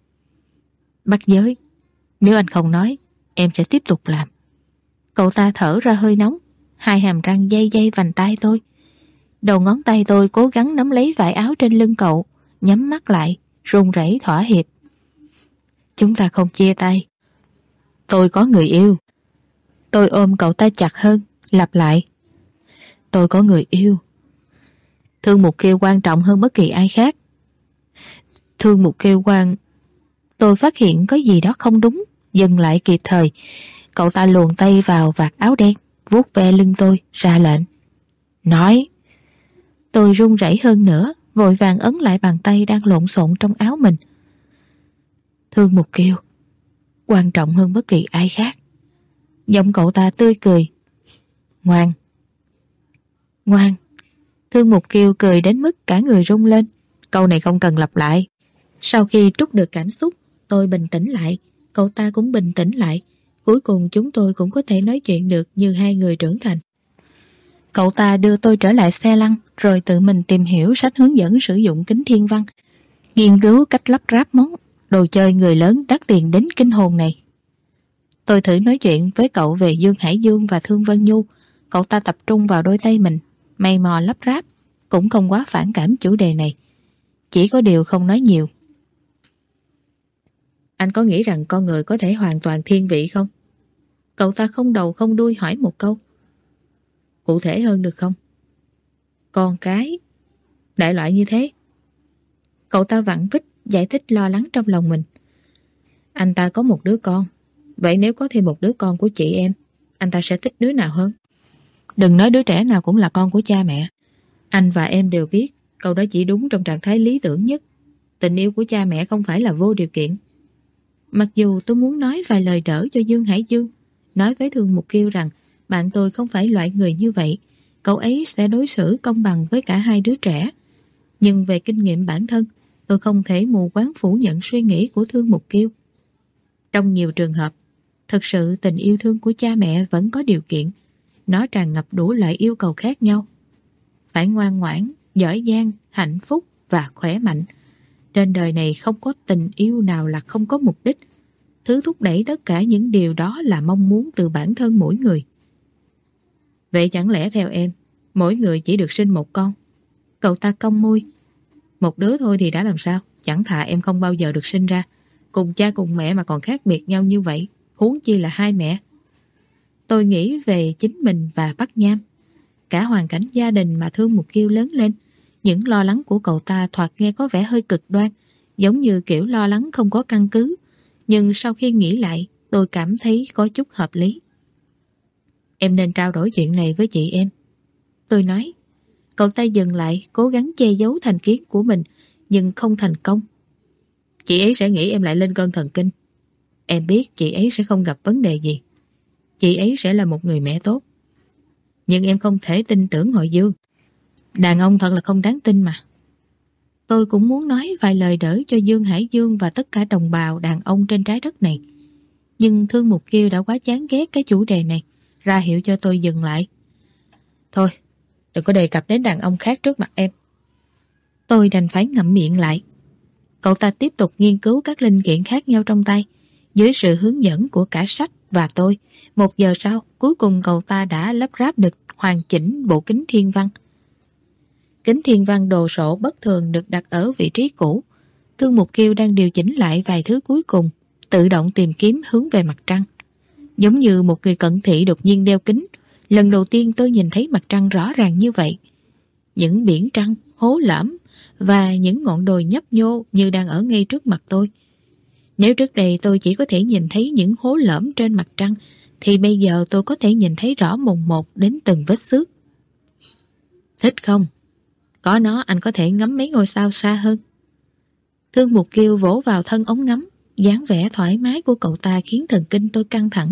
Bắt giới, nếu anh không nói, em sẽ tiếp tục làm. Cậu ta thở ra hơi nóng, hai hàm răng day day vành tay tôi. Đầu ngón tay tôi cố gắng nắm lấy vải áo trên lưng cậu, nhắm mắt lại, run rẩy thỏa hiệp. Chúng ta không chia tay. Tôi có người yêu. Tôi ôm cậu ta chặt hơn, lặp lại. Tôi có người yêu. Thương Mục Kiều quan trọng hơn bất kỳ ai khác. Thương Mục Kiều quan... Tôi phát hiện có gì đó không đúng, dừng lại kịp thời. Cậu ta luồn tay vào vạt áo đen, vuốt ve lưng tôi, ra lệnh. Nói. Tôi run rẩy hơn nữa, vội vàng ấn lại bàn tay đang lộn xộn trong áo mình. Thương Mục Kiều, quan trọng hơn bất kỳ ai khác. Giọng cậu ta tươi cười. Ngoan. Ngoan. Thương Mục Kiều cười đến mức cả người rung lên. Câu này không cần lặp lại. Sau khi trút được cảm xúc, tôi bình tĩnh lại, cậu ta cũng bình tĩnh lại. Cuối cùng chúng tôi cũng có thể nói chuyện được như hai người trưởng thành. Cậu ta đưa tôi trở lại xe lăn, rồi tự mình tìm hiểu sách hướng dẫn sử dụng kính thiên văn, nghiên cứu cách lắp ráp món đồ chơi người lớn đắt tiền đến kinh hồn này. Tôi thử nói chuyện với cậu về Dương Hải Dương và Thương Vân Nhu. Cậu ta tập trung vào đôi tay mình, mày mò lắp ráp, cũng không quá phản cảm chủ đề này. Chỉ có điều không nói nhiều. Anh có nghĩ rằng con người có thể hoàn toàn thiên vị không? Cậu ta không đầu không đuôi hỏi một câu. Cụ thể hơn được không? Con cái, đại loại như thế. Cậu ta vặn vít giải thích lo lắng trong lòng mình. Anh ta có một đứa con. Vậy nếu có thêm một đứa con của chị em, anh ta sẽ thích đứa nào hơn? Đừng nói đứa trẻ nào cũng là con của cha mẹ. Anh và em đều biết câu đó chỉ đúng trong trạng thái lý tưởng nhất. Tình yêu của cha mẹ không phải là vô điều kiện. Mặc dù tôi muốn nói vài lời đỡ cho Dương Hải Dương, nói với Thương Mục Kiều rằng bạn tôi không phải loại người như vậy, cậu ấy sẽ đối xử công bằng với cả hai đứa trẻ. Nhưng về kinh nghiệm bản thân, tôi không thể mù quáng phủ nhận suy nghĩ của Thương Mục Kiều. Trong nhiều trường hợp, thực sự tình yêu thương của cha mẹ vẫn có điều kiện. Nó tràn ngập đủ loại yêu cầu khác nhau. Phải ngoan ngoãn, giỏi giang, hạnh phúc và khỏe mạnh. Trên đời này không có tình yêu nào là không có mục đích. Thứ thúc đẩy tất cả những điều đó là mong muốn từ bản thân mỗi người. Vậy chẳng lẽ theo em, mỗi người chỉ được sinh một con? Cậu ta cong môi. Một đứa thôi thì đã làm sao? Chẳng thà em không bao giờ được sinh ra. Cùng cha cùng mẹ mà còn khác biệt nhau như vậy, huống chi là hai mẹ. Tôi nghĩ về chính mình và Bắc Nham. Cả hoàn cảnh gia đình mà Thương Mục Kiều lớn lên, những lo lắng của cậu ta thoạt nghe có vẻ hơi cực đoan, giống như kiểu lo lắng không có căn cứ. Nhưng sau khi nghĩ lại, tôi cảm thấy có chút hợp lý. Em nên trao đổi chuyện này với chị em. Tôi nói. Cậu ta dừng lại, cố gắng che giấu thành kiến của mình, nhưng không thành công. Chị ấy sẽ nghĩ em lại lên cơn thần kinh. Em biết chị ấy sẽ không gặp vấn đề gì. Chị ấy sẽ là một người mẹ tốt. Nhưng em không thể tin tưởng Hội Dương. Đàn ông thật là không đáng tin mà. Tôi cũng muốn nói vài lời đỡ cho Dương Hải Dương và tất cả đồng bào đàn ông trên trái đất này. Nhưng Thương Mục Kiều đã quá chán ghét cái chủ đề này, ra hiệu cho tôi dừng lại. Thôi, đừng có đề cập đến đàn ông khác trước mặt em. Tôi đành phải ngậm miệng lại. Cậu ta tiếp tục nghiên cứu các linh kiện khác nhau trong tay, dưới sự hướng dẫn của cả sách và tôi. Một giờ sau, cuối cùng cậu ta đã lắp ráp được hoàn chỉnh bộ kính thiên văn. Kính thiên văn đồ sộ bất thường được đặt ở vị trí cũ. Thương Mục Kiều đang điều chỉnh lại vài thứ cuối cùng, tự động tìm kiếm hướng về mặt trăng. Giống như một người cận thị đột nhiên đeo kính, lần đầu tiên tôi nhìn thấy mặt trăng rõ ràng như vậy. Những biển trăng, hố lõm và những ngọn đồi nhấp nhô như đang ở ngay trước mặt tôi. Nếu trước đây tôi chỉ có thể nhìn thấy những hố lõm trên mặt trăng, thì bây giờ tôi có thể nhìn thấy rõ mồn một đến từng vết xước. Thích không? Có nó anh có thể ngắm mấy ngôi sao xa hơn. Thương Mục Kiều vỗ vào thân ống ngắm, dáng vẻ thoải mái của cậu ta khiến thần kinh tôi căng thẳng.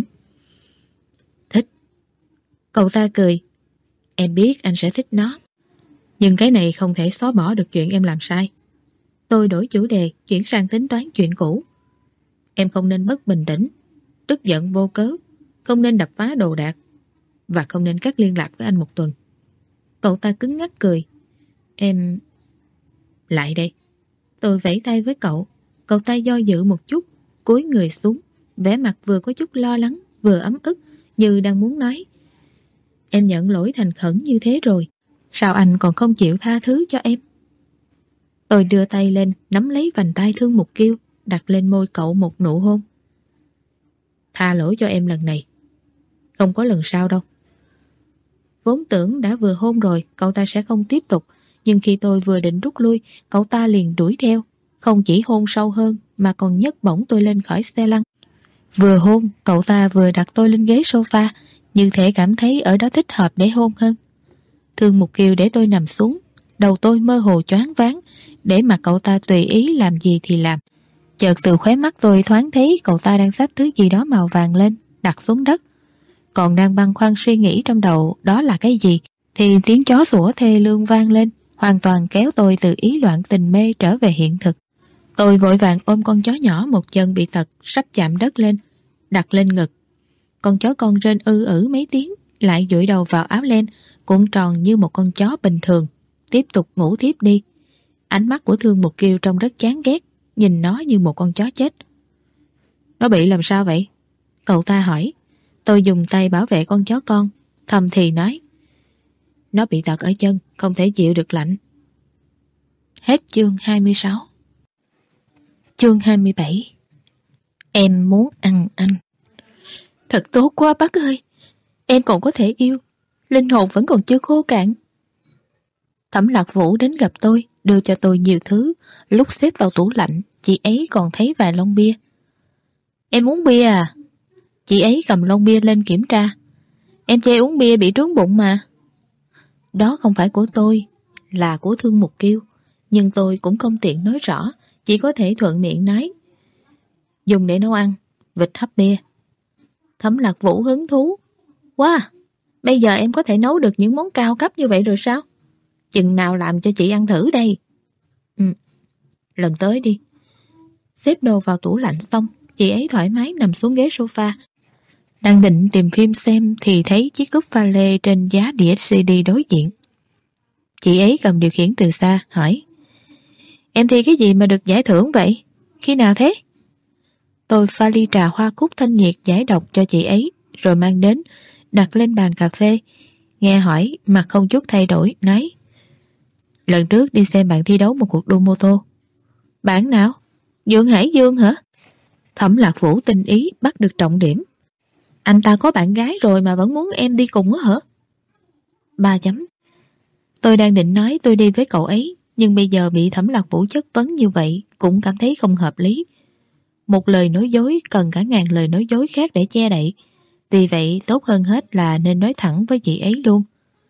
Thích. Cậu ta cười. Em biết anh sẽ thích nó. Nhưng cái này không thể xóa bỏ được chuyện em làm sai. Tôi đổi chủ đề, chuyển sang tính toán chuyện cũ. Em không nên mất bình tĩnh, tức giận vô cớ, không nên đập phá đồ đạc, và không nên cắt liên lạc với anh một tuần. Cậu ta cứng ngắc cười. Em... Lại đây. Tôi vẫy tay với cậu. Cậu ta do dự một chút, cúi người xuống, vẻ mặt vừa có chút lo lắng, vừa ấm ức, như đang muốn nói. Em nhận lỗi thành khẩn như thế rồi, sao anh còn không chịu tha thứ cho em? Tôi đưa tay lên, nắm lấy vành tay Thương Mục Kiều, đặt lên môi cậu một nụ hôn. Tha lỗi cho em lần này, không có lần sau đâu. Vốn tưởng đã vừa hôn rồi, cậu ta sẽ không tiếp tục, nhưng khi tôi vừa định rút lui, cậu ta liền đuổi theo, không chỉ hôn sâu hơn mà còn nhấc bổng tôi lên khỏi xe lăn. Vừa hôn, cậu ta vừa đặt tôi lên ghế sofa, như thể cảm thấy ở đó thích hợp để hôn hơn. Thương Mục Kiều để tôi nằm xuống, đầu tôi mơ hồ choáng váng, để mặc cậu ta tùy ý làm gì thì làm. Chợt từ khóe mắt tôi thoáng thấy cậu ta đang xách thứ gì đó màu vàng lên, đặt xuống đất. Còn đang băn khoăn suy nghĩ trong đầu đó là cái gì, thì tiếng chó sủa thê lương vang lên, hoàn toàn kéo tôi từ ý loạn tình mê trở về hiện thực. Tôi vội vàng ôm con chó nhỏ một chân bị tật sắp chạm đất lên, đặt lên ngực. Con chó con rên ư ử mấy tiếng, lại dụi đầu vào áo len, cuộn tròn như một con chó bình thường, tiếp tục ngủ tiếp đi. Ánh mắt của Thương Mục Kiều trông rất chán ghét, nhìn nó như một con chó chết. Nó bị làm sao vậy? Cậu ta hỏi. Tôi dùng tay bảo vệ con chó con, thầm thì nói: Nó bị tật ở chân, không thể chịu được lạnh. Hết chương hai mươi sáu. Chương hai mươi bảy. Em muốn ăn anh. Thật tốt quá bác ơi, em còn có thể yêu, linh hồn vẫn còn chưa khô cạn. Thẩm Lạc Vũ đến gặp tôi, đưa cho tôi nhiều thứ. Lúc xếp vào tủ lạnh, chị ấy còn thấy vài lon bia. Em uống bia à? Chị ấy cầm lon bia lên kiểm tra. Em chê uống bia bị trướng bụng mà. Đó không phải của tôi, là của Thương Mục Kiều. Nhưng tôi cũng không tiện nói rõ, chỉ có thể thuận miệng nói: Dùng để nấu ăn, vịt hấp bia. Thẩm Lạc Vũ hứng thú: Wow, bây giờ em có thể nấu được những món cao cấp như vậy rồi sao? Chừng nào làm cho chị ăn thử đây? Ừ, lần tới đi. Xếp đồ vào tủ lạnh xong, chị ấy thoải mái nằm xuống ghế sofa. Đang định tìm phim xem thì thấy chiếc cúp pha lê trên giá đĩa xê đê đối diện. Chị ấy cầm điều khiển từ xa, hỏi: Em thi cái gì mà được giải thưởng vậy? Khi nào thế? Tôi pha ly trà hoa cúc thanh nhiệt giải độc cho chị ấy, rồi mang đến, đặt lên bàn cà phê. Nghe hỏi, mặt không chút thay đổi, nói: Lần trước đi xem bạn thi đấu một cuộc đua mô tô. Bạn nào? Dương Hải Dương hả? Thẩm Lạc Vũ tinh ý bắt được trọng điểm. Anh ta có bạn gái rồi mà vẫn muốn em đi cùng á hả? Ba chấm. Tôi đang định nói tôi đi với cậu ấy, nhưng bây giờ bị Thẩm Lạc Vũ chất vấn như vậy cũng cảm thấy không hợp lý. Một lời nói dối cần cả ngàn lời nói dối khác để che đậy. Vì vậy tốt hơn hết là nên nói thẳng với chị ấy luôn.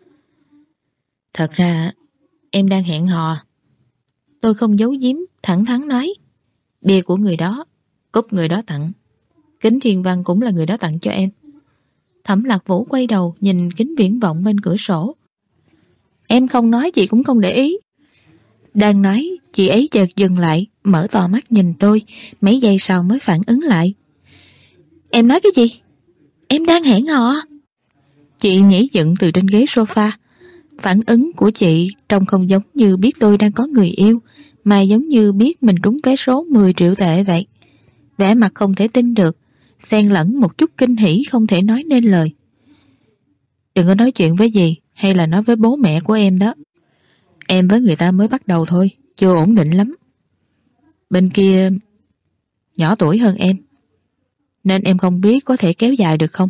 Thật ra em đang hẹn hò. Tôi không giấu giếm, thẳng thắn nói. Bia của người đó, cúp người đó tặng, kính thiên văn cũng là người đó tặng cho em. Thẩm Lạc Vũ quay đầu nhìn kính viễn vọng bên cửa sổ. Em không nói chị cũng không để ý. Đang nói, chị ấy chợt dừng lại, mở to mắt nhìn tôi, mấy giây sau mới phản ứng lại. Em nói cái gì? Em đang hẹn hò. Chị nhảy dựng từ trên ghế sofa. Phản ứng của chị trông không giống như biết tôi đang có người yêu, mà giống như biết mình trúng vé số mười triệu tệ vậy. Vẻ mặt không thể tin được, xen lẫn một chút kinh hỉ không thể nói nên lời. Đừng có nói chuyện với dì hay là nói với bố mẹ của em đó. Em với người ta mới bắt đầu thôi, chưa ổn định lắm. Bên kia nhỏ tuổi hơn em, nên em không biết có thể kéo dài được không.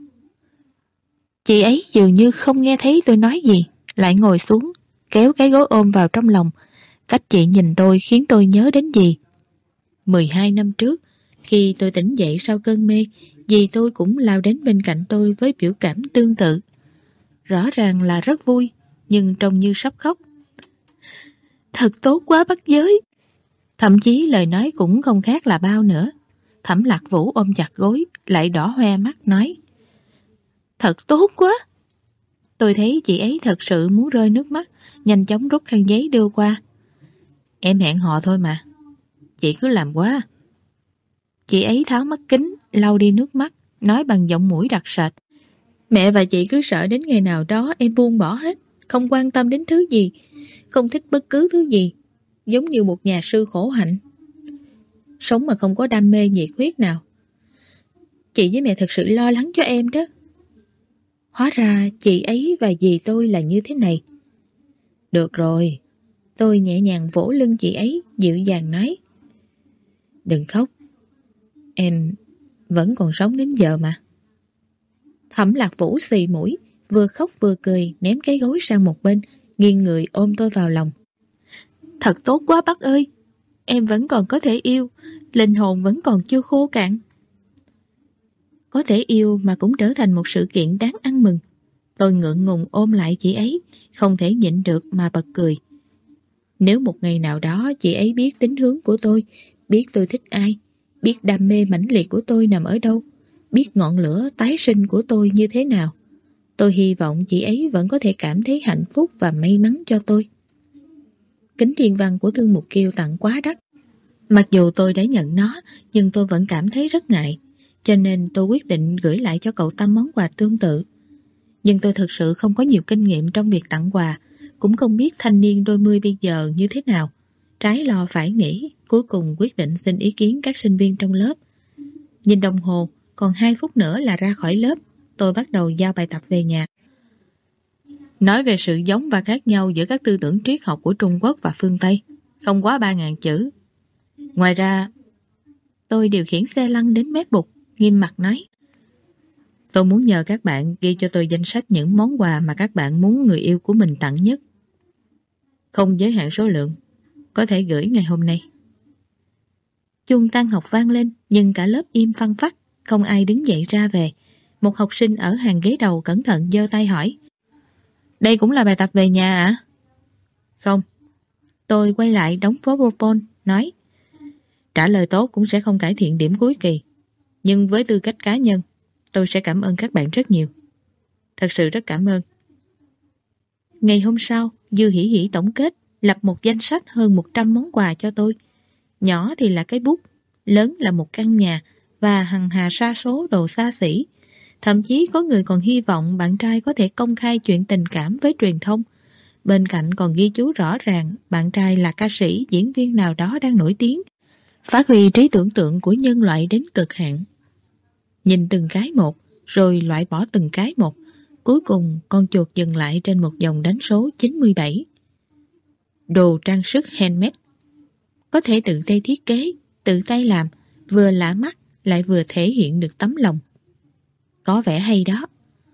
Chị ấy dường như không nghe thấy tôi nói gì, lại ngồi xuống, kéo cái gối ôm vào trong lòng. Cách chị nhìn tôi khiến tôi nhớ đến gì. mười hai năm trước, khi tôi tỉnh dậy sau cơn mê, dì tôi cũng lao đến bên cạnh tôi với biểu cảm tương tự. Rõ ràng là rất vui, nhưng trông như sắp khóc. Thật tốt quá bác giới. Thậm chí lời nói cũng không khác là bao nữa. Thẩm Lạc Vũ ôm chặt gối, lại đỏ hoe mắt nói: Thật tốt quá. Tôi thấy chị ấy thật sự muốn rơi nước mắt, nhanh chóng rút khăn giấy đưa qua. Em hẹn hò thôi mà, chị cứ làm quá. Chị ấy tháo mắt kính, lau đi nước mắt, nói bằng giọng mũi đặc sệt: Mẹ và chị cứ sợ đến ngày nào đó em buông bỏ hết, không quan tâm đến thứ gì, không thích bất cứ thứ gì, giống như một nhà sư khổ hạnh, sống mà không có đam mê nhiệt huyết nào. Chị với mẹ thật sự lo lắng cho em đó. Hóa ra chị ấy và dì tôi là như thế này. Được rồi. Tôi nhẹ nhàng vỗ lưng chị ấy, dịu dàng nói: Đừng khóc, em vẫn còn sống đến giờ mà. Thẩm Lạc Vũ xì mũi, vừa khóc vừa cười, ném cái gối sang một bên, nghiêng người ôm tôi vào lòng. Thật tốt quá bác ơi. Em vẫn còn có thể yêu, linh hồn vẫn còn chưa khô cạn. Có thể yêu mà cũng trở thành một sự kiện đáng ăn mừng. Tôi ngượng ngùng ôm lại chị ấy, không thể nhịn được mà bật cười. Nếu một ngày nào đó chị ấy biết tính hướng của tôi, biết tôi thích ai, biết đam mê mãnh liệt của tôi nằm ở đâu, biết ngọn lửa tái sinh của tôi như thế nào, tôi hy vọng chị ấy vẫn có thể cảm thấy hạnh phúc và may mắn cho tôi. Kính thiên văn của Thương Mục Kiều tặng quá đắt. Mặc dù tôi đã nhận nó, nhưng tôi vẫn cảm thấy rất ngại, cho nên tôi quyết định gửi lại cho cậu ta món quà tương tự. Nhưng tôi thực sự không có nhiều kinh nghiệm trong việc tặng quà, cũng không biết thanh niên đôi mươi bây giờ như thế nào. Trái lo phải nghĩ, cuối cùng quyết định xin ý kiến các sinh viên trong lớp. Nhìn đồng hồ, còn hai phút nữa là ra khỏi lớp, tôi bắt đầu giao bài tập về nhà. Nói về sự giống và khác nhau giữa các tư tưởng triết học của Trung Quốc và phương Tây, không quá ba ngàn chữ. Ngoài ra, tôi điều khiển xe lăn đến mép bục, nghiêm mặt nói: tôi muốn nhờ các bạn ghi cho tôi danh sách những món quà mà các bạn muốn người yêu của mình tặng nhất. Không giới hạn số lượng, có thể gửi ngày hôm nay. Chuông tan học vang lên, nhưng cả lớp im phăng phắc, không ai đứng dậy ra về. Một học sinh ở hàng ghế đầu cẩn thận giơ tay hỏi: đây cũng là bài tập về nhà ạ? À? Không. Tôi quay lại đóng PowerPoint, nói: trả lời tốt cũng sẽ không cải thiện điểm cuối kỳ. Nhưng với tư cách cá nhân, tôi sẽ cảm ơn các bạn rất nhiều. Thật sự rất cảm ơn. Ngày hôm sau, Dư hỉ hỉ tổng kết, lập một danh sách hơn một trăm món quà cho tôi. Nhỏ thì là cái bút, lớn là một căn nhà và hằng hà sa số đồ xa xỉ. Thậm chí có người còn hy vọng bạn trai có thể công khai chuyện tình cảm với truyền thông. Bên cạnh còn ghi chú rõ ràng bạn trai là ca sĩ, diễn viên nào đó đang nổi tiếng, phát huy trí tưởng tượng của nhân loại đến cực hạn. Nhìn từng cái một, rồi loại bỏ từng cái một. Cuối cùng con chuột dừng lại trên một dòng đánh số chín mươi bảy. Đồ trang sức handmade. Có thể tự tay thiết kế, tự tay làm, vừa lạ mắt lại vừa thể hiện được tấm lòng. Có vẻ hay đó.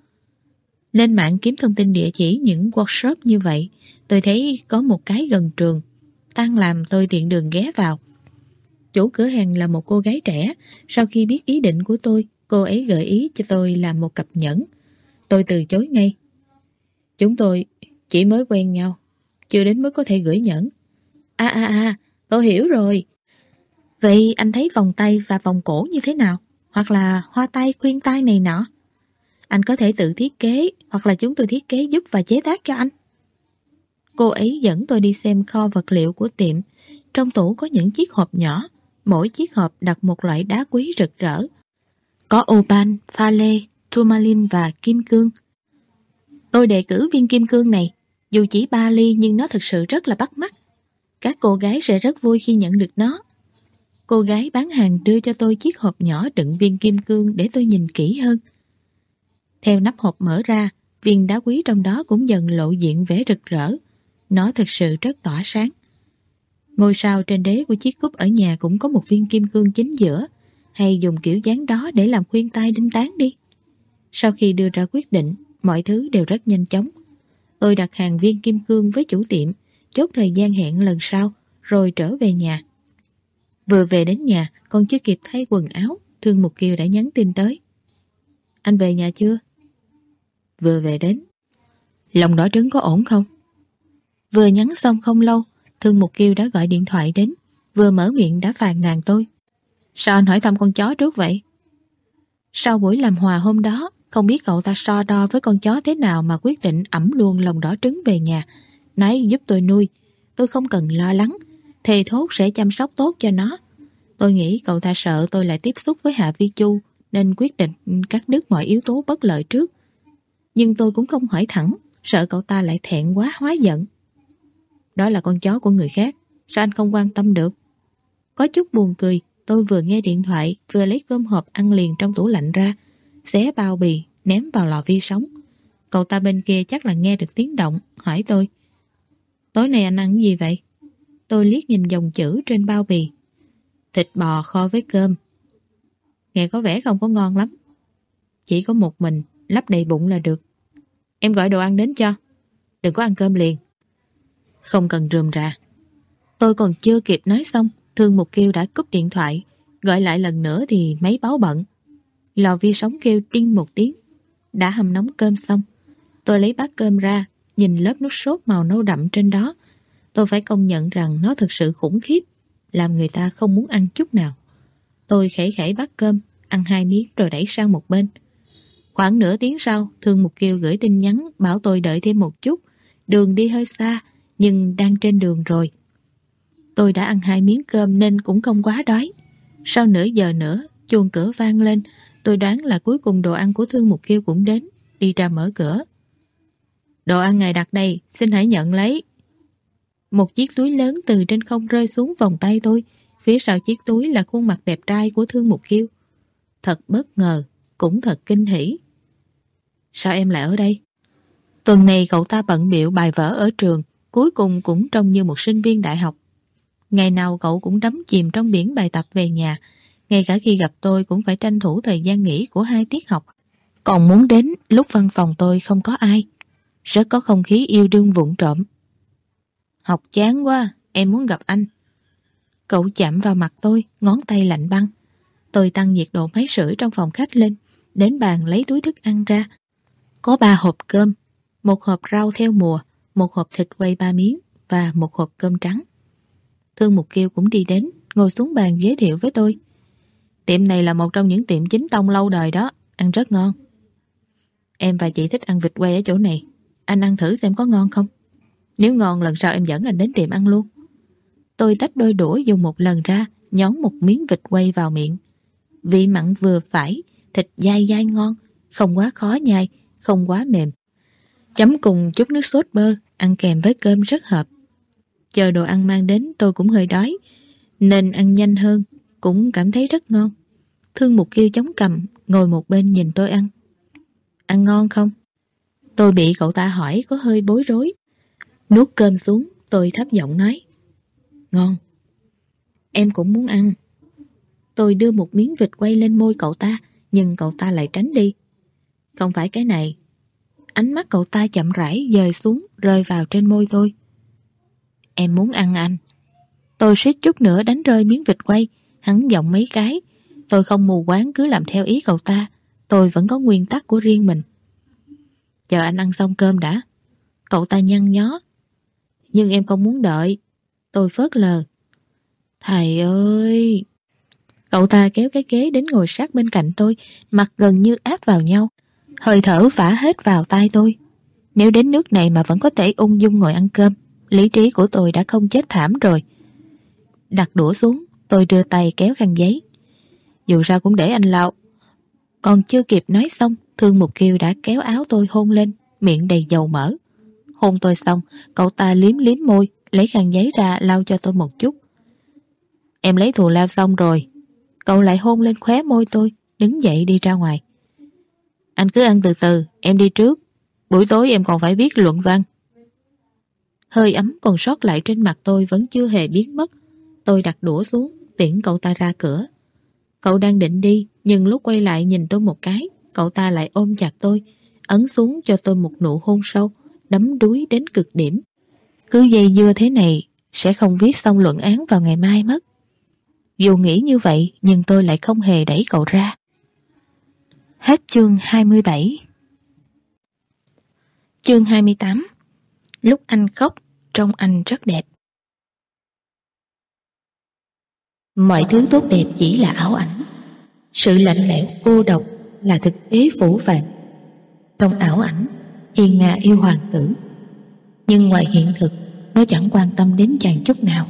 Lên mạng kiếm thông tin địa chỉ những workshop như vậy, tôi thấy có một cái gần trường. Tan làm tôi tiện đường ghé vào. Chủ cửa hàng là một cô gái trẻ. Sau khi biết ý định của tôi, cô ấy gợi ý cho tôi làm một cặp nhẫn. Tôi từ chối ngay. Chúng tôi chỉ mới quen nhau, chưa đến mức có thể gửi nhẫn. À à à, tôi hiểu rồi. Vậy anh thấy vòng tay và vòng cổ như thế nào? Hoặc là hoa tay, khuyên tai này nọ? Anh có thể tự thiết kế, hoặc là chúng tôi thiết kế giúp và chế tác cho anh. Cô ấy dẫn tôi đi xem kho vật liệu của tiệm. Trong tủ có những chiếc hộp nhỏ, mỗi chiếc hộp đặt một loại đá quý rực rỡ. Có opal, pha lê, tourmaline và kim cương. Tôi đề cử viên kim cương này, dù chỉ ba ly nhưng nó thực sự rất là bắt mắt. Các cô gái sẽ rất vui khi nhận được nó. Cô gái bán hàng đưa cho tôi chiếc hộp nhỏ đựng viên kim cương để tôi nhìn kỹ hơn. Theo nắp hộp mở ra, viên đá quý trong đó cũng dần lộ diện vẻ rực rỡ. Nó thực sự rất tỏa sáng. Ngôi sao trên đế của chiếc cúp ở nhà cũng có một viên kim cương chính giữa. Hay dùng kiểu dáng đó để làm khuyên tai đinh tán đi. Sau khi đưa ra quyết định, mọi thứ đều rất nhanh chóng. Tôi đặt hàng viên kim cương với chủ tiệm, chốt thời gian hẹn lần sau, rồi trở về nhà. Vừa về đến nhà, còn chưa kịp thay quần áo, Thương Mục Kiều đã nhắn tin tới. Anh về nhà chưa? Vừa về đến. Lòng đỏ trứng có ổn không? Vừa nhắn xong không lâu, Thương Mục Kiều đã gọi điện thoại đến, vừa mở miệng đã phàn nàn tôi. Sao anh hỏi thăm con chó trước vậy? Sau buổi làm hòa hôm đó, không biết cậu ta so đo với con chó thế nào mà quyết định ẵm luôn lòng đỏ trứng về nhà, nói giúp tôi nuôi. Tôi không cần lo lắng, thề thốt sẽ chăm sóc tốt cho nó. Tôi nghĩ cậu ta sợ tôi lại tiếp xúc với Hạ Vi Chu, nên quyết định cắt đứt mọi yếu tố bất lợi trước. Nhưng tôi cũng không hỏi thẳng, sợ cậu ta lại thẹn quá hóa giận. Đó là con chó của người khác, sao anh không quan tâm được? Có chút buồn cười, tôi vừa nghe điện thoại, vừa lấy cơm hộp ăn liền trong tủ lạnh ra, xé bao bì, ném vào lò vi sóng. Cậu ta bên kia chắc là nghe được tiếng động, hỏi tôi. Tối nay anh ăn gì vậy? Tôi liếc nhìn dòng chữ trên bao bì. Thịt bò kho với cơm. Nghe có vẻ không có ngon lắm. Chỉ có một mình, lấp đầy bụng là được. Em gọi đồ ăn đến cho. Đừng có ăn cơm liền. Không cần rườm rà. Tôi còn chưa kịp nói xong, Thương Mục Kiều đã cúp điện thoại. Gọi lại lần nữa thì máy báo bận. Lò vi sóng kêu đinh một tiếng. Đã hầm nóng cơm xong, tôi lấy bát cơm ra, nhìn lớp nước sốt màu nâu đậm trên đó. Tôi phải công nhận rằng nó thực sự khủng khiếp, làm người ta không muốn ăn chút nào. Tôi khẽ khẽ bát cơm, ăn hai miếng rồi đẩy sang một bên. Khoảng nửa tiếng sau, Thương Mục Kiều gửi tin nhắn bảo tôi đợi thêm một chút. Đường đi hơi xa, nhưng đang trên đường rồi. Tôi đã ăn hai miếng cơm nên cũng không quá đói. Sau nửa giờ nữa, chuông cửa vang lên. Tôi đoán là cuối cùng đồ ăn của Thương Mục Kiều cũng đến. Đi ra mở cửa. Đồ ăn ngài đặt đây, xin hãy nhận lấy. Một chiếc túi lớn từ trên không rơi xuống vòng tay tôi. Phía sau chiếc túi là khuôn mặt đẹp trai của Thương Mục Kiều. Thật bất ngờ, cũng thật kinh hỉ. Sao em lại ở đây? Tuần này cậu ta bận bịu bài vở ở trường, cuối cùng cũng trông như một sinh viên đại học. Ngày nào cậu cũng đắm chìm trong biển bài tập về nhà, ngay cả khi gặp tôi cũng phải tranh thủ thời gian nghỉ của hai tiết học. Còn muốn đến lúc văn phòng tôi không có ai, rất có không khí yêu đương vụng trộm. Học chán quá, em muốn gặp anh. Cậu chạm vào mặt tôi, ngón tay lạnh băng. Tôi tăng nhiệt độ máy sưởi trong phòng khách lên, đến bàn lấy túi thức ăn ra. Có ba hộp cơm, một hộp rau theo mùa, một hộp thịt quay ba miếng và một hộp cơm trắng. Thương Mục Kiều cũng đi đến, ngồi xuống bàn giới thiệu với tôi. Tiệm này là một trong những tiệm chính tông lâu đời đó, ăn rất ngon. Em và chị thích ăn vịt quay ở chỗ này, anh ăn thử xem có ngon không. Nếu ngon lần sau em dẫn anh đến tiệm ăn luôn. Tôi tách đôi đũa dùng một lần ra, nhón một miếng vịt quay vào miệng. Vị mặn vừa phải, thịt dai dai ngon, không quá khó nhai, không quá mềm. Chấm cùng chút nước sốt bơ, ăn kèm với cơm rất hợp. Chờ đồ ăn mang đến tôi cũng hơi đói, nên ăn nhanh hơn, cũng cảm thấy rất ngon. Thương Mục Kiều chống cằm, ngồi một bên nhìn tôi ăn. Ăn ngon không? Tôi bị cậu ta hỏi có hơi bối rối. Nuốt cơm xuống, tôi thấp giọng nói. Ngon. Em cũng muốn ăn. Tôi đưa một miếng vịt quay lên môi cậu ta, nhưng cậu ta lại tránh đi. Không phải cái này. Ánh mắt cậu ta chậm rãi dời xuống, rơi vào trên môi tôi. Em muốn ăn anh. Tôi suýt chút nữa đánh rơi miếng vịt quay, hắn giọng mấy cái. Tôi không mù quáng cứ làm theo ý cậu ta. Tôi vẫn có nguyên tắc của riêng mình. Chờ anh ăn xong cơm đã. Cậu ta nhăn nhó. Nhưng em không muốn đợi. Tôi phớt lờ. Thầy ơi! Cậu ta kéo cái ghế đến ngồi sát bên cạnh tôi, mặt gần như áp vào nhau. Hơi thở phả hết vào tai tôi. Nếu đến nước này mà vẫn có thể ung dung ngồi ăn cơm, lý trí của tôi đã không chết thảm rồi. Đặt đũa xuống, tôi đưa tay kéo khăn giấy. Dù sao cũng để anh lau. Còn chưa kịp nói xong, Thương Mục Kiều đã kéo áo tôi hôn lên, miệng đầy dầu mỡ. Hôn tôi xong, cậu ta liếm liếm môi, lấy khăn giấy ra lau cho tôi một chút. Em lấy thù lao xong rồi. Cậu lại hôn lên khóe môi tôi, đứng dậy đi ra ngoài. Anh cứ ăn từ từ, em đi trước. Buổi tối em còn phải viết luận văn. Hơi ấm còn sót lại trên mặt tôi vẫn chưa hề biến mất. Tôi đặt đũa xuống, tiễn cậu ta ra cửa. Cậu đang định đi, nhưng lúc quay lại nhìn tôi một cái, cậu ta lại ôm chặt tôi, ấn xuống cho tôi một nụ hôn sâu, đắm đuối đến cực điểm. Cứ dây dưa thế này, sẽ không viết xong luận án vào ngày mai mất. Dù nghĩ như vậy, nhưng tôi lại không hề đẩy cậu ra. Hết chương hai mươi bảy. Chương hai mươi tám. Lúc anh khóc, trông anh rất đẹp. Mọi thứ tốt đẹp chỉ là ảo ảnh. Sự lạnh lẽo cô độc là thực tế phủ phàng. Trong ảo ảnh, Hiên Nga yêu hoàng tử, nhưng ngoài hiện thực, nó chẳng quan tâm đến chàng chút nào.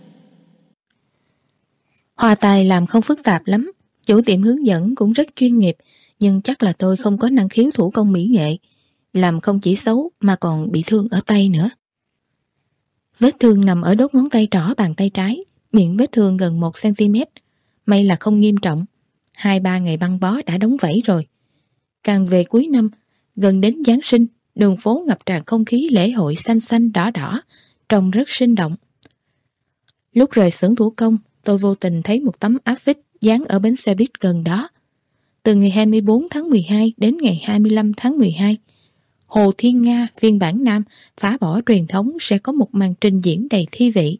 Hoa tài làm không phức tạp lắm, chủ tiệm hướng dẫn cũng rất chuyên nghiệp, nhưng chắc là tôi không có năng khiếu thủ công mỹ nghệ, làm không chỉ xấu mà còn bị thương ở tay nữa. Vết thương nằm ở đốt ngón tay trỏ bàn tay trái, miệng vết thương gần một xăng-ti-mét. May là không nghiêm trọng, hai ba ngày băng bó đã đóng vảy rồi. Càng về cuối năm, gần đến Giáng sinh, đường phố ngập tràn không khí lễ hội xanh xanh đỏ đỏ, trông rất sinh động. Lúc rời xưởng thủ công, tôi vô tình thấy một tấm áp phích dán ở bến xe buýt gần đó. Từ ngày hai mươi bốn tháng mười hai đến ngày hai mươi lăm tháng mười hai, Hồ Thiên Nga phiên bản Nam phá bỏ truyền thống sẽ có một màn trình diễn đầy thi vị.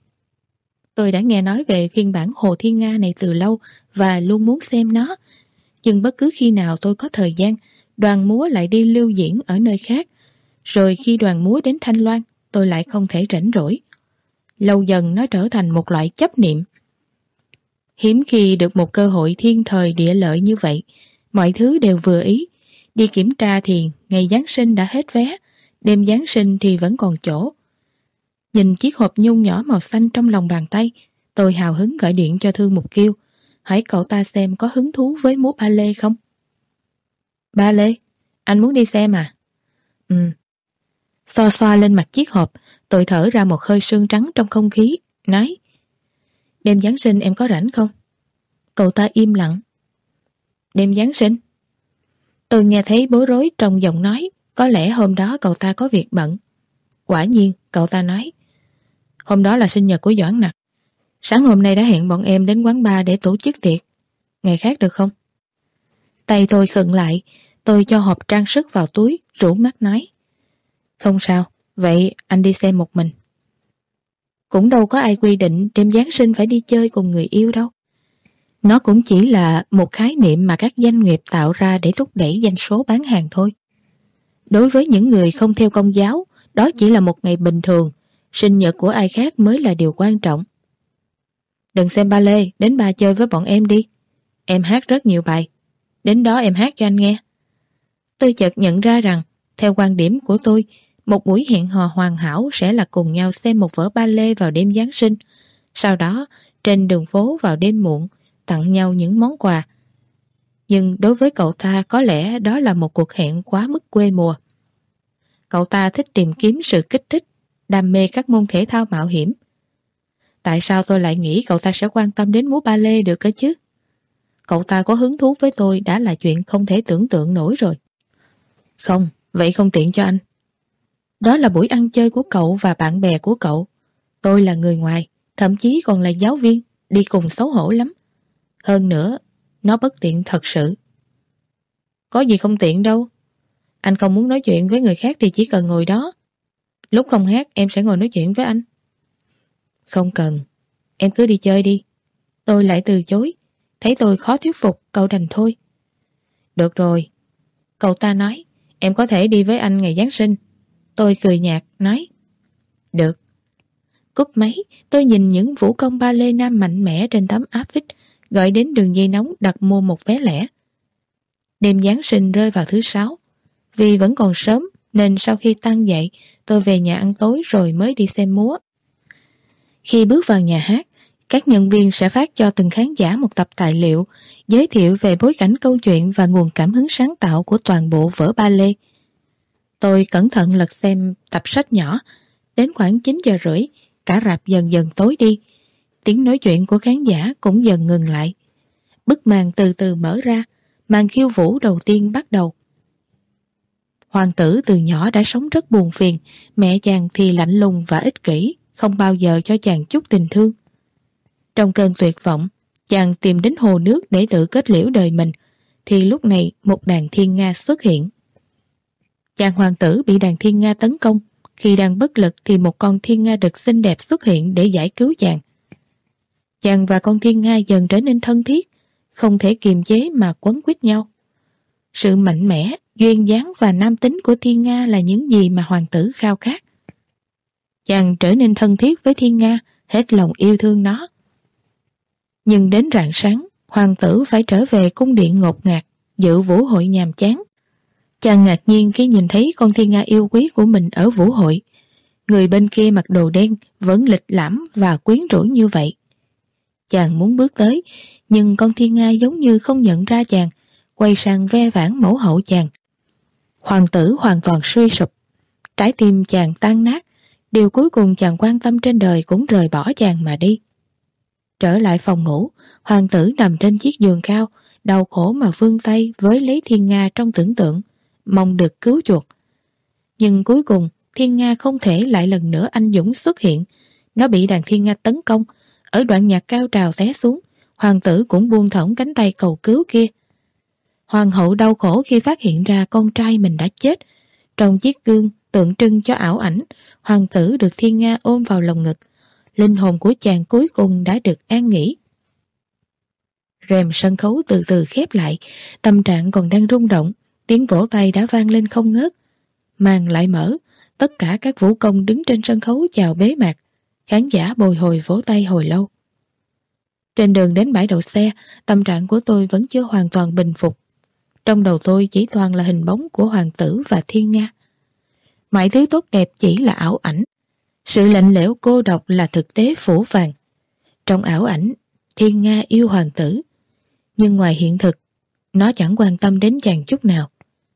Tôi đã nghe nói về phiên bản Hồ Thiên Nga này từ lâu và luôn muốn xem nó, Nhưng bất cứ khi nào tôi có thời gian, đoàn múa lại đi lưu diễn ở nơi khác. Rồi khi đoàn múa đến Thanh Loan, tôi lại không thể rảnh rỗi. Lâu dần nó trở thành một loại chấp niệm. Hiếm khi được một cơ hội thiên thời địa lợi như vậy, mọi thứ đều vừa ý. Đi kiểm tra thì ngày Giáng sinh đã hết vé, đêm Giáng sinh thì vẫn còn chỗ. Nhìn chiếc hộp nhung nhỏ màu xanh trong lòng bàn tay, tôi hào hứng gọi điện cho Thương Mục Kiêu, hỏi cậu ta xem có hứng thú với múa ba lê không. Ba lê? Anh muốn đi xem à? Ừ. Xoa xoa lên mặt chiếc hộp, tôi thở ra một hơi sương trắng trong không khí, nói: Đêm Giáng sinh em có rảnh không? Cậu ta im lặng. Đêm Giáng sinh? Tôi nghe thấy bối rối trong giọng nói, có lẽ hôm đó cậu ta có việc bận. Quả nhiên, cậu ta nói: Hôm đó là sinh nhật của Doãn Nặc. Sáng hôm nay đã hẹn bọn em đến quán bar để tổ chức tiệc. Ngày khác được không? Tay tôi khựng lại, tôi cho hộp trang sức vào túi, rũ mắt nói: Không sao, vậy anh đi xem một mình. Cũng đâu có ai quy định đêm Giáng sinh phải đi chơi cùng người yêu đâu. Nó cũng chỉ là một khái niệm mà các doanh nghiệp tạo ra để thúc đẩy doanh số bán hàng thôi. Đối với những người không theo Công giáo, đó chỉ là một ngày bình thường, sinh nhật của ai khác mới là điều quan trọng. Đừng xem ba lê, đến ba chơi với bọn em đi. Em hát rất nhiều bài, đến đó em hát cho anh nghe. Tôi chợt nhận ra rằng, theo quan điểm của tôi, một buổi hẹn hò hoàn hảo sẽ là cùng nhau xem một vở ba lê vào đêm Giáng sinh, sau đó trên đường phố vào đêm muộn tặng nhau những món quà. Nhưng đối với cậu ta có lẽ đó là một cuộc hẹn quá mức quê mùa. Cậu ta thích tìm kiếm sự kích thích, đam mê các môn thể thao mạo hiểm. Tại sao tôi lại nghĩ cậu ta sẽ quan tâm đến múa ba lê được cơ chứ? Cậu ta có hứng thú với tôi đã là chuyện không thể tưởng tượng nổi rồi. Không, vậy không tiện cho anh. Đó là buổi ăn chơi của cậu và bạn bè của cậu. Tôi là người ngoài, thậm chí còn là giáo viên, đi cùng xấu hổ lắm. Hơn nữa, nó bất tiện thật sự. Có gì không tiện đâu. Anh không muốn nói chuyện với người khác thì chỉ cần ngồi đó. Lúc không hát em sẽ ngồi nói chuyện với anh. Không cần, em cứ đi chơi đi. Tôi lại từ chối. Thấy tôi khó thuyết phục, cậu đành thôi. Được rồi, cậu ta nói, em có thể đi với anh ngày Giáng sinh. Tôi cười nhạt, nói được. Cúp máy, tôi nhìn những vũ công ba lê nam mạnh mẽ trên tấm áp phích, gọi đến đường dây nóng đặt mua một vé lẻ. Đêm Giáng sinh rơi vào thứ sáu. Vì vẫn còn sớm nên sau khi tan dậy, tôi về nhà ăn tối rồi mới đi xem múa. Khi bước vào nhà hát, các nhân viên sẽ phát cho từng khán giả một tập tài liệu giới thiệu về bối cảnh câu chuyện và nguồn cảm hứng sáng tạo của toàn bộ vở ba lê. Tôi cẩn thận lật xem tập sách nhỏ. Đến khoảng chín giờ rưỡi, cả rạp dần dần tối đi. Tiếng nói chuyện của khán giả cũng dần ngừng lại. Bức màn từ từ mở ra, màn khiêu vũ đầu tiên bắt đầu. Hoàng tử từ nhỏ đã sống rất buồn phiền, mẹ chàng thì lạnh lùng và ích kỷ, không bao giờ cho chàng chút tình thương. Trong cơn tuyệt vọng, chàng tìm đến hồ nước để tự kết liễu đời mình, thì lúc này một đàn thiên nga xuất hiện. Chàng hoàng tử bị đàn thiên nga tấn công, khi đang bất lực thì một con thiên nga đực xinh đẹp xuất hiện để giải cứu chàng. Chàng và con thiên nga dần trở nên thân thiết, không thể kiềm chế mà quấn quýt nhau. Sự mạnh mẽ, duyên dáng và nam tính của thiên nga là những gì mà hoàng tử khao khát. Chàng trở nên thân thiết với thiên nga, hết lòng yêu thương nó. Nhưng đến rạng sáng, hoàng tử phải trở về cung điện ngột ngạt, dự vũ hội nhàm chán. Chàng ngạc nhiên khi nhìn thấy con thiên nga yêu quý của mình ở vũ hội. Người bên kia mặc đồ đen vẫn lịch lãm và quyến rũ như vậy. Chàng muốn bước tới, nhưng con thiên nga giống như không nhận ra chàng, quay sang ve vãn mẫu hậu chàng. Hoàng tử hoàn toàn suy sụp, trái tim chàng tan nát, điều cuối cùng chàng quan tâm trên đời cũng rời bỏ chàng mà đi. Trở lại phòng ngủ, hoàng tử nằm trên chiếc giường cao, đau khổ mà vươn tay với lấy thiên nga trong tưởng tượng, mong được cứu chuộc. Nhưng cuối cùng, thiên nga không thể lại lần nữa anh dũng xuất hiện. Nó bị đàn thiên nga tấn công. Ở đoạn nhạc cao trào té xuống, hoàng tử cũng buông thõng cánh tay cầu cứu kia. Hoàng hậu đau khổ khi phát hiện ra con trai mình đã chết. Trong chiếc gương tượng trưng cho ảo ảnh, hoàng tử được thiên nga ôm vào lòng ngực. Linh hồn của chàng cuối cùng đã được an nghỉ. Rèm sân khấu từ từ khép lại, tâm trạng còn đang rung động, tiếng vỗ tay đã vang lên không ngớt. Màn lại mở, tất cả các vũ công đứng trên sân khấu chào bế mạc, khán giả bồi hồi vỗ tay hồi lâu. Trên đường đến bãi đậu xe, tâm trạng của tôi vẫn chưa hoàn toàn bình phục. Trong đầu tôi chỉ toàn là hình bóng của hoàng tử và thiên nga. Mọi thứ tốt đẹp chỉ là ảo ảnh. Sự lạnh lẽo cô độc là thực tế phủ phàng. Trong ảo ảnh, thiên nga yêu hoàng tử. Nhưng ngoài hiện thực, nó chẳng quan tâm đến chàng chút nào.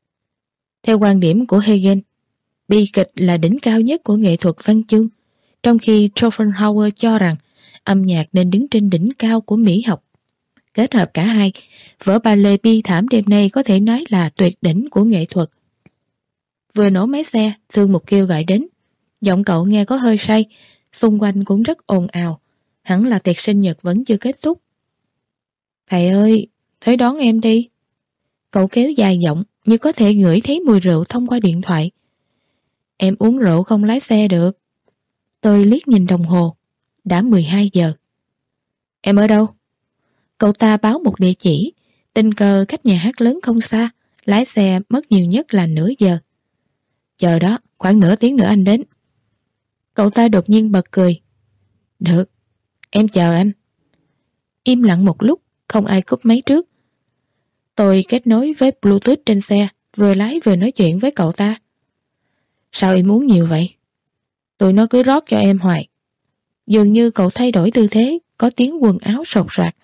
Theo quan điểm của Hegel, bi kịch là đỉnh cao nhất của nghệ thuật văn chương, trong khi Schopenhauer cho rằng âm nhạc nên đứng trên đỉnh cao của mỹ học. Kết hợp cả hai, vở ballet bi thảm đêm nay có thể nói là tuyệt đỉnh của nghệ thuật. Vừa nổ máy xe, Thương Mục Kiêu gọi đến. Giọng cậu nghe có hơi say, xung quanh cũng rất ồn ào. Hẳn là tiệc sinh nhật vẫn chưa kết thúc. Thầy ơi, tới đón em đi. Cậu kéo dài giọng như có thể ngửi thấy mùi rượu thông qua điện thoại. Em uống rượu không lái xe được. Tôi liếc nhìn đồng hồ. Đã mười hai giờ. Em ở đâu? Cậu ta báo một địa chỉ. Tình cờ cách nhà hát lớn không xa. Lái xe mất nhiều nhất là nửa giờ. Chờ đó, khoảng nửa tiếng nữa anh đến. Cậu ta đột nhiên bật cười. Được, em chờ anh. Im lặng một lúc, không ai cúp máy trước. Tôi kết nối với Bluetooth trên xe, vừa lái vừa nói chuyện với cậu ta. Sao em uống nhiều vậy? Tụi nó cứ rót cho em hoài. Dường như cậu thay đổi tư thế, có tiếng quần áo sột soạt.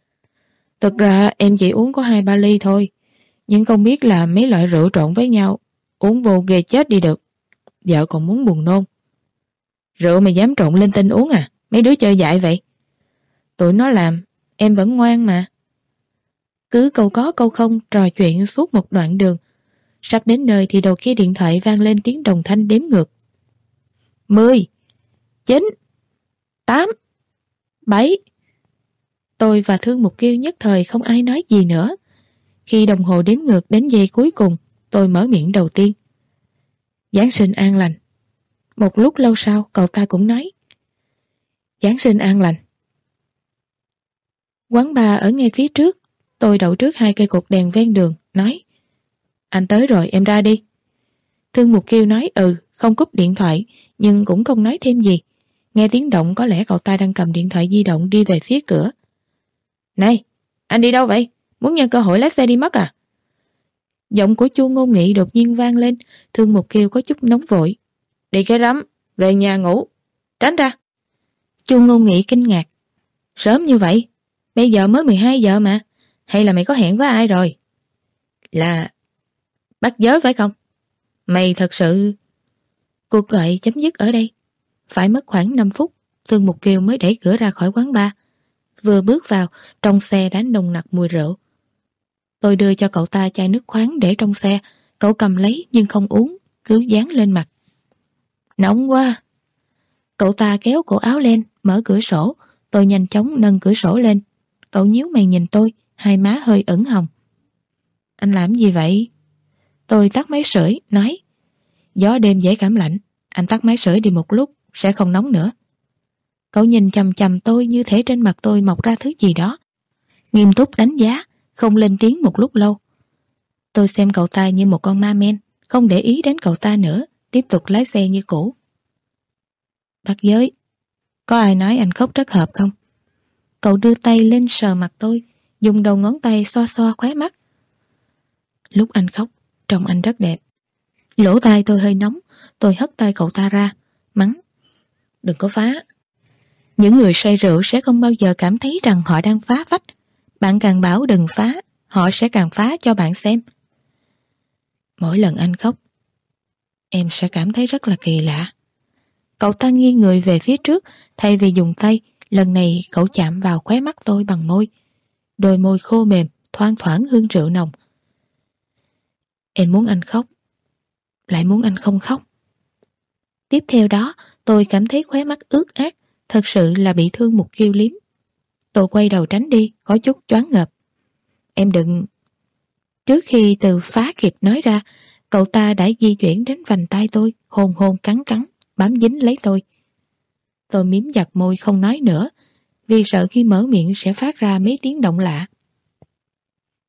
Thực ra em chỉ uống có hai ba ly thôi, nhưng không biết là mấy loại rượu trộn với nhau, uống vô ghê chết đi được. Vợ còn muốn buồn nôn. Rượu mày dám trộn linh tinh uống à? Mấy đứa chơi dại vậy. Tụi nó làm, em vẫn ngoan mà. Cứ câu có câu không trò chuyện suốt một đoạn đường. Sắp đến nơi thì đầu kia điện thoại vang lên tiếng đồng thanh đếm ngược. Mười, chín, tám, bảy. Tôi và Thương Mục Kiêu nhất thời không ai nói gì nữa. Khi đồng hồ đếm ngược đến giây cuối cùng, tôi mở miệng đầu tiên. Giáng sinh an lành. Một lúc lâu sau, cậu ta cũng nói. Giáng sinh an lành. Quán bar ở ngay phía trước. Tôi đậu trước hai cây cột đèn ven đường, nói. Anh tới rồi, em ra đi. Thương Mục Kiêu nói ừ, không cúp điện thoại, nhưng cũng không nói thêm gì. Nghe tiếng động có lẽ cậu ta đang cầm điện thoại di động đi về phía cửa. Này, anh đi đâu vậy? Muốn nhân cơ hội lái xe đi mất à? Giọng của Chu Ngôn Nghị đột nhiên vang lên. Thương Mục Kiêu có chút nóng vội. Đi cái rắm, về nhà ngủ. Tránh ra. Chu Ngôn Nghị kinh ngạc. Sớm như vậy? Bây giờ mới mười hai giờ mà. Hay là mày có hẹn với ai rồi? Là... bắt giới phải không? Mày thật sự... Cuộc gọi chấm dứt ở đây. Phải mất khoảng năm phút, Thương Mục Kiêu mới đẩy cửa ra khỏi quán bar. Vừa bước vào, trong xe đã nồng nặc mùi rượu. Tôi đưa cho cậu ta chai nước khoáng để trong xe. Cậu cầm lấy nhưng không uống, cứ dán lên mặt. Nóng quá. Cậu ta kéo cổ áo lên, mở cửa sổ. Tôi nhanh chóng nâng cửa sổ lên. Cậu nhíu mày nhìn tôi, hai má hơi ửng hồng. Anh làm gì vậy? Tôi tắt máy sưởi, nói. Gió đêm dễ cảm lạnh, anh tắt máy sưởi đi một lúc, sẽ không nóng nữa. Cậu nhìn chằm chằm tôi như thể trên mặt tôi mọc ra thứ gì đó. Nghiêm túc đánh giá, không lên tiếng một lúc lâu. Tôi xem cậu ta như một con ma men, không để ý đến cậu ta nữa, tiếp tục lái xe như cũ. Bác Giới, có ai nói anh khóc rất hợp không? Cậu đưa tay lên sờ mặt tôi, dùng đầu ngón tay xoa xoa khóe mắt. Lúc anh khóc, trông anh rất đẹp. Lỗ tai tôi hơi nóng, tôi hất tay cậu ta ra, mắng. Đừng có phá. Những người say rượu sẽ không bao giờ cảm thấy rằng họ đang phá vách. Bạn càng bảo đừng phá, họ sẽ càng phá cho bạn xem. Mỗi lần anh khóc, em sẽ cảm thấy rất là kỳ lạ. Cậu ta nghiêng người về phía trước, thay vì dùng tay, lần này cậu chạm vào khóe mắt tôi bằng môi. Đôi môi khô mềm, thoang thoảng hương rượu nồng. Em muốn anh khóc, lại muốn anh không khóc. Tiếp theo đó, tôi cảm thấy khóe mắt ướt át, thật sự là bị Thương Mục Kiêu liếm. Tôi quay đầu tránh đi, có chút choáng ngợp. Em đừng... Trước khi từ phá kịp nói ra, cậu ta đã di chuyển đến vành tay tôi, hôn hôn cắn cắn, bám dính lấy tôi. Tôi miếm chặt môi không nói nữa, vì sợ khi mở miệng sẽ phát ra mấy tiếng động lạ,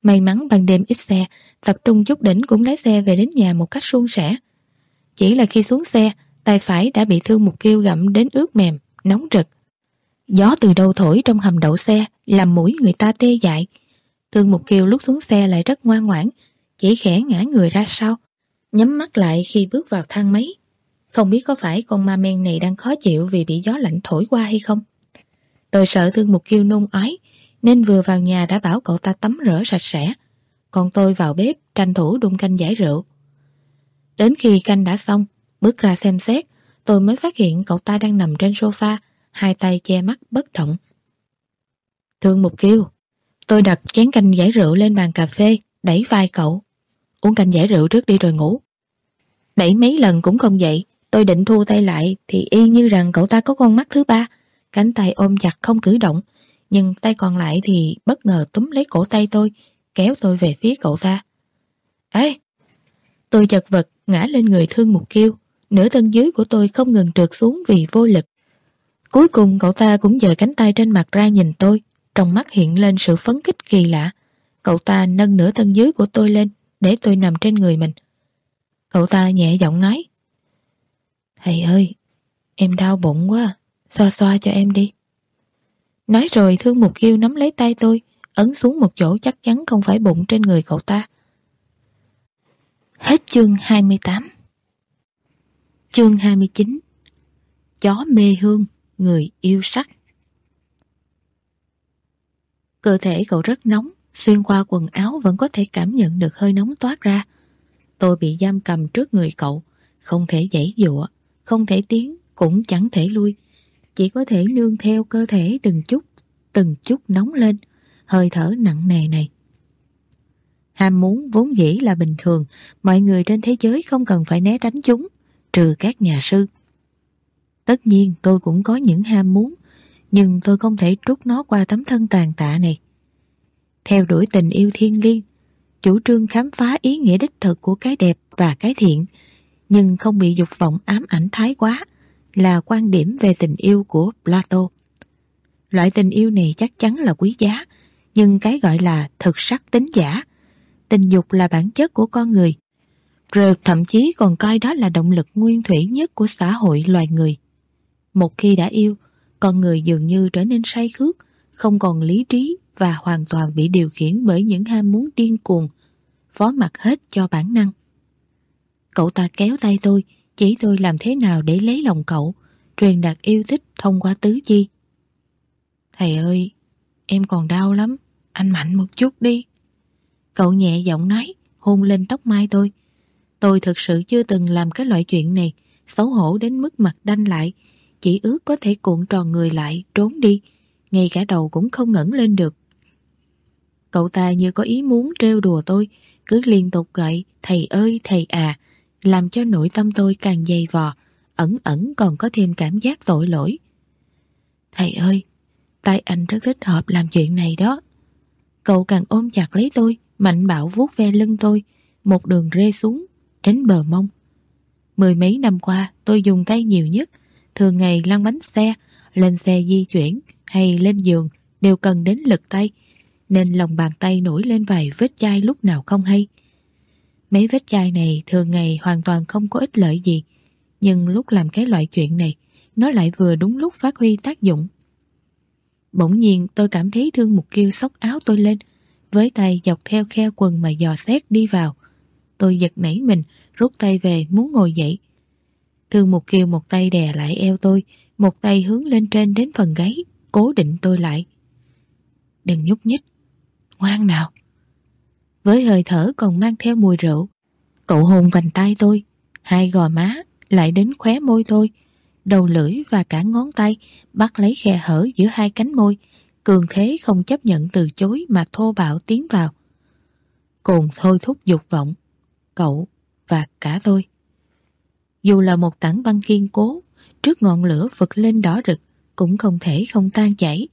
May mắn ban đêm ít xe, tập trung chút đỉnh cũng lái xe về đến nhà một cách suôn sẻ. Chỉ là khi xuống xe, tay phải đã bị Thương Mục Kiêu gặm đến ướt mềm, nóng rực. Gió từ đâu thổi trong hầm đậu xe làm mũi người ta tê dại. Thương Mục Kiêu lúc xuống xe lại rất ngoan ngoãn, chỉ khẽ ngã người ra sau, nhắm mắt lại khi bước vào thang máy. Không biết có phải con ma men này đang khó chịu vì bị gió lạnh thổi qua hay không. Tôi sợ Thương Mục Kiêu nôn ói, nên vừa vào nhà đã bảo cậu ta tắm rửa sạch sẽ. Còn tôi vào bếp tranh thủ đun canh giải rượu. Đến khi canh đã xong, bước ra xem xét, tôi mới phát hiện cậu ta đang nằm trên sofa, hai tay che mắt bất động. Thương Mục Kiêu, tôi đặt chén canh giải rượu lên bàn cà phê, đẩy vai cậu. Uống canh giải rượu trước đi rồi ngủ. Đẩy mấy lần cũng không dậy, tôi định thu tay lại thì y như rằng cậu ta có con mắt thứ ba, cánh tay ôm chặt không cử động, nhưng tay còn lại thì bất ngờ túm lấy cổ tay tôi, kéo tôi về phía cậu ta. Ê! Tôi chật vật ngã lên người Thương Mục Kiêu, nửa thân dưới của tôi không ngừng trượt xuống vì vô lực. Cuối cùng cậu ta cũng giơ cánh tay trên mặt ra nhìn tôi, trong mắt hiện lên sự phấn khích kỳ lạ. Cậu ta nâng nửa thân dưới của tôi lên để tôi nằm trên người mình. Cậu ta nhẹ giọng nói: Thầy ơi, em đau bụng quá, xoa xoa cho em đi. Nói rồi Thương Mục Kiêu nắm lấy tay tôi, ấn xuống một chỗ chắc chắn không phải bụng trên người cậu ta. Hết chương hai mươi tám. Chương hai mươi chín. Chó mê hương, người yêu sắc. Cơ thể cậu rất nóng, xuyên qua quần áo vẫn có thể cảm nhận được hơi nóng toát ra. Tôi bị giam cầm trước người cậu, không thể giãy giụa, không thể tiến, cũng chẳng thể lui, chỉ có thể nương theo cơ thể từng chút, từng chút nóng lên, hơi thở nặng nề này. Ham muốn vốn dĩ là bình thường, mọi người trên thế giới không cần phải né tránh chúng, trừ các nhà sư. Tất nhiên tôi cũng có những ham muốn, nhưng tôi không thể trút nó qua tấm thân tàn tạ này. Theo đuổi tình yêu thiêng liêng, chủ trương khám phá ý nghĩa đích thực của cái đẹp và cái thiện, nhưng không bị dục vọng ám ảnh thái quá, là quan điểm về tình yêu của Plato. Loại tình yêu này chắc chắn là quý giá, nhưng cái gọi là thực sắc tính giả. Tình dục là bản chất của con người, rồi thậm chí còn coi đó là động lực nguyên thủy nhất của xã hội loài người. Một khi đã yêu, con người dường như trở nên say khước, không còn lý trí và hoàn toàn bị điều khiển bởi những ham muốn điên cuồng, phó mặc hết cho bản năng. Cậu ta kéo tay tôi, chỉ tôi làm thế nào để lấy lòng cậu, truyền đạt yêu thích thông qua tứ chi. Thầy ơi, em còn đau lắm, anh mạnh một chút đi. Cậu nhẹ giọng nói, hôn lên tóc mai tôi. Tôi thực sự chưa từng làm cái loại chuyện này, xấu hổ đến mức mặt đanh lại, chỉ ước có thể cuộn tròn người lại, trốn đi, ngay cả đầu cũng không ngẩng lên được. Cậu ta như có ý muốn trêu đùa tôi, cứ liên tục gọi thầy ơi thầy à, làm cho nội tâm tôi càng dày vò, ẩn ẩn còn có thêm cảm giác tội lỗi. Thầy ơi, tay anh rất thích hợp làm chuyện này đó. Cậu càng ôm chặt lấy tôi, mạnh bạo vuốt ve lưng tôi, một đường rê xuống, đến bờ mông. Mười mấy năm qua tôi dùng tay nhiều nhất, thường ngày lăn bánh xe, lên xe di chuyển hay lên giường đều cần đến lực tay, nên lòng bàn tay nổi lên vài vết chai lúc nào không hay. Mấy vết chai này thường ngày hoàn toàn không có ích lợi gì, nhưng lúc làm cái loại chuyện này, nó lại vừa đúng lúc phát huy tác dụng. Bỗng nhiên tôi cảm thấy Thương Mục Kiêu xốc áo tôi lên, với tay dọc theo khe quần mà dò xét đi vào. Tôi giật nảy mình, rút tay về muốn ngồi dậy. Thương Mục Kiêu một tay đè lại eo tôi, một tay hướng lên trên đến phần gáy, cố định tôi lại. Đừng nhúc nhích, ngoan nào. Với hơi thở còn mang theo mùi rượu, cậu hôn vành tay tôi, hai gò má, lại đến khóe môi tôi, đầu lưỡi và cả ngón tay bắt lấy khe hở giữa hai cánh môi, cường thế không chấp nhận từ chối mà thô bạo tiến vào. Cùng thôi thúc dục vọng, cậu và cả tôi. Dù là một tảng băng kiên cố, trước ngọn lửa vực lên đỏ rực, cũng không thể không tan chảy.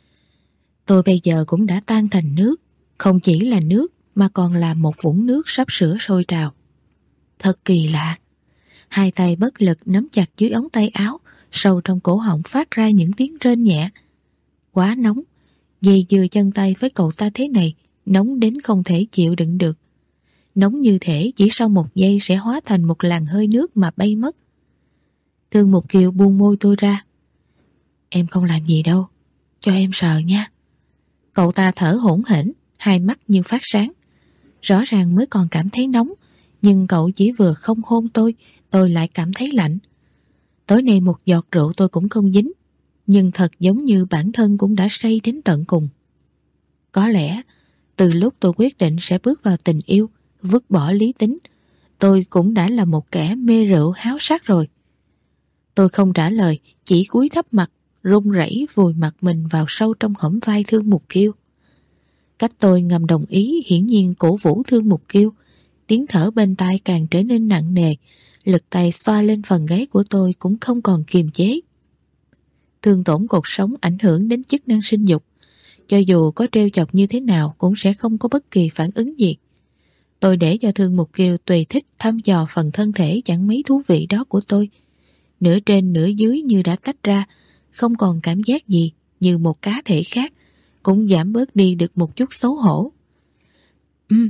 Tôi bây giờ cũng đã tan thành nước, không chỉ là nước mà còn là một vũng nước sắp sửa sôi trào. Thật kỳ lạ. Hai tay bất lực nắm chặt dưới ống tay áo, sâu trong cổ họng phát ra những tiếng rên nhẹ. Quá nóng, dây dưa chân tay với cậu ta thế này nóng đến không thể chịu đựng được. Nóng như thể chỉ sau một giây sẽ hóa thành một làn hơi nước mà bay mất. Thương Mục Kiều buông môi tôi ra. Em không làm gì đâu, cho em sờ nha. Cậu ta thở hổn hển, hai mắt như phát sáng. Rõ ràng mới còn cảm thấy nóng, nhưng cậu chỉ vừa không hôn tôi, tôi lại cảm thấy lạnh. Tối nay một giọt rượu tôi cũng không dính, nhưng thật giống như bản thân cũng đã say đến tận cùng. Có lẽ, từ lúc tôi quyết định sẽ bước vào tình yêu, vứt bỏ lý tính, tôi cũng đã là một kẻ mê rượu háo sắc rồi. Tôi không trả lời, chỉ cúi thấp mặt, run rẩy vùi mặt mình vào sâu trong hõm vai Thương Mục Kiều. Cách tôi ngầm đồng ý hiển nhiên cổ vũ Thương Mục Kiều. Tiếng thở bên tai càng trở nên nặng nề, lực tay xoa lên phần gáy của tôi cũng không còn kiềm chế. Thương tổn cột sống ảnh hưởng đến chức năng sinh dục, cho dù có trêu chọc như thế nào cũng sẽ không có bất kỳ phản ứng gì. Tôi để cho Thương Mục Kiều tùy thích thăm dò phần thân thể chẳng mấy thú vị đó của tôi. Nửa trên nửa dưới như đã tách ra, không còn cảm giác gì, như một cá thể khác, cũng giảm bớt đi được một chút xấu hổ. Ừm.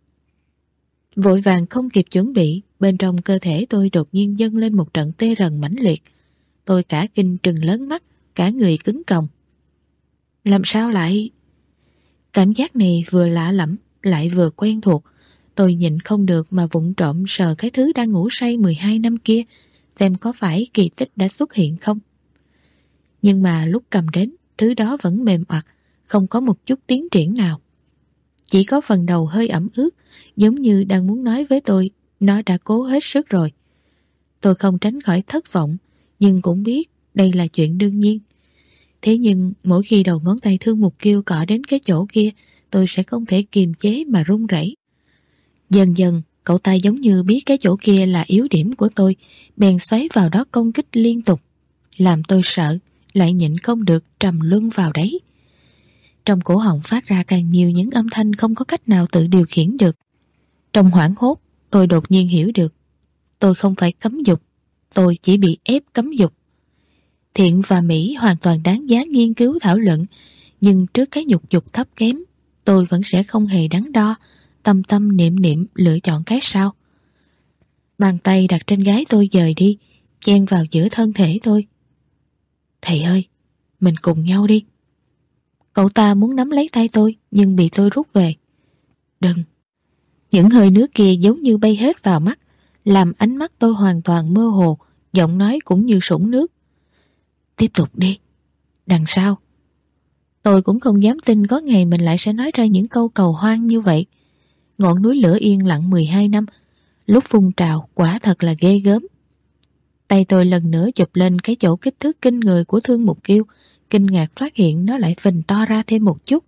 Vội vàng không kịp chuẩn bị, bên trong cơ thể tôi đột nhiên dâng lên một trận tê rần mãnh liệt. Tôi cả kinh trừng lớn mắt, cả người cứng còng. Làm sao lại... Cảm giác này vừa lạ lẫm, lại vừa quen thuộc. Tôi nhịn không được mà vụng trộm sờ cái thứ đang ngủ say mười hai năm kia, xem có phải kỳ tích đã xuất hiện không. Nhưng mà lúc cầm đến, thứ đó vẫn mềm oặt, không có một chút tiến triển nào. Chỉ có phần đầu hơi ẩm ướt, giống như đang muốn nói với tôi, nó đã cố hết sức rồi. Tôi không tránh khỏi thất vọng, nhưng cũng biết đây là chuyện đương nhiên. Thế nhưng mỗi khi đầu ngón tay Thương Mục Kiều cọ đến cái chỗ kia, tôi sẽ không thể kiềm chế mà run rẩy. Dần dần, cậu ta giống như biết cái chỗ kia là yếu điểm của tôi, bèn xoáy vào đó công kích liên tục, làm tôi sợ, lại nhịn không được trầm luân vào đấy. Trong cổ họng phát ra càng nhiều những âm thanh không có cách nào tự điều khiển được. Trong hoảng hốt, tôi đột nhiên hiểu được, tôi không phải cấm dục, tôi chỉ bị ép cấm dục. Thiện và mỹ hoàn toàn đáng giá nghiên cứu thảo luận, nhưng trước cái nhục dục thấp kém, tôi vẫn sẽ không hề đắn đo, tâm tâm niệm niệm lựa chọn cái sau. Bàn tay đặt trên gái tôi dời đi, chen vào giữa thân thể tôi. Thầy ơi, mình cùng nhau đi. Cậu ta muốn nắm lấy tay tôi, nhưng bị tôi rút về. Đừng. Những hơi nước kia giống như bay hết vào mắt, làm ánh mắt tôi hoàn toàn mơ hồ, giọng nói cũng như sũng nước. Tiếp tục đi. Đằng sau. Tôi cũng không dám tin có ngày mình lại sẽ nói ra những câu cầu hoang như vậy. Ngọn núi lửa yên lặng mười hai năm, lúc phun trào quả thật là ghê gớm. Tay tôi lần nữa chụp lên cái chỗ kích thước kinh người của Thương Mục Kiều, kinh ngạc phát hiện nó lại phình to ra thêm một chút.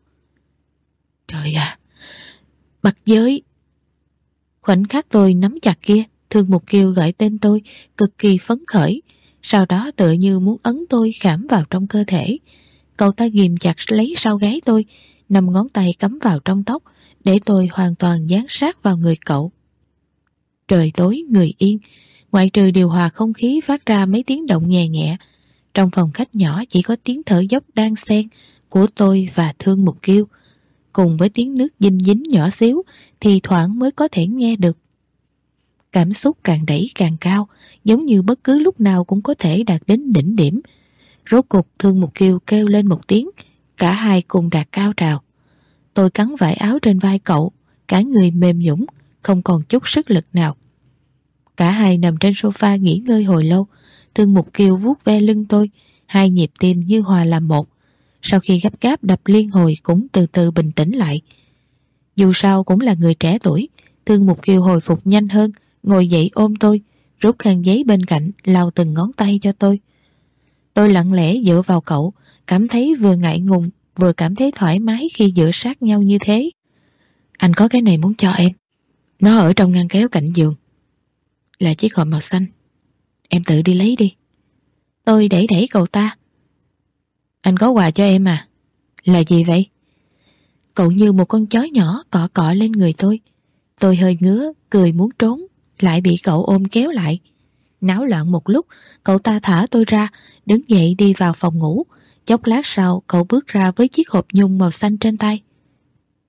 Trời à, bắt giới. Khoảnh khắc tôi nắm chặt kia, Thương Mục Kiều gọi tên tôi, cực kỳ phấn khởi, sau đó tựa như muốn ấn tôi khảm vào trong cơ thể. Cậu ta ghìm chặt lấy sau gáy tôi, năm ngón tay cắm vào trong tóc, để tôi hoàn toàn dán sát vào người cậu. Trời tối người yên, ngoại trừ điều hòa không khí phát ra mấy tiếng động nhẹ nhẹ, trong phòng khách nhỏ chỉ có tiếng thở dốc đan xen của tôi và Thương Mục Kiều, cùng với tiếng nước dinh dính nhỏ xíu thì thoảng mới có thể nghe được. Cảm xúc càng đẩy càng cao, giống như bất cứ lúc nào cũng có thể đạt đến đỉnh điểm. Rốt cục Thương Mục Kiều kêu lên một tiếng, cả hai cùng đạt cao trào. Tôi cắn vải áo trên vai cậu, cả người mềm nhũn, không còn chút sức lực nào. Cả hai nằm trên sofa nghỉ ngơi hồi lâu. Thương Mục Kiều vuốt ve lưng tôi, hai nhịp tim như hòa làm một. Sau khi gấp gáp đập liên hồi cũng từ từ bình tĩnh lại. Dù sao cũng là người trẻ tuổi, Thương Mục Kiều hồi phục nhanh hơn, ngồi dậy ôm tôi, rút khăn giấy bên cạnh lau từng ngón tay cho tôi. Tôi lặng lẽ dựa vào cậu, cảm thấy vừa ngại ngùng vừa cảm thấy thoải mái khi dựa sát nhau như thế. Anh có cái này muốn cho em. Nó ở trong ngăn kéo cạnh giường, là chiếc hộp màu xanh. Em tự đi lấy đi. Tôi đẩy đẩy cậu ta. Anh có quà cho em à? Là gì vậy? Cậu như một con chó nhỏ cọ cọ lên người tôi. Tôi hơi ngứa, cười muốn trốn, lại bị cậu ôm kéo lại. Náo loạn một lúc, cậu ta thả tôi ra, đứng dậy đi vào phòng ngủ. Chốc lát sau, cậu bước ra với chiếc hộp nhung màu xanh trên tay.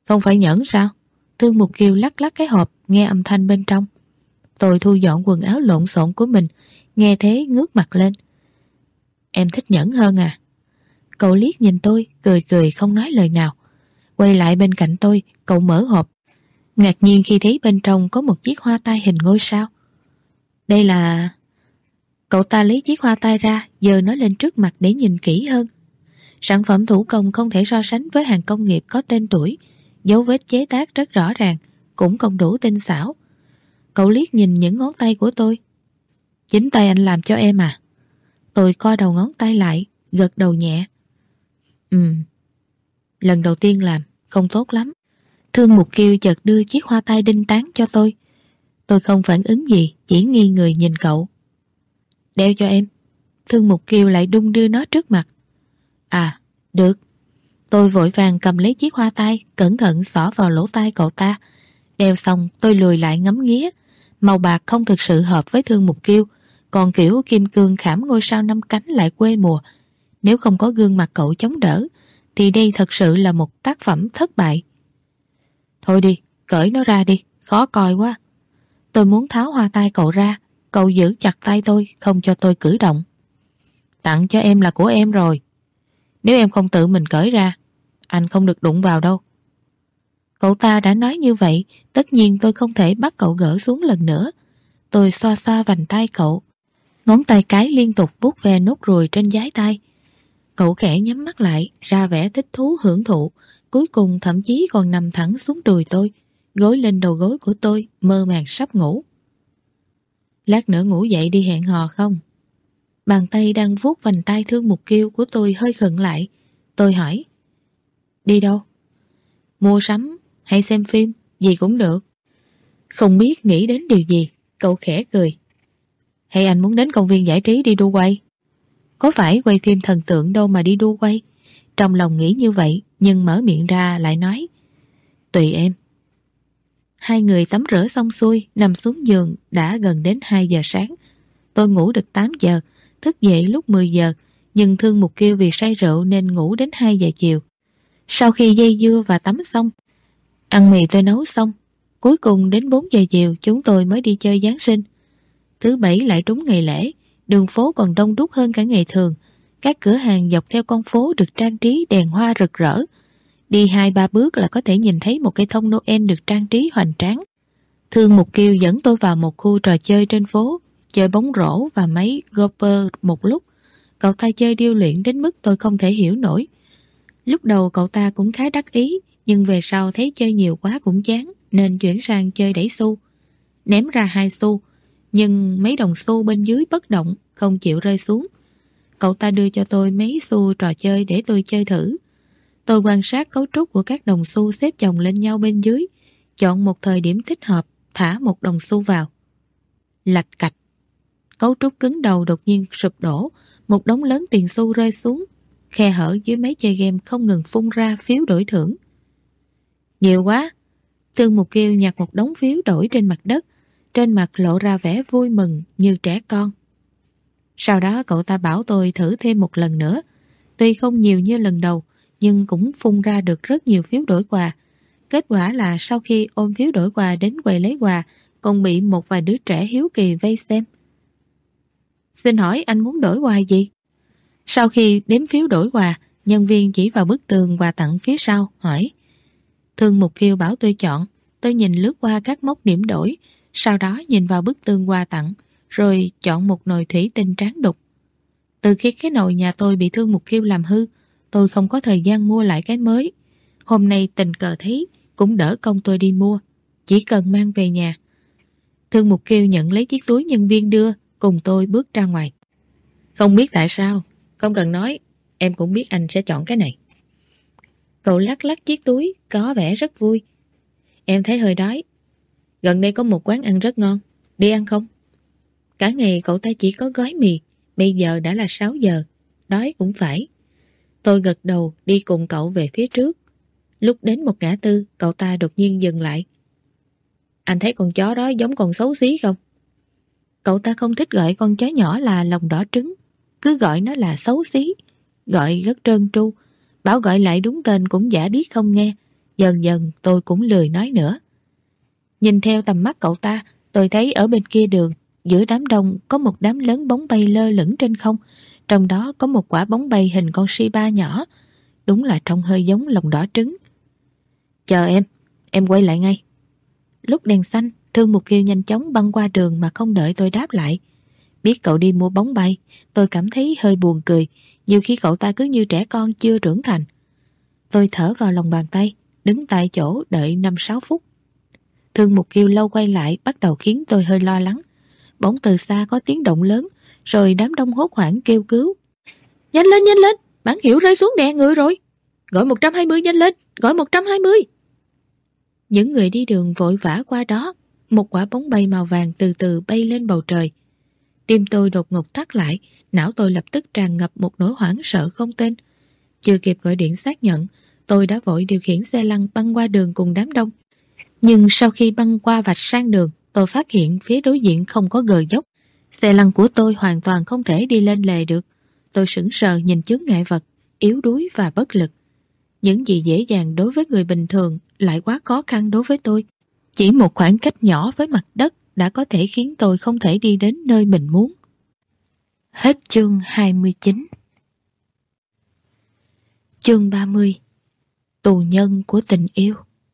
Không phải nhẫn sao? Thương Mục Kiều lắc lắc cái hộp, nghe âm thanh bên trong. Tôi thu dọn quần áo lộn xộn của mình, nghe thế ngước mặt lên. Em thích nhẫn hơn à? Cậu liếc nhìn tôi, cười cười không nói lời nào. Quay lại bên cạnh tôi, cậu mở hộp. Ngạc nhiên khi thấy bên trong có một chiếc hoa tai hình ngôi sao. Đây là... Cậu ta lấy chiếc hoa tai ra, giơ nó lên trước mặt để nhìn kỹ hơn. Sản phẩm thủ công không thể so sánh với hàng công nghiệp có tên tuổi, dấu vết chế tác rất rõ ràng, cũng không đủ tinh xảo. Cậu liếc nhìn những ngón tay của tôi. Chính tay anh làm cho em à? Tôi co đầu ngón tay lại, gật đầu nhẹ. Ừ, lần đầu tiên làm, không tốt lắm. Thương Mục Kiều chợt đưa chiếc hoa tai đinh tán cho tôi. Tôi không phản ứng gì, chỉ nghi người nhìn cậu. Đeo cho em. Thương Mục Kiều lại đung đưa nó trước mặt. À, được. Tôi vội vàng cầm lấy chiếc hoa tai, cẩn thận xỏ vào lỗ tai cậu ta. Đeo xong tôi lùi lại ngắm nghía. Màu bạc không thực sự hợp với Thương Mục Kiều, còn kiểu kim cương khảm ngôi sao năm cánh lại quê mùa. Nếu không có gương mặt cậu chống đỡ thì đây thật sự là một tác phẩm thất bại. Thôi đi, cởi nó ra đi, khó coi quá. Tôi muốn tháo hoa tai cậu ra, cậu giữ chặt tay tôi, không cho tôi cử động. Tặng cho em là của em rồi. Nếu em không tự mình cởi ra, anh không được đụng vào đâu. Cậu ta đã nói như vậy, tất nhiên tôi không thể bắt cậu gỡ xuống lần nữa. Tôi xoa xoa vành tay cậu, ngón tay cái liên tục vuốt ve nốt ruồi trên dái tay. Cậu khẽ nhắm mắt lại, ra vẻ thích thú hưởng thụ, cuối cùng thậm chí còn nằm thẳng xuống đùi tôi, gối lên đầu gối của tôi, mơ màng sắp ngủ. Lát nữa ngủ dậy đi hẹn hò không? Bàn tay đang vuốt vành tay Thương Mục Kiều của tôi hơi khựng lại. Tôi hỏi. Đi đâu? Mua sắm hay xem phim, gì cũng được. Không biết nghĩ đến điều gì, cậu khẽ cười. Hay anh muốn đến công viên giải trí đi đu quay? Có phải quay phim thần tượng đâu mà đi đu quay. Trong lòng nghĩ như vậy, nhưng mở miệng ra lại nói. Tùy em. Hai người tắm rửa xong xuôi, nằm xuống giường đã gần đến hai giờ sáng. Tôi ngủ được tám giờ, thức dậy lúc mười giờ, nhưng Thương Mục Kiều vì say rượu nên ngủ đến hai giờ chiều. Sau khi dây dưa và tắm xong, ăn mì tôi nấu xong, cuối cùng đến bốn giờ chiều chúng tôi mới đi chơi Giáng sinh. Thứ bảy lại trúng ngày lễ, đường phố còn đông đúc hơn cả ngày thường. Các cửa hàng dọc theo con phố được trang trí đèn hoa rực rỡ. Đi hai ba bước là có thể nhìn thấy một cây thông Noel được trang trí hoành tráng. Thương Mục Kiều dẫn tôi vào một khu trò chơi trên phố, chơi bóng rổ và máy golfer một lúc. Cậu ta chơi điêu luyện đến mức tôi không thể hiểu nổi. Lúc đầu cậu ta cũng khá đắc ý, nhưng về sau thấy chơi nhiều quá cũng chán, nên chuyển sang chơi đẩy xu. Ném ra hai xu, nhưng mấy đồng xu bên dưới bất động, không chịu rơi xuống. Cậu ta đưa cho tôi mấy xu trò chơi để tôi chơi thử. Tôi quan sát cấu trúc của các đồng xu xếp chồng lên nhau bên dưới, chọn một thời điểm thích hợp, thả một đồng xu vào. Lạch cạch. Cấu trúc cứng đầu đột nhiên sụp đổ, một đống lớn tiền xu rơi xuống. Khe hở dưới máy chơi game không ngừng phun ra phiếu đổi thưởng. Nhiều quá. Thương Mục Kiều nhặt một đống phiếu đổi trên mặt đất, trên mặt lộ ra vẻ vui mừng như trẻ con. Sau đó cậu ta bảo tôi thử thêm một lần nữa. Tuy không nhiều như lần đầu, nhưng cũng phun ra được rất nhiều phiếu đổi quà. Kết quả là sau khi ôm phiếu đổi quà đến quầy lấy quà, còn bị một vài đứa trẻ hiếu kỳ vây xem. Xin hỏi anh muốn đổi quà gì? Sau khi đếm phiếu đổi quà, nhân viên chỉ vào bức tường quà tặng phía sau, hỏi. Thương Mục Kiều bảo tôi chọn. Tôi nhìn lướt qua các mốc điểm đổi, sau đó nhìn vào bức tường quà tặng, rồi chọn một nồi thủy tinh tráng đục. Từ khi cái nồi nhà tôi bị Thương Mục Kiều làm hư, tôi không có thời gian mua lại cái mới. Hôm nay tình cờ thấy, cũng đỡ công tôi đi mua, chỉ cần mang về nhà. Thương Mục Kiều nhận lấy chiếc túi nhân viên đưa, cùng tôi bước ra ngoài. Không biết tại sao, không cần nói, em cũng biết anh sẽ chọn cái này. Cậu lắc lắc chiếc túi, có vẻ rất vui. Em thấy hơi đói. Gần đây có một quán ăn rất ngon, đi ăn không? Cả ngày cậu ta chỉ có gói mì, bây giờ đã là sáu giờ, đói cũng phải. Tôi gật đầu đi cùng cậu về phía trước. Lúc đến một ngã tư, cậu ta đột nhiên dừng lại. Anh thấy con chó đó giống con xấu xí không? Cậu ta không thích gọi con chó nhỏ là lòng đỏ trứng, cứ gọi nó là xấu xí, gọi rất trơn tru, bảo gọi lại đúng tên cũng giả điếc không nghe, Dần dần tôi cũng lười nói nữa. Nhìn theo tầm mắt cậu ta, tôi thấy ở bên kia đường, giữa đám đông có một đám lớn bóng bay lơ lửng trên không. Trong đó có một quả bóng bay hình con Shiba nhỏ, đúng là trông hơi giống lòng đỏ trứng. Chờ em, em quay lại ngay. Lúc đèn xanh, Thương Mục Kiều nhanh chóng băng qua đường mà không đợi tôi đáp lại. Biết cậu đi mua bóng bay, tôi cảm thấy hơi buồn cười. Nhiều khi cậu ta cứ như trẻ con chưa trưởng thành. Tôi thở vào lòng bàn tay, đứng tại chỗ đợi năm sáu phút. Thương Mục Kiều lâu quay lại bắt đầu khiến tôi hơi lo lắng. Bỗng từ xa có tiếng động lớn, rồi đám đông hốt hoảng kêu cứu. Nhanh lên, nhanh lên, bản hiệu rơi xuống đè người rồi. Gọi một trăm hai mươi, nhanh lên, gọi một trăm hai mươi. Những người đi đường vội vã qua đó. Một quả bóng bay màu vàng từ từ bay lên bầu trời. Tim tôi đột ngột thắt lại, não tôi lập tức tràn ngập một nỗi hoảng sợ không tên. Chưa kịp gọi điện xác nhận, tôi đã vội điều khiển xe lăn băng qua đường cùng đám đông. Nhưng sau khi băng qua vạch sang đường, tôi phát hiện phía đối diện không có gờ dốc. Xe lăn của tôi hoàn toàn không thể đi lên lề được. Tôi sững sờ nhìn chướng ngại vật, yếu đuối và bất lực. Những gì dễ dàng đối với người bình thường lại quá khó khăn đối với tôi. Chỉ một khoảng cách nhỏ với mặt đất đã có thể khiến tôi không thể đi đến nơi mình muốn. Hết chương hai mươi chín. Chương ba mươi. Tù nhân của tình yêu.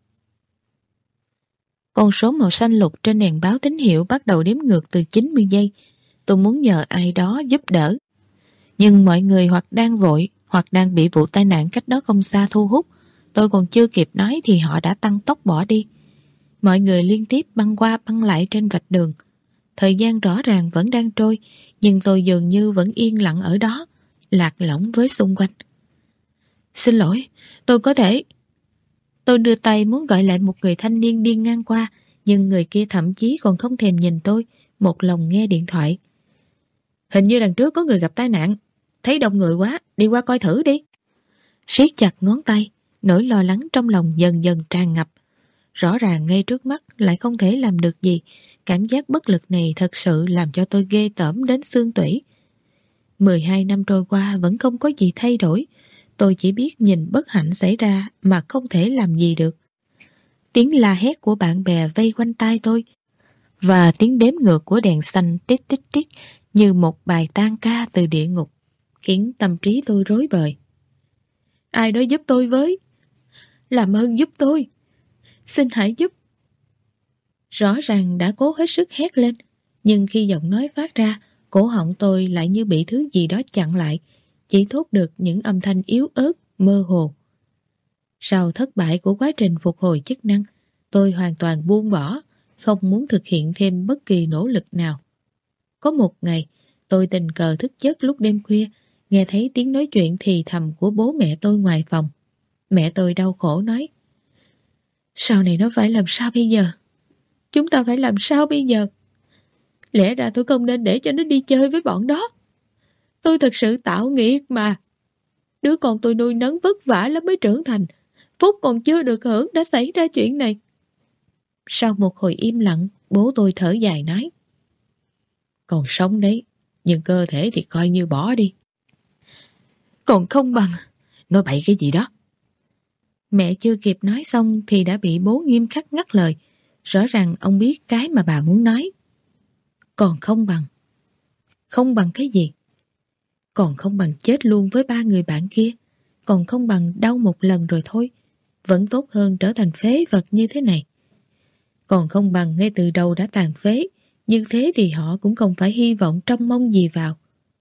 Con số màu xanh lục trên đèn báo tín hiệu bắt đầu đếm ngược từ chín mươi giây. Tôi muốn nhờ ai đó giúp đỡ. Nhưng mọi người hoặc đang vội, hoặc đang bị vụ tai nạn cách đó không xa thu hút. Tôi còn chưa kịp nói thì họ đã tăng tốc bỏ đi. Mọi người liên tiếp băng qua băng lại trên vạch đường. Thời gian rõ ràng vẫn đang trôi, nhưng tôi dường như vẫn yên lặng ở đó, lạc lõng với xung quanh. Xin lỗi, tôi có thể... Tôi đưa tay muốn gọi lại một người thanh niên đi ngang qua, nhưng người kia thậm chí còn không thèm nhìn tôi, một lòng nghe điện thoại. Hình như đằng trước có người gặp tai nạn, thấy đông người quá, đi qua coi thử đi. Siết chặt ngón tay, nỗi lo lắng trong lòng dần dần tràn ngập. Rõ ràng ngay trước mắt lại không thể làm được gì. Cảm giác bất lực này thật sự làm cho tôi ghê tởm đến xương tủy. mười hai năm trôi qua vẫn không có gì thay đổi. Tôi chỉ biết nhìn bất hạnh xảy ra mà không thể làm gì được. Tiếng la hét của bạn bè vây quanh tai tôi, và tiếng đếm ngược của đèn xanh tít tít tít như một bài tang ca từ địa ngục, khiến tâm trí tôi rối bời. Ai đó giúp tôi với. Làm ơn giúp tôi. Xin hãy giúp. Rõ ràng đã cố hết sức hét lên, nhưng khi giọng nói phát ra, cổ họng tôi lại như bị thứ gì đó chặn lại, chỉ thốt được những âm thanh yếu ớt, mơ hồ. Sau thất bại của quá trình phục hồi chức năng, tôi hoàn toàn buông bỏ, không muốn thực hiện thêm bất kỳ nỗ lực nào. Có một ngày, tôi tình cờ thức giấc lúc đêm khuya, nghe thấy tiếng nói chuyện thì thầm của bố mẹ tôi ngoài phòng. Mẹ tôi đau khổ nói: Sau này nó phải làm sao bây giờ? Chúng ta phải làm sao bây giờ? Lẽ ra tôi không nên để cho nó đi chơi với bọn đó. Tôi thật sự tạo nghiệt mà. Đứa con tôi nuôi nấng vất vả lắm mới trưởng thành. Phúc còn chưa được hưởng đã xảy ra chuyện này. Sau một hồi im lặng, bố tôi thở dài nói: Còn sống đấy, nhưng cơ thể thì coi như bỏ đi. Còn không bằng. Nói bậy cái gì đó. Mẹ chưa kịp nói xong thì đã bị bố nghiêm khắc ngắt lời. Rõ ràng ông biết cái mà bà muốn nói. Còn không bằng. Không bằng cái gì? Còn không bằng chết luôn với ba người bạn kia. Còn không bằng đau một lần rồi thôi. Vẫn tốt hơn trở thành phế vật như thế này. Còn không bằng ngay từ đầu đã tàn phế. Như thế thì họ cũng không phải hy vọng trông mong gì vào.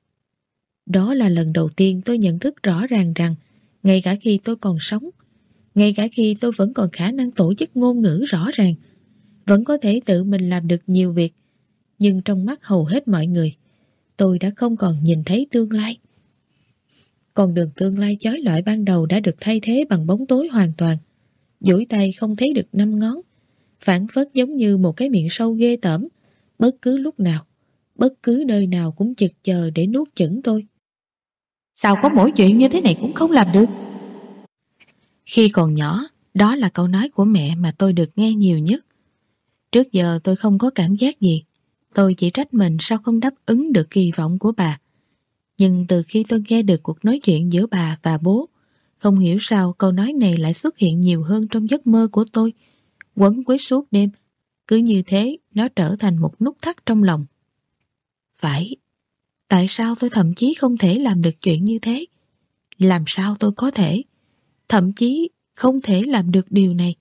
Đó là lần đầu tiên tôi nhận thức rõ ràng rằng ngay cả khi tôi còn sống, ngay cả khi tôi vẫn còn khả năng tổ chức ngôn ngữ rõ ràng, vẫn có thể tự mình làm được nhiều việc, nhưng trong mắt hầu hết mọi người, tôi đã không còn nhìn thấy tương lai. Con đường tương lai chói lọi ban đầu đã được thay thế bằng bóng tối hoàn toàn. Duỗi tay không thấy được năm ngón, phảng phất giống như một cái miệng sâu ghê tởm, bất cứ lúc nào, bất cứ nơi nào cũng chực chờ để nuốt chửng tôi. Sao có mỗi chuyện như thế này cũng không làm được? Khi còn nhỏ, đó là câu nói của mẹ mà tôi được nghe nhiều nhất. Trước giờ tôi không có cảm giác gì. Tôi chỉ trách mình sao không đáp ứng được kỳ vọng của bà. Nhưng từ khi tôi nghe được cuộc nói chuyện giữa bà và bố, Không hiểu sao câu nói này lại xuất hiện nhiều hơn trong giấc mơ của tôi, quấn quýt suốt đêm. Cứ như thế, nó trở thành một nút thắt trong lòng. Phải, tại sao tôi thậm chí không thể làm được chuyện như thế? Làm sao tôi có thể? Thậm chí không thể làm được điều này.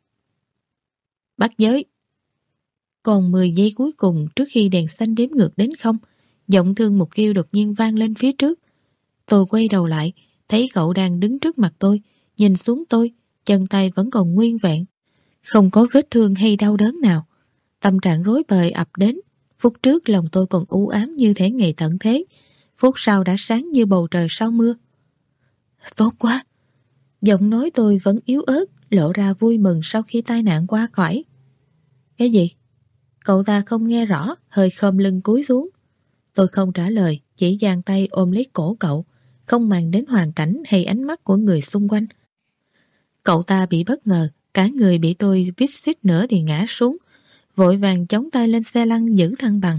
Bắt giới. Còn mười giây cuối cùng trước khi đèn xanh đếm ngược đến không, giọng Thương Mục Kiêu đột nhiên vang lên phía trước. Tôi quay đầu lại, thấy cậu đang đứng trước mặt tôi, nhìn xuống tôi, chân tay vẫn còn nguyên vẹn, không có vết thương hay đau đớn nào. Tâm trạng rối bời ập đến. Phút trước lòng tôi còn u ám như thể ngày tận thế, phút sau đã sáng như bầu trời sau mưa. Tốt quá! Giọng nói tôi vẫn yếu ớt, lộ ra vui mừng sau khi tai nạn qua khỏi. Cái gì? Cậu ta không nghe rõ, hơi khom lưng cúi xuống. Tôi không trả lời, chỉ giang tay ôm lấy cổ cậu, không màng đến hoàn cảnh hay ánh mắt của người xung quanh. Cậu ta bị bất ngờ, cả người bị tôi vít suýt nữa thì ngã xuống, vội vàng chống tay lên xe lăn giữ thăng bằng.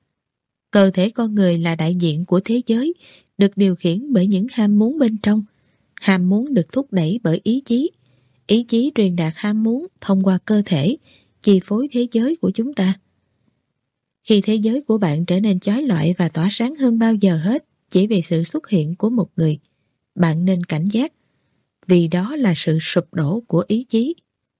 Cơ thể con người là đại diện của thế giới, được điều khiển bởi những ham muốn bên trong. Ham muốn được thúc đẩy bởi ý chí. Ý chí truyền đạt ham muốn thông qua cơ thể, chi phối thế giới của chúng ta. Khi thế giới của bạn trở nên chói lọi và tỏa sáng hơn bao giờ hết chỉ vì sự xuất hiện của một người, bạn nên cảnh giác, vì đó là sự sụp đổ của ý chí.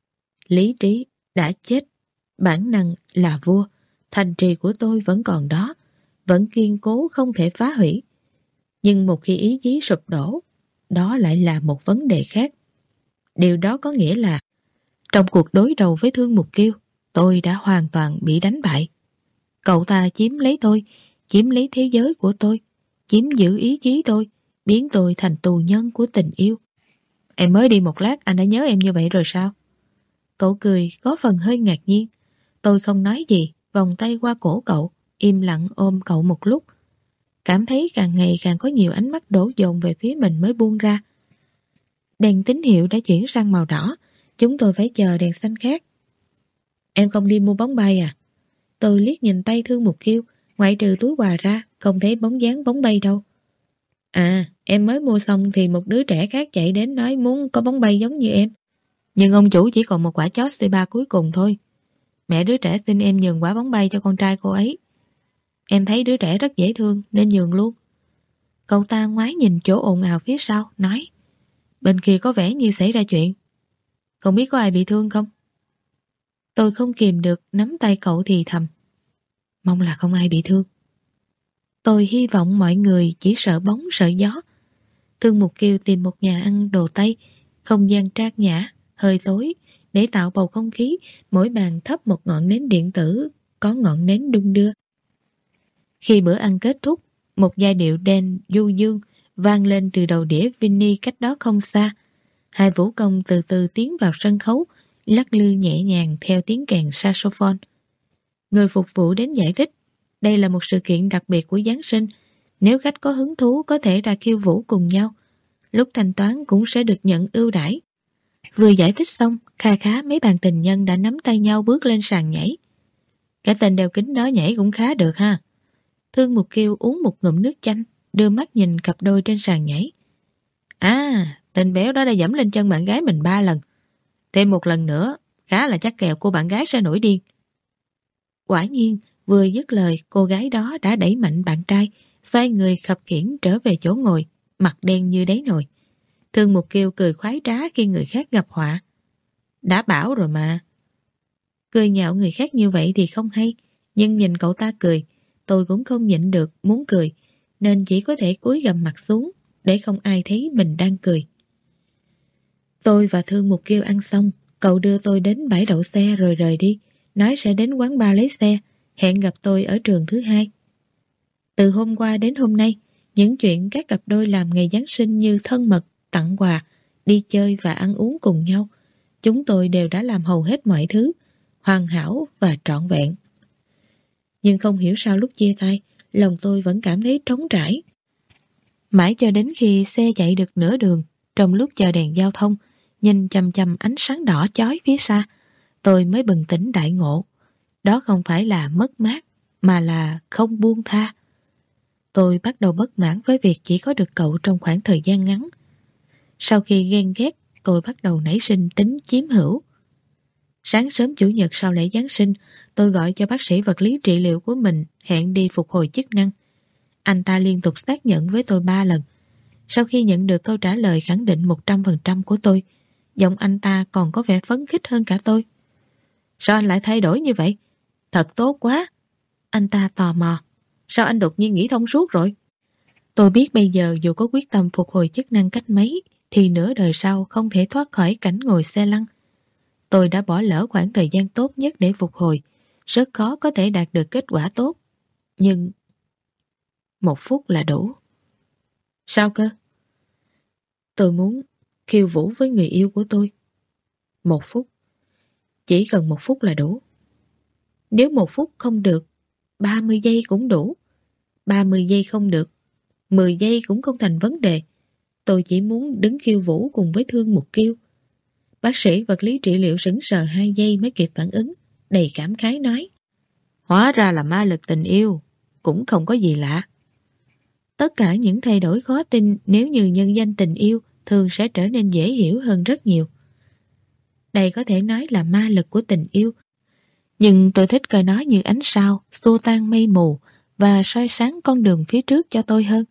Lý trí đã chết, bản năng là vua, thành trì của tôi vẫn còn đó, vẫn kiên cố không thể phá hủy. Nhưng một khi ý chí sụp đổ, đó lại là một vấn đề khác. Điều đó có nghĩa là trong cuộc đối đầu với Thương Mục Kiêu, tôi đã hoàn toàn bị đánh bại. Cậu ta chiếm lấy tôi, chiếm lấy thế giới của tôi, chiếm giữ ý chí tôi, biến tôi thành tù nhân của tình yêu. Em mới đi một lát anh đã nhớ em như vậy rồi sao? Cậu cười có phần hơi ngạc nhiên. Tôi không nói gì, vòng tay qua cổ cậu, im lặng ôm cậu một lúc. Cảm thấy càng ngày càng có nhiều ánh mắt đổ dồn về phía mình mới buông ra. Đèn tín hiệu đã chuyển sang màu đỏ, chúng tôi phải chờ đèn xanh khác. Em không đi mua bóng bay à? Tôi liếc nhìn tay Thương Mục Kiêu, ngoại trừ túi quà ra, không thấy bóng dáng bóng bay đâu. À, em mới mua xong thì một đứa trẻ khác chạy đến nói muốn có bóng bay giống như em. Nhưng ông chủ chỉ còn một quả chó xê ba cuối cùng thôi. Mẹ đứa trẻ xin em nhường quả bóng bay cho con trai cô ấy. Em thấy đứa trẻ rất dễ thương nên nhường luôn. Cậu ta ngoái nhìn chỗ ồn ào phía sau, nói: Bên kia có vẻ như xảy ra chuyện. Không biết có ai bị thương không? Tôi không kìm được nắm tay cậu thì thầm: Mong là không ai bị thương. Tôi hy vọng mọi người chỉ sợ bóng sợ gió. Thương Mục Kiêu tìm một nhà ăn đồ Tây, không gian trang nhã, hơi tối, để tạo bầu không khí. Mỗi bàn thắp một ngọn nến điện tử, có ngọn nến đung đưa. Khi bữa ăn kết thúc, một giai điệu đen du dương vang lên từ đầu đĩa Vinny cách đó không xa. Hai vũ công từ từ tiến vào sân khấu, lắc lư nhẹ nhàng theo tiếng kèn saxophone. Người phục vụ đến giải thích, đây là một sự kiện đặc biệt của Giáng sinh. Nếu khách có hứng thú có thể ra khiêu vũ cùng nhau. Lúc thanh toán cũng sẽ được nhận ưu đãi. Vừa giải thích xong, kha khá mấy bạn tình nhân đã nắm tay nhau bước lên sàn nhảy. Cái tên đeo kính đó nhảy cũng khá được ha. Thương Mục Kiêu uống một ngụm nước chanh, đưa mắt nhìn cặp đôi trên sàn nhảy. À, tên béo đó đã dẫm lên chân bạn gái mình ba lần. Thêm một lần nữa, khá là chắc kèo cô bạn gái sẽ nổi điên. Quả nhiên, vừa dứt lời, cô gái đó đã đẩy mạnh bạn trai, xoay người khập khiễng trở về chỗ ngồi, mặt đen như đáy nồi. Thương Mục Kiêu cười khoái trá khi người khác gặp họa. Đã bảo rồi mà. Cười nhạo người khác như vậy thì không hay, nhưng nhìn cậu ta cười, tôi cũng không nhịn được muốn cười, nên chỉ có thể cúi gằm mặt xuống để không ai thấy mình đang cười. Tôi và Thương Mục Kiêu ăn xong, cậu đưa tôi đến bãi đậu xe rồi rời đi, nói sẽ đến quán bar lấy xe, hẹn gặp tôi ở trường thứ hai. Từ hôm qua đến hôm nay, những chuyện các cặp đôi làm ngày Giáng sinh như thân mật, tặng quà, đi chơi và ăn uống cùng nhau, chúng tôi đều đã làm hầu hết mọi thứ, hoàn hảo và trọn vẹn. Nhưng không hiểu sao lúc chia tay, lòng tôi vẫn cảm thấy trống trải. Mãi cho đến khi xe chạy được nửa đường, trong lúc chờ đèn giao thông, nhìn chằm chằm ánh sáng đỏ chói phía xa, tôi mới bừng tỉnh đại ngộ. Đó không phải là mất mát, mà là không buông tha. Tôi bắt đầu bất mãn với việc chỉ có được cậu trong khoảng thời gian ngắn. Sau khi ghen ghét, tôi bắt đầu nảy sinh tính chiếm hữu. Sáng sớm Chủ nhật sau lễ Giáng sinh, tôi gọi cho bác sĩ vật lý trị liệu của mình hẹn đi phục hồi chức năng. Anh ta liên tục xác nhận với tôi ba lần. Sau khi nhận được câu trả lời khẳng định một trăm phần trăm của tôi, giọng anh ta còn có vẻ phấn khích hơn cả tôi. Sao anh lại thay đổi như vậy? Thật tốt quá. Anh ta tò mò. Sao anh đột nhiên nghĩ thông suốt rồi? Tôi biết bây giờ dù có quyết tâm phục hồi chức năng cách mấy, thì nửa đời sau không thể thoát khỏi cảnh ngồi xe lăn. Tôi đã bỏ lỡ khoảng thời gian tốt nhất để phục hồi, rất khó có thể đạt được kết quả tốt. Nhưng một phút là đủ. Sao cơ? Tôi muốn khiêu vũ với người yêu của tôi. Một phút. Chỉ cần một phút là đủ. Nếu một phút không được, ba mươi giây cũng đủ. ba mươi giây không được, mười giây cũng không thành vấn đề. Tôi chỉ muốn đứng khiêu vũ cùng với Thương Mục Kiêu. Bác sĩ vật lý trị liệu sững sờ hai giây mới kịp phản ứng, đầy cảm khái nói. Hóa ra là ma lực tình yêu, cũng không có gì lạ. Tất cả những thay đổi khó tin nếu như nhân danh tình yêu thường sẽ trở nên dễ hiểu hơn rất nhiều. Đây có thể nói là ma lực của tình yêu. Nhưng tôi thích coi nó như ánh sao, xua tan mây mù và soi sáng con đường phía trước cho tôi hơn.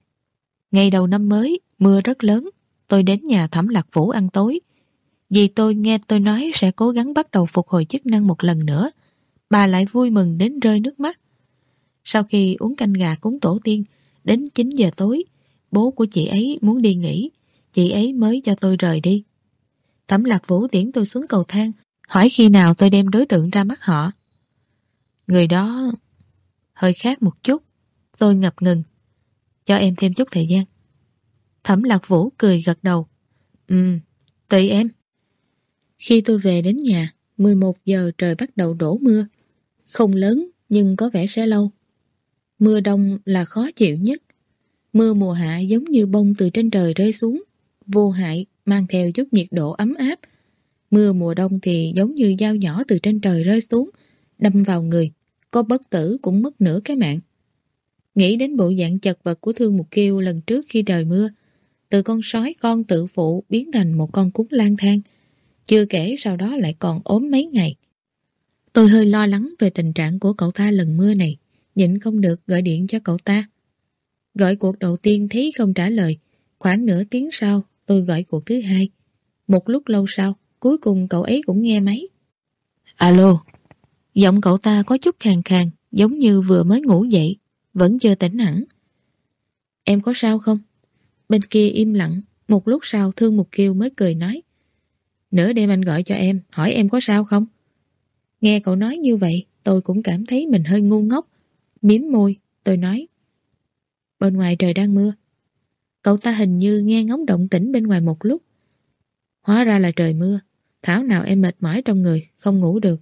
Ngày đầu năm mới, mưa rất lớn, tôi đến nhà Thẩm Lạc Vũ ăn tối. Vì tôi nghe tôi nói sẽ cố gắng bắt đầu phục hồi chức năng một lần nữa, bà lại vui mừng đến rơi nước mắt. Sau khi uống canh gà cúng tổ tiên, đến chín giờ tối, bố của chị ấy muốn đi nghỉ, chị ấy mới cho tôi rời đi. Thẩm Lạc Vũ tiễn tôi xuống cầu thang, hỏi khi nào tôi đem đối tượng ra mắt họ. Người đó hơi khác một chút. Tôi ngập ngừng. Cho em thêm chút thời gian. Thẩm Lạc Vũ cười gật đầu. Ừm, tùy em. Khi tôi về đến nhà, mười một giờ trời bắt đầu đổ mưa. Không lớn nhưng có vẻ sẽ lâu. Mưa đông là khó chịu nhất. Mưa mùa hạ giống như bông từ trên trời rơi xuống, vô hại, mang theo chút nhiệt độ ấm áp. Mưa mùa đông thì giống như dao nhỏ từ trên trời rơi xuống, đâm vào người, có bất tử cũng mất nửa cái mạng. Nghĩ đến bộ dạng chật vật của Thương Mục Kiêu lần trước khi trời mưa, từ con sói con tự phụ biến thành một con cún lang thang, chưa kể sau đó lại còn ốm mấy ngày. Tôi hơi lo lắng về tình trạng của cậu ta lần mưa này, nhịn không được gọi điện cho cậu ta. Gọi cuộc đầu tiên thấy không trả lời, khoảng nửa tiếng sau tôi gọi cuộc thứ hai. Một lúc lâu sau, cuối cùng cậu ấy cũng nghe máy. Alo. Giọng cậu ta có chút khàn khàn, giống như vừa mới ngủ dậy, vẫn chưa tỉnh hẳn. Em có sao không? Bên kia im lặng, một lúc sau Thương Mục Kiêu mới cười nói. Nửa đêm anh gọi cho em, hỏi em có sao không? Nghe cậu nói như vậy, tôi cũng cảm thấy mình hơi ngu ngốc. Miếm môi, tôi nói. Bên ngoài trời đang mưa. Cậu ta hình như nghe ngóng động tĩnh bên ngoài một lúc. Hóa ra là trời mưa. Thảo nào em mệt mỏi trong người, không ngủ được.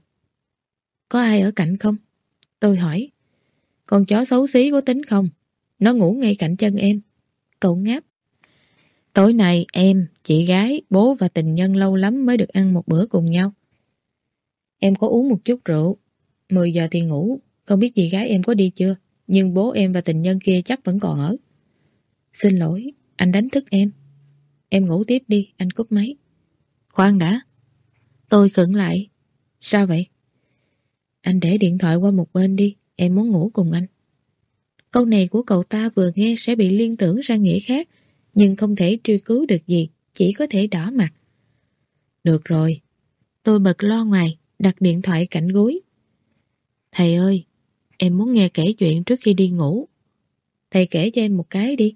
Có ai ở cạnh không? Tôi hỏi. Con chó xấu xí có tính không? Nó ngủ ngay cạnh chân em. Cậu ngáp. Tối nay em, chị gái, bố và tình nhân lâu lắm mới được ăn một bữa cùng nhau. Em có uống một chút rượu. mười giờ thì ngủ. Không biết chị gái em có đi chưa? Nhưng bố em và tình nhân kia chắc vẫn còn ở. Xin lỗi, anh đánh thức em. Em ngủ tiếp đi, anh cúp máy. Khoan đã. Tôi khựng lại. Sao vậy? Anh để điện thoại qua một bên đi, em muốn ngủ cùng anh. Câu này của cậu ta vừa nghe sẽ bị liên tưởng sang nghĩa khác, nhưng không thể truy cứu được gì, chỉ có thể đỏ mặt. Được rồi. Tôi bật lo ngoài, đặt điện thoại cạnh gối. Thầy ơi, em muốn nghe kể chuyện trước khi đi ngủ. Thầy kể cho em một cái đi.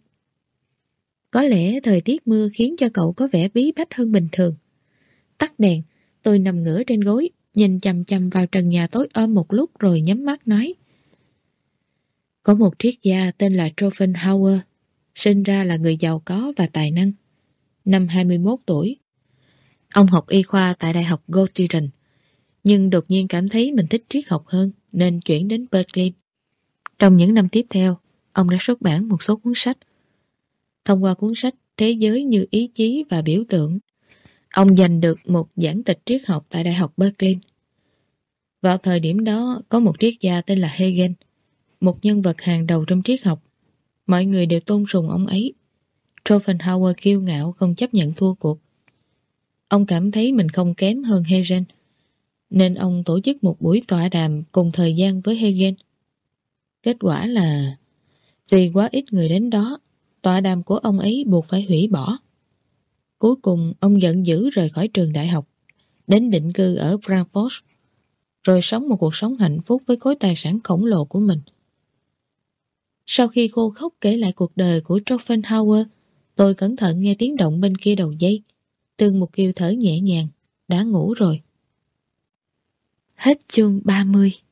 Có lẽ thời tiết mưa khiến cho cậu có vẻ bí bách hơn bình thường. Tắt đèn, tôi nằm ngửa trên gối, nhìn chằm chằm vào trần nhà tối om một lúc rồi nhắm mắt nói. Có một triết gia tên là Schopenhauer, sinh ra là người giàu có và tài năng. Năm hai mươi mốt tuổi, ông học y khoa tại Đại học Göttingen, nhưng đột nhiên cảm thấy mình thích triết học hơn nên chuyển đến Berkeley. Trong những năm tiếp theo, ông đã xuất bản một số cuốn sách. Thông qua cuốn sách Thế giới như ý chí và biểu tượng, ông giành được một giảng tịch triết học tại Đại học Berkeley. Vào thời điểm đó, có một triết gia tên là Hegel, một nhân vật hàng đầu trong triết học. Mọi người đều tôn sùng ông ấy. Schopenhauer kiêu ngạo không chấp nhận thua cuộc. Ông cảm thấy mình không kém hơn Hegel, nên ông tổ chức một buổi tọa đàm cùng thời gian với Hegel. Kết quả là vì quá ít người đến đó, tọa đàm của ông ấy buộc phải hủy bỏ. Cuối cùng ông giận dữ rời khỏi trường đại học, đến định cư ở Frankfurt, rồi sống một cuộc sống hạnh phúc với khối tài sản khổng lồ của mình. Sau khi khô khốc kể lại cuộc đời của Schopenhauer, tôi cẩn thận nghe tiếng động bên kia đầu dây. Tương một kêu thở nhẹ nhàng, đã ngủ rồi. Hết chương ba mươi.